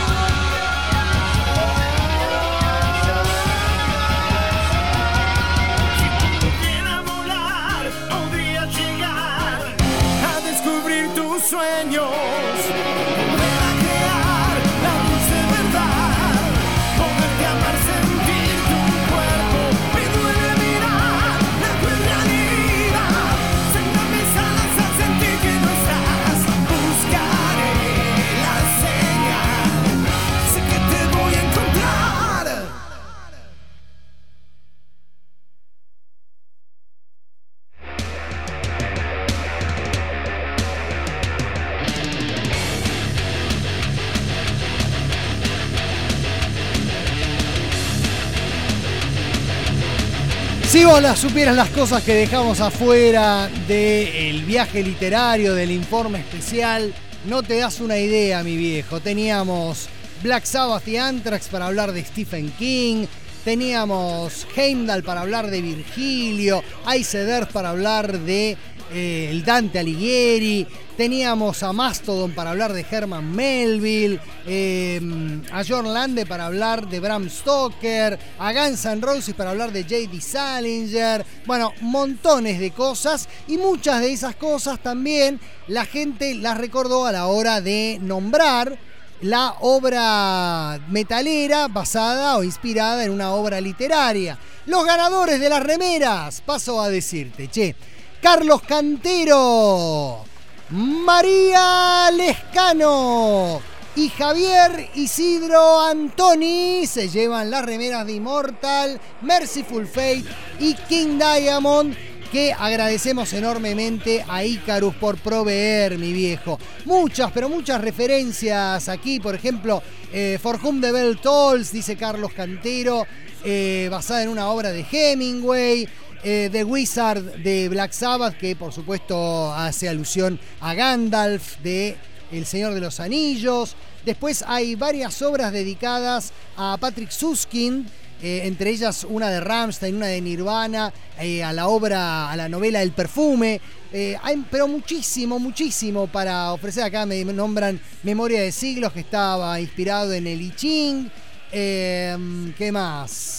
Si pudiera volar, podría llegar a descubrir tus sueños, volver a crear la dulce verdad, poderte amar, sentir tu cuerpo, me duele mirar la cruel realidad. Sangra mis alas al sentir que no estás, Si vos supieras las cosas que dejamos afuera del viaje literario, del informe especial, no te das una idea, mi viejo. Teníamos Black Sabbath y Anthrax para hablar de Stephen King, teníamos Heimdall para hablar de Virgilio, Iced Earth para hablar de el Dante Alighieri, teníamos a Mastodon para hablar de Herman Melville, a John Lande para hablar de Bram Stoker, a Guns N' Roses para hablar de J.D. Salinger, bueno, montones de cosas, y muchas de esas cosas también la gente las recordó a la hora de nombrar la obra metalera basada o inspirada en una obra literaria. Los ganadores de las remeras, paso a decirte, Carlos Cantero, María Lescano y Javier Isidro Antoni se llevan las remeras de Immortal, Merciful Fate y King Diamond, que agradecemos enormemente a Icarus por proveer, mi viejo. Muchas, pero muchas referencias aquí, por ejemplo, For Whom the Bell Tolls, dice Carlos Cantero, basada en una obra de Hemingway. The Wizard de Black Sabbath, que por supuesto hace alusión a Gandalf de El Señor de los Anillos. Después hay varias obras dedicadas a Patrick Süskind, entre ellas una de Rammstein, una de Nirvana, a la novela El Perfume. Hay pero muchísimo para ofrecer. Acá me nombran Memoria de Siglos, que estaba inspirado en el I Ching. ¿Qué más?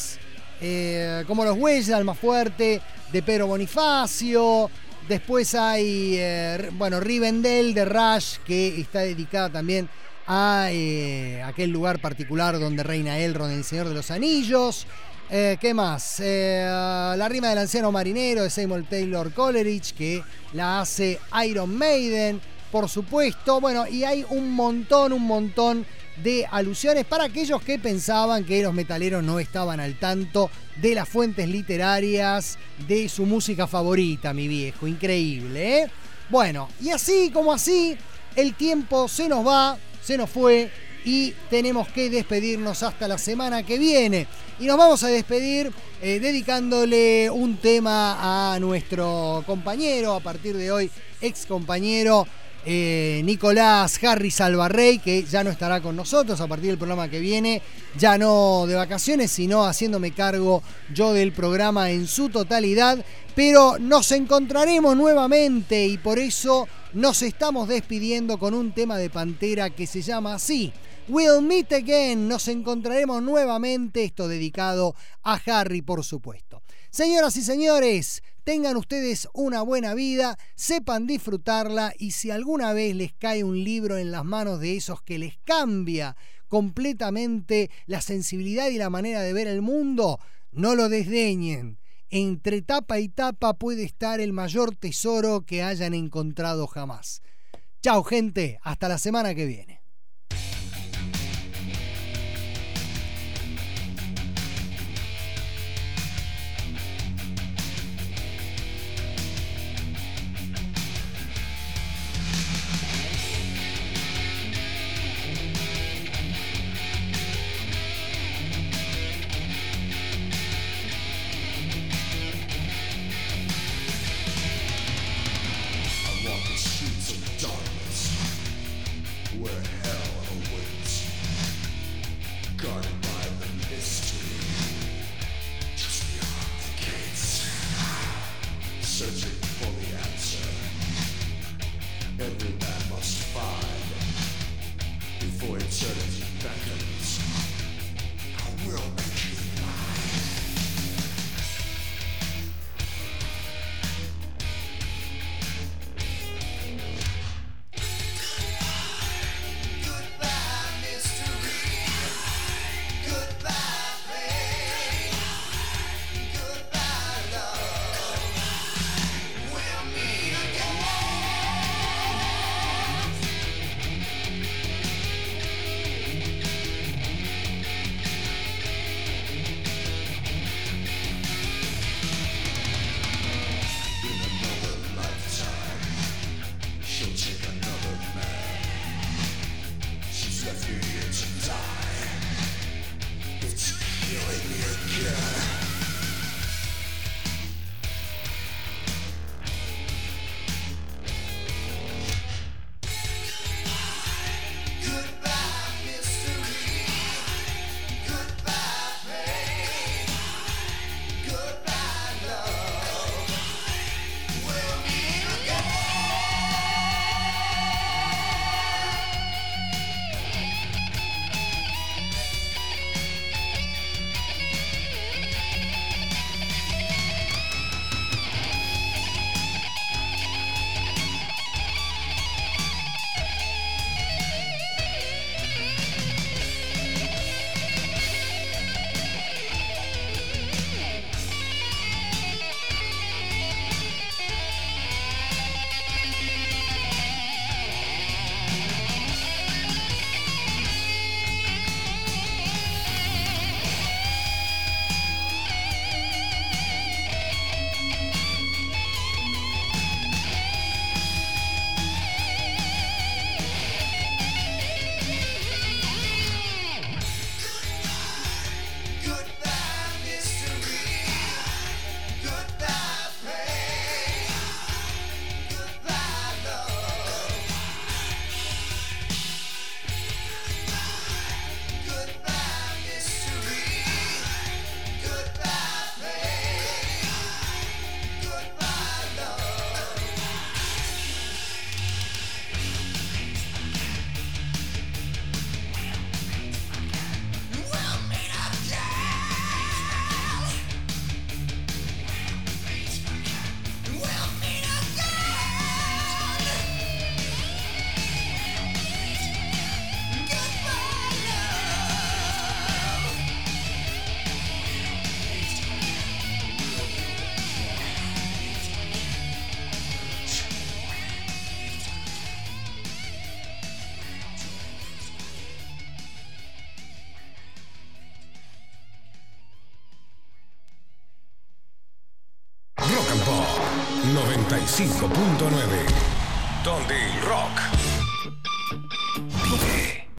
Como Los Bueyes del Almafuerte de Pedro Bonifacio. Después hay Rivendell de Rush, que está dedicada también a aquel lugar particular donde reina Elrond en El Señor de los Anillos. ¿Qué más? La rima del anciano marinero de Seymour Taylor Coleridge, que la hace Iron Maiden, por supuesto. Bueno, y hay un montón de alusiones para aquellos que pensaban que los metaleros no estaban al tanto de las fuentes literarias de su música favorita, mi viejo. Increíble, ¿eh? Bueno, y así como así, el tiempo se nos va, se nos fue, y tenemos que despedirnos hasta la semana que viene. Y nos vamos a despedir dedicándole un tema a nuestro compañero, a partir de hoy, ex compañero, Nicolás Harris Albarrey, que ya no estará con nosotros a partir del programa que viene, ya no de vacaciones, sino haciéndome cargo yo del programa en su totalidad. Pero nos encontraremos nuevamente, y por eso nos estamos despidiendo con un tema de Pantera que se llama así, We'll Meet Again. Nos encontraremos nuevamente, esto dedicado a Harry, por supuesto. Señoras y señores, tengan ustedes una buena vida, sepan disfrutarla, y si alguna vez les cae un libro en las manos de esos que les cambia completamente la sensibilidad y la manera de ver el mundo, no lo desdeñen. Entre tapa y tapa puede estar el mayor tesoro que hayan encontrado jamás. Chao, gente, hasta la semana que viene. Where 95.9, donde el rock